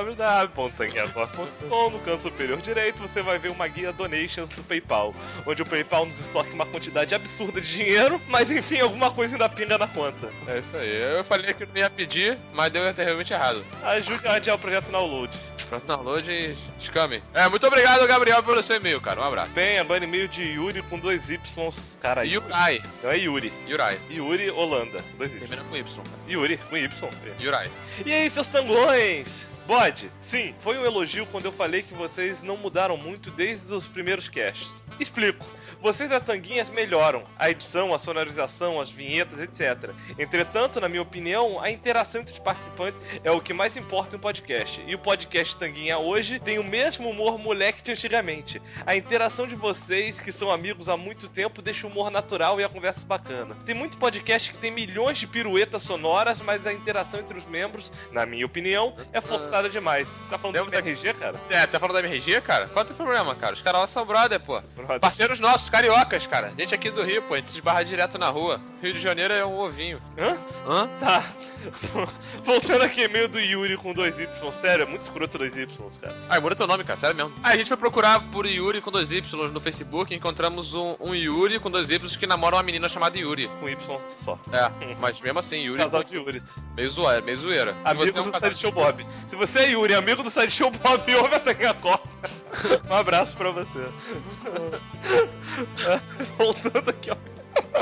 www.tanguinhacorp.com, no canto superior direito, você vai ver uma guia donations do PayPal, onde o PayPal nos estoca uma quantidade absurda de dinheiro, mas enfim, alguma coisa ainda pinga na conta. É isso aí, eu falei que não ia pedir, mas deu realmente errado. Ajude a adiar o projeto Download. Download e escame. Muito obrigado, Gabriel, pelo seu e-mail, cara. Um abraço. Bem, agora e-mail de Yuri com 2 Ys. Cara, Yurai. Não é Yuri. Yurai. Yuri Holanda. 2 Y. Termina com Y, cara. Yuri, com Y. Yurai. E aí, seus tangões? Bode, sim, foi um elogio quando eu falei que vocês não mudaram muito desde os primeiros casts. Explico. Vocês da Tanguinhas melhoram a edição, a sonorização, as vinhetas, etc. Entretanto, na minha opinião, a interação entre os participantes é o que mais importa em um podcast. E o podcast Tanguinha hoje tem o mesmo humor moleque de antigamente. A interação de vocês, que são amigos há muito tempo, deixa o humor natural e a conversa bacana. Tem muito podcast que tem milhões de piruetas sonoras, mas a interação entre os membros, na minha opinião, é forçada demais. Você tá falando do MRG, cara? Tá falando da MRG, cara? Qual é o teu problema, cara? Os caras lá são brother, pô. Parceiros nossos, cariocas, cara. Gente aqui do Rio, pô. A gente se esbarra direto na rua. Rio de Janeiro é um ovinho. Hã? Tá. Voltando aqui, e-mail do Yuri com 2 Y. Sério, é muito escroto 2 Y, cara. Muda teu nome, cara. Sério mesmo. A gente foi procurar por Yuri com 2 Y no Facebook e encontramos um Yuri com 2 Y que namora uma menina chamada Yuri. Com Y só. Mas mesmo assim, Yuri... Casal de Yuris. Meio zoeira. Amigos do Sideshow Bob. Se você é Yuri, amigo do Sideshow Bob, ouve a Tanguinha Corp. Um abraço pra você. Voltando aqui, ó.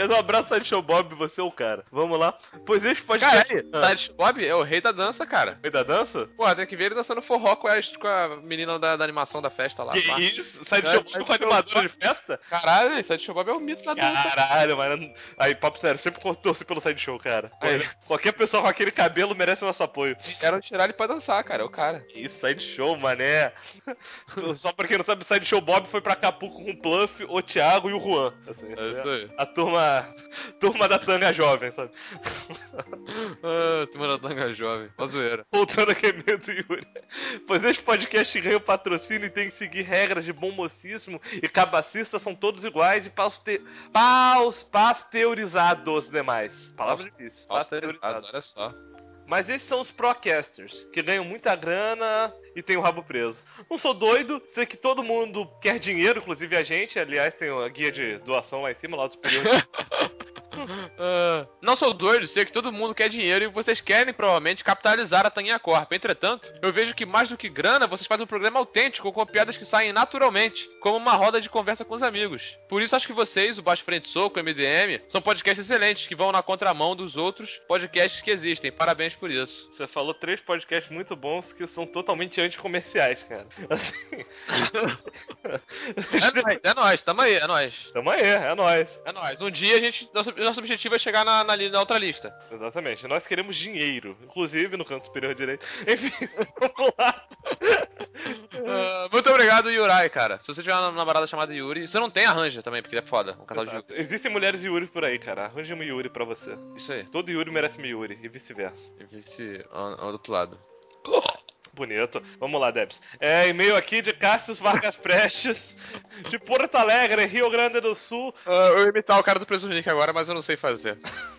Aliás, um abraço, Sideshow Bob, você é o cara. Vamos lá. Pois este Cara, podcast... Sideshow Bob é o rei da dança, cara. Rei da dança? Pô, tem que ver ele dançando forró com a menina da animação da festa lá. Que pá. isso? Sideshow Bob com animadora de festa? Caralho, Sideshow Bob é o mito da dança. Caralho, mano. Aí, papo sério, sempre torci pelo Sideshow, cara. Qualquer pessoa com aquele cabelo merece nosso apoio. Quero tirar ele pra dançar, cara, é o cara. Isso, Sideshow, mané. Só pra quem não sabe, Sideshow Bob foi pra Acapulco com o Pluff, o Thiago e o Juan. Assim, É isso aí. A turma da tanga jovem, sabe? Turma da tanga jovem, uma zoeira. Voltando aqui meio do Yuri. Pois este podcast ganha o patrocínio e tem que seguir regras de bom mocismo e cabacistas são todos iguais e pasteurizados demais. Palavra difícil. Pasteurizados, olha só. Mas esses são os procasters, que ganham muita grana e tem o rabo preso. Não sou doido, sei que todo mundo quer dinheiro, inclusive a gente. Aliás, tem a guia de doação lá em cima, lá do superior. Não sou doido, sei que todo mundo quer dinheiro e vocês querem provavelmente capitalizar a Tanguinha Corp. Entretanto, eu vejo que mais do que grana, vocês fazem um programa autêntico com piadas que saem naturalmente, como uma roda de conversa com os amigos. Por isso acho que vocês, o Baixo Frente Soco, o MDM, são podcasts excelentes que vão na contramão dos outros podcasts que existem. Parabéns por isso. Você falou 3 podcasts muito bons que são totalmente anticomerciais, cara. Assim... É nóis, tamo aí, é nóis. Tamo aí, é nóis. É nóis. Um dia nosso objetivo é chegar na outra lista. Exatamente. Nós queremos dinheiro. Inclusive no canto superior direito. Enfim, vamos lá. Muito obrigado, Yurai, cara. Se você tiver uma namorada chamada Yuri, você não tem, arranja também, porque é foda. Um casal de Yuri. Existem mulheres Yuri por aí, cara. Arranje uma Yuri pra você. Isso aí. Todo Yuri merece uma Yuri e vice-versa. E vice ao outro lado. Bonito. Vamos lá, Debs. E-mail aqui de Cássio Vargas Prestes, de Porto Alegre, Rio Grande do Sul. Eu ia imitar o cara do Presunic agora, mas eu não sei fazer.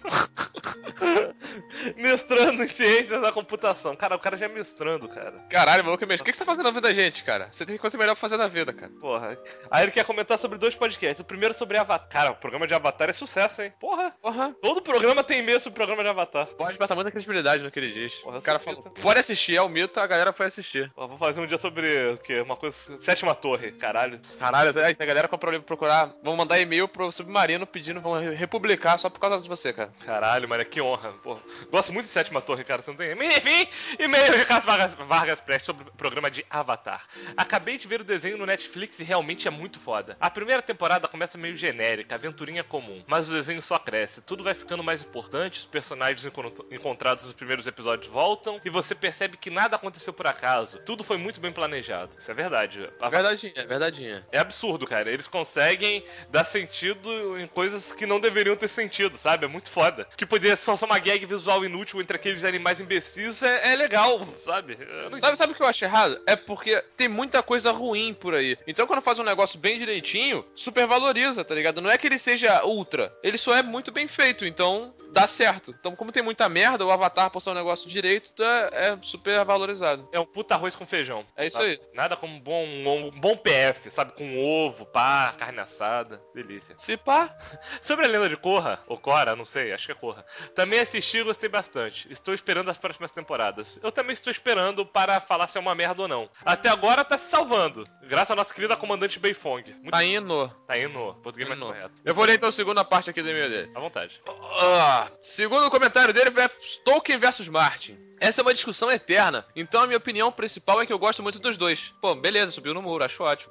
Mestrando em ciências da computação. Cara, o cara já é mestrando, cara. Caralho, maluco mesmo. O que você tá fazendo na vida da gente, cara? Você tem coisa melhor pra fazer na vida, cara. Porra. Aí ele quer comentar sobre 2 podcasts. O primeiro sobre Avatar. Cara, o programa de Avatar é sucesso, hein? Porra. Todo programa tem e-mail sobre o programa de Avatar. Pode passar muita credibilidade no que ele diz. Porra, o cara falou, pode assistir, é o mito, a galera foi assistir. Vou fazer um dia sobre o quê? Uma coisa... 7ª Torre. Caralho. Caralho, se a galera comprar o livro procurar, vamos mandar e-mail pro Submarino pedindo, vamos republicar só por causa de você, cara. Caralho, mano, que honra. Porra. Gosto muito de 7ª Torre, cara, você não tem... Enfim, e-mail de Cássio Vargas Prestes sobre o programa de Avatar. Acabei de ver o desenho no Netflix e realmente é muito foda. A primeira temporada começa meio genérica, aventurinha comum, mas o desenho só cresce, tudo vai ficando mais importante, os personagens encontrados nos primeiros episódios voltam, e você percebe que nada aconteceu por acaso. Tudo foi muito bem planejado. Isso é verdade. Verdadinha. É absurdo, cara. Eles conseguem dar sentido em coisas que não deveriam ter sentido, sabe? É muito foda. Que poderia ser só uma gag visual inútil entre aqueles animais imbecis é legal, sabe? Sabe o que eu acho errado? É porque tem muita coisa ruim por aí. Então quando faz um negócio bem direitinho, super valoriza, tá ligado? Não é que ele seja ultra. Ele só é muito bem feito, então dá certo. Então como tem muita merda, o Avatar por ser um negócio direito é super valorizado. É um puta arroz com feijão. É isso sabe? aí. Nada como um bom PF, sabe? Com ovo, pá, carne assada. Delícia. Se pá. Sobre a lenda de Korra, ou Korra, não sei, acho que é Korra. Também assisti e gostei bastante. Estou esperando as próximas temporadas. Eu também estou esperando para falar se é uma merda ou não. Até agora tá se salvando. Graças à nossa querida comandante Beifong. Tá indo. Português mais correto. Eu vou ler então a segunda parte aqui do e-mail dele. À vontade. Segundo o comentário dele, é Tolkien versus Martin. Essa é uma discussão eterna, então a minha opinião principal é que eu gosto muito dos dois. Pô, beleza, subiu no muro, acho ótimo.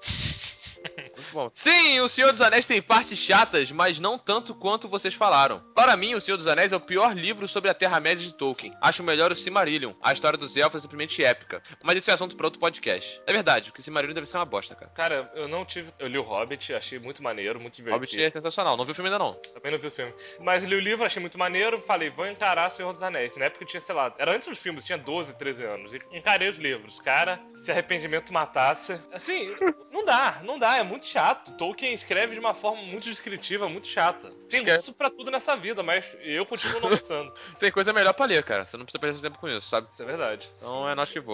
Muito bom. Sim, O Senhor dos Anéis tem partes chatas, mas não tanto quanto vocês falaram. Para mim, O Senhor dos Anéis é o pior livro sobre a Terra-média de Tolkien. Acho melhor o Silmarillion. A história dos elfos é simplesmente épica. Mas isso é assunto para outro podcast. É verdade, o Silmarillion deve ser uma bosta, cara. Cara, eu li o Hobbit, achei muito maneiro, muito divertido. Hobbit é sensacional, não vi o filme ainda não. Também não vi o filme. Mas li o livro, achei muito maneiro, falei, vou encarar O Senhor dos Anéis. Na época eu tinha, sei lá, era antes dos filmes, tinha 12, 13 anos. E encarei os livros. Cara, se arrependimento matasse... Assim, não dá, é muito chato. Tolkien escreve de uma forma muito descritiva, muito chata. Tem gosto pra tudo nessa vida, mas eu continuo não gostando. Tem coisa melhor pra ler, cara. Você não precisa perder seu tempo com isso, sabe? Isso é verdade. Então é nós que voa.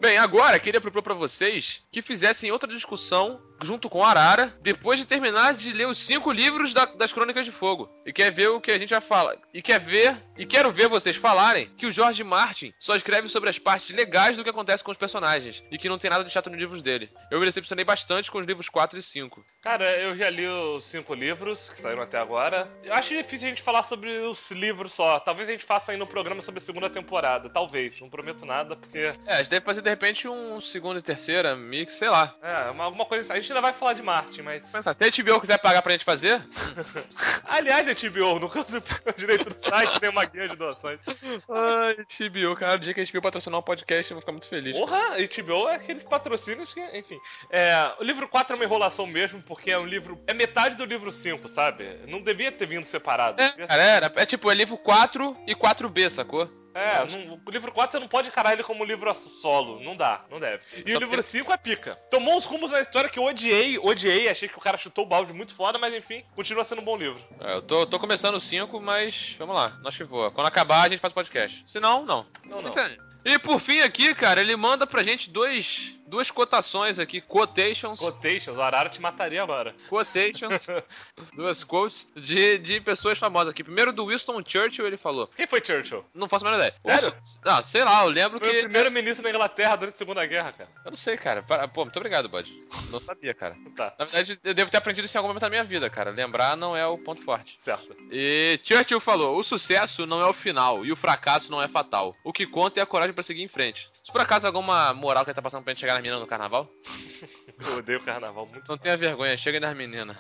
Bem, agora queria propor pra vocês que fizessem outra discussão junto com a Arara, depois de terminar de ler os 5 livros das Crônicas de Fogo. E quer ver o que a gente vai falar. E quero ver vocês falarem que o George Martin só escreve sobre as partes legais do que acontece com os personagens, e que não tem nada de chato nos livros dele. Eu me decepcionei bastante com os livros 4 e 5. Cara, eu já li os 5 livros que saíram até agora. Eu acho difícil a gente falar sobre os livros só. Talvez a gente faça aí no programa sobre a segunda temporada. Talvez. Não prometo nada, porque... a gente deve fazer de repente um segundo e terceira mix, sei lá. Alguma coisa assim. A gente ainda vai falar de Martin, mas... Se a HBO quiser pagar pra gente fazer... Aliás, a HBO, no caso do direito do site, tem uma guia de doações. Ai, HBO, cara, o dia que a HBO patrocinar um podcast, eu vou ficar muito feliz. Porra, a HBO é aqueles patrocínios que, enfim. O livro 4 é uma enrolação mesmo, porque é um livro... É metade do livro 5, sabe? Não devia ter vindo separado. É tipo, é livro 4 e 4B, sacou? O livro 4 você não pode encarar ele como livro solo. Não dá, não deve. E o livro 5 é pica. Tomou uns rumos na história que eu odiei. Achei que o cara chutou o balde muito foda, mas enfim, continua sendo um bom livro. Eu tô começando o 5, mas vamos lá, nós que voa. Quando acabar, a gente faz podcast. Se não, não. Não. E por fim aqui, cara, ele manda pra gente duas cotações aqui, quotations. Quotations, o Arara te mataria agora. Quotations, duas quotes de pessoas famosas aqui. Primeiro do Winston Churchill, ele falou. Quem foi Churchill? Não faço a menor ideia. Sério? Sei lá, eu lembro foi que... o primeiro-ministro da Inglaterra durante a Segunda Guerra, cara. Eu não sei, cara. Pô, muito obrigado, Bud. Não sabia, cara. Tá. Na verdade, eu devo ter aprendido isso em algum momento da minha vida, cara. Lembrar não é o ponto forte. Certo. E Churchill falou, o sucesso não é o final e o fracasso não é fatal. O que conta é a coragem pra seguir em frente. Se por acaso alguma moral que ele tá passando pra gente chegar nas meninas no carnaval? Eu odeio o carnaval muito. Não tenha vergonha, chega nas meninas.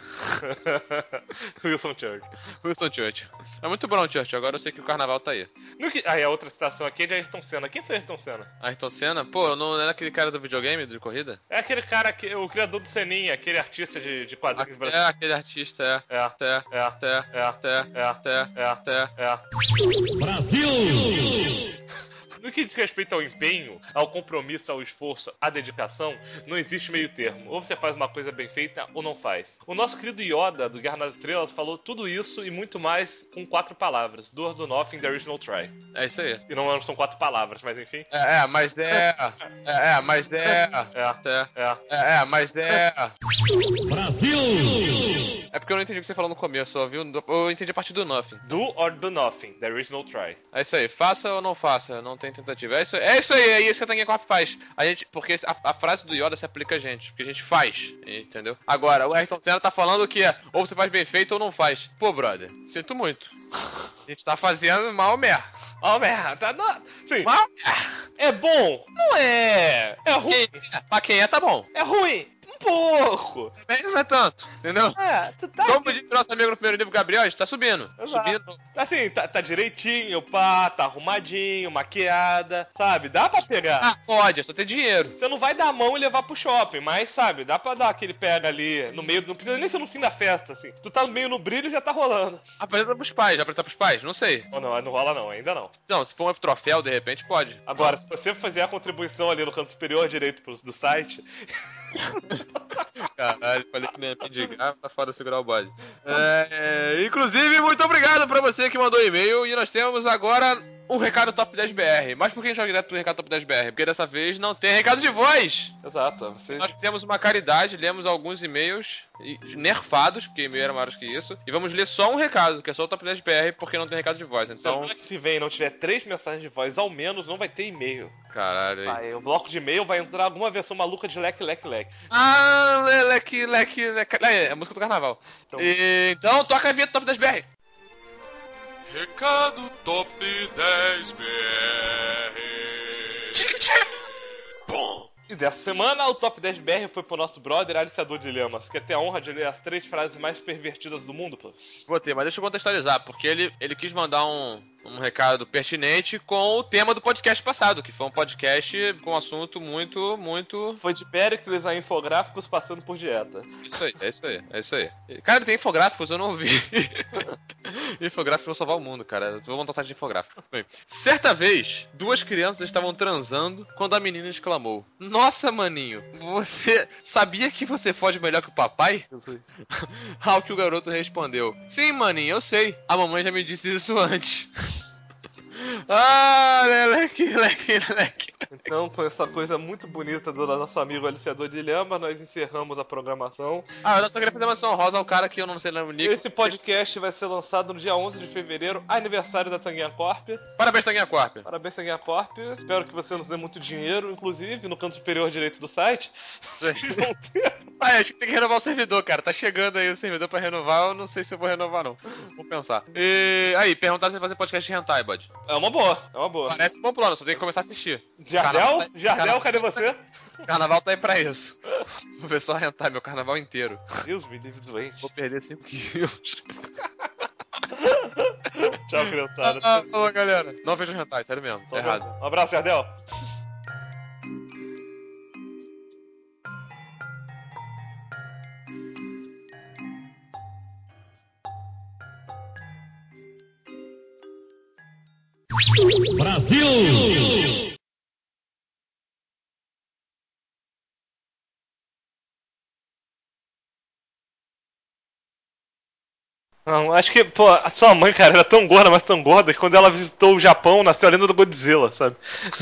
Winston Churchill. É muito bom, Churchill. Agora eu sei que o carnaval tá aí. Aí a outra citação aqui é de Ayrton Senna. Quem foi Ayrton Senna? Ayrton Senna? Pô, não era aquele cara do videogame, de corrida? É aquele cara, o criador do Seninha, aquele artista de quadrinhos brasileiros. É, aquele artista, Brasil! No que diz respeito ao empenho, ao compromisso, ao esforço, à dedicação, não existe meio termo. Ou você faz uma coisa bem feita ou não faz. O nosso querido Yoda, do Guerra nas Estrelas, falou tudo isso e muito mais com 4 palavras. Do or do nothing, there is no try. É isso aí. E não são 4 palavras, mas enfim. Brasil! É porque eu não entendi o que você falou no começo, eu entendi a partir do nothing. Do or do nothing, there is no try. É isso aí, faça ou não faça, não tem tentativa. É isso aí, é isso que a Tanguinha Corp faz. Porque a frase do Yoda se aplica a gente, porque a gente faz, entendeu? Agora, o Ayrton Senna tá falando que ou você faz bem feito ou não faz. Pô, brother, sinto muito. A gente tá fazendo mal merda. Sim. Mal é bom? Não é. É ruim. Pra quem é, tá bom. É ruim. Um pouco. Não é tanto, entendeu? Tu tá... Como disse nosso amigo no primeiro livro, Gabriel, a gente tá subindo. Subindo. Assim, tá direitinho, pá, tá arrumadinho, maquiada, sabe? Dá pra pegar. Pode, é só ter dinheiro. Você não vai dar a mão e levar pro shopping, mas, sabe, dá pra dar aquele pega ali no meio, não precisa nem ser no fim da festa, assim. Tu tá meio no brilho, já tá rolando. Apresenta pros pais, não sei. Não rola não, ainda não. Não, se for um troféu, de repente, pode. Agora, se você fizer a contribuição ali no canto superior direito do site... Caralho, falei que não ia mendigar, tá fora segurar o bode. Inclusive, muito obrigado pra você que mandou e-mail. E nós temos agora um recado Top 10 BR. Mas por que a gente joga direto pro recado Top 10 BR? Porque dessa vez não tem recado de voz. Exato. Nós fizemos uma caridade, lemos alguns e-mails nerfados, porque e-mail era maior que isso. E vamos ler só um recado, que é só o Top 10 BR, porque não tem recado de voz. Então, se vem e não tiver 3 mensagens de voz, ao menos não vai ter e-mail. Caralho. O bloco de e-mail vai entrar alguma versão maluca de leque. Leque. É a música do carnaval. Então toca a vinheta Top 10 BR. Recado Top 10 BR. Bom. E dessa semana, o Top 10 BR foi pro nosso brother Aliciador Dilemas, que tem a honra de ler as 3 frases mais pervertidas do mundo, pô. Botei, mas deixa eu contextualizar, porque ele quis mandar um recado pertinente com o tema do podcast passado, que foi um podcast com um assunto muito... Foi de Péricles a infográficos passando por dieta. É isso aí. Cara, tem infográficos, eu não ouvi. Infográficos vão salvar o mundo, cara. Eu vou montar um site de infográficos. Certa vez, 2 crianças estavam transando quando a menina exclamou: "Nossa, maninho, você sabia que você fode melhor que o papai?" Ao que o garoto respondeu: "Sim, maninho, eu sei. A mamãe já me disse isso antes." Ah, Leleque. Então, com essa coisa muito bonita do nosso amigo Aliciador de Lhama, nós encerramos a programação. Ah, eu só queria fazer uma menção rosa ao cara que eu não sei o nick. Esse podcast vai ser lançado no dia 11 de fevereiro, aniversário da Tanguinha Corp. Parabéns, Tanguinha Corp. Parabéns, Tanguinha Corp. Espero que você nos dê muito dinheiro, inclusive no canto superior direito do site. Vocês vão ter. Ah, acho que tem que renovar o servidor, cara. Tá chegando aí o servidor pra renovar, eu não sei se eu vou renovar, não. Vou pensar. E aí, perguntar se vai fazer podcast de hentai, bud. É uma boa. Parece um bom plano, só tem que começar a assistir. Jardel, cadê você? Carnaval tá aí pra isso. Vou ver só hentai meu carnaval inteiro. Deus me livre doente. Vou perder 5 quilos. Tchau, criançada. Falou, galera. Não vejo hentai, sério mesmo. Tá errado. Um abraço, Jardel. Brasil! Não, acho que, pô, a sua mãe, cara, era tão gorda, mas tão gorda, que quando ela visitou o Japão, nasceu a lenda do Godzilla, sabe?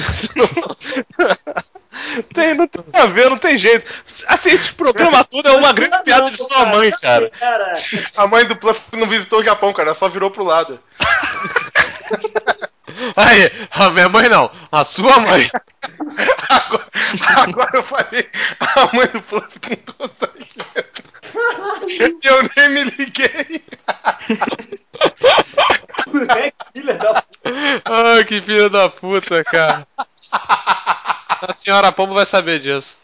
Não tem a ver, não tem jeito. Assim, esse programa todo é uma grande piada de sua mãe, cara. A mãe do Pluff não visitou o Japão, cara, ela só virou pro lado. Aí, a minha mãe não, a sua mãe. Agora eu falei a mãe do Pluff com todas as letras. E eu nem me liguei. Filha da Ai, que filha da puta, cara. A senhora Pombo vai saber disso.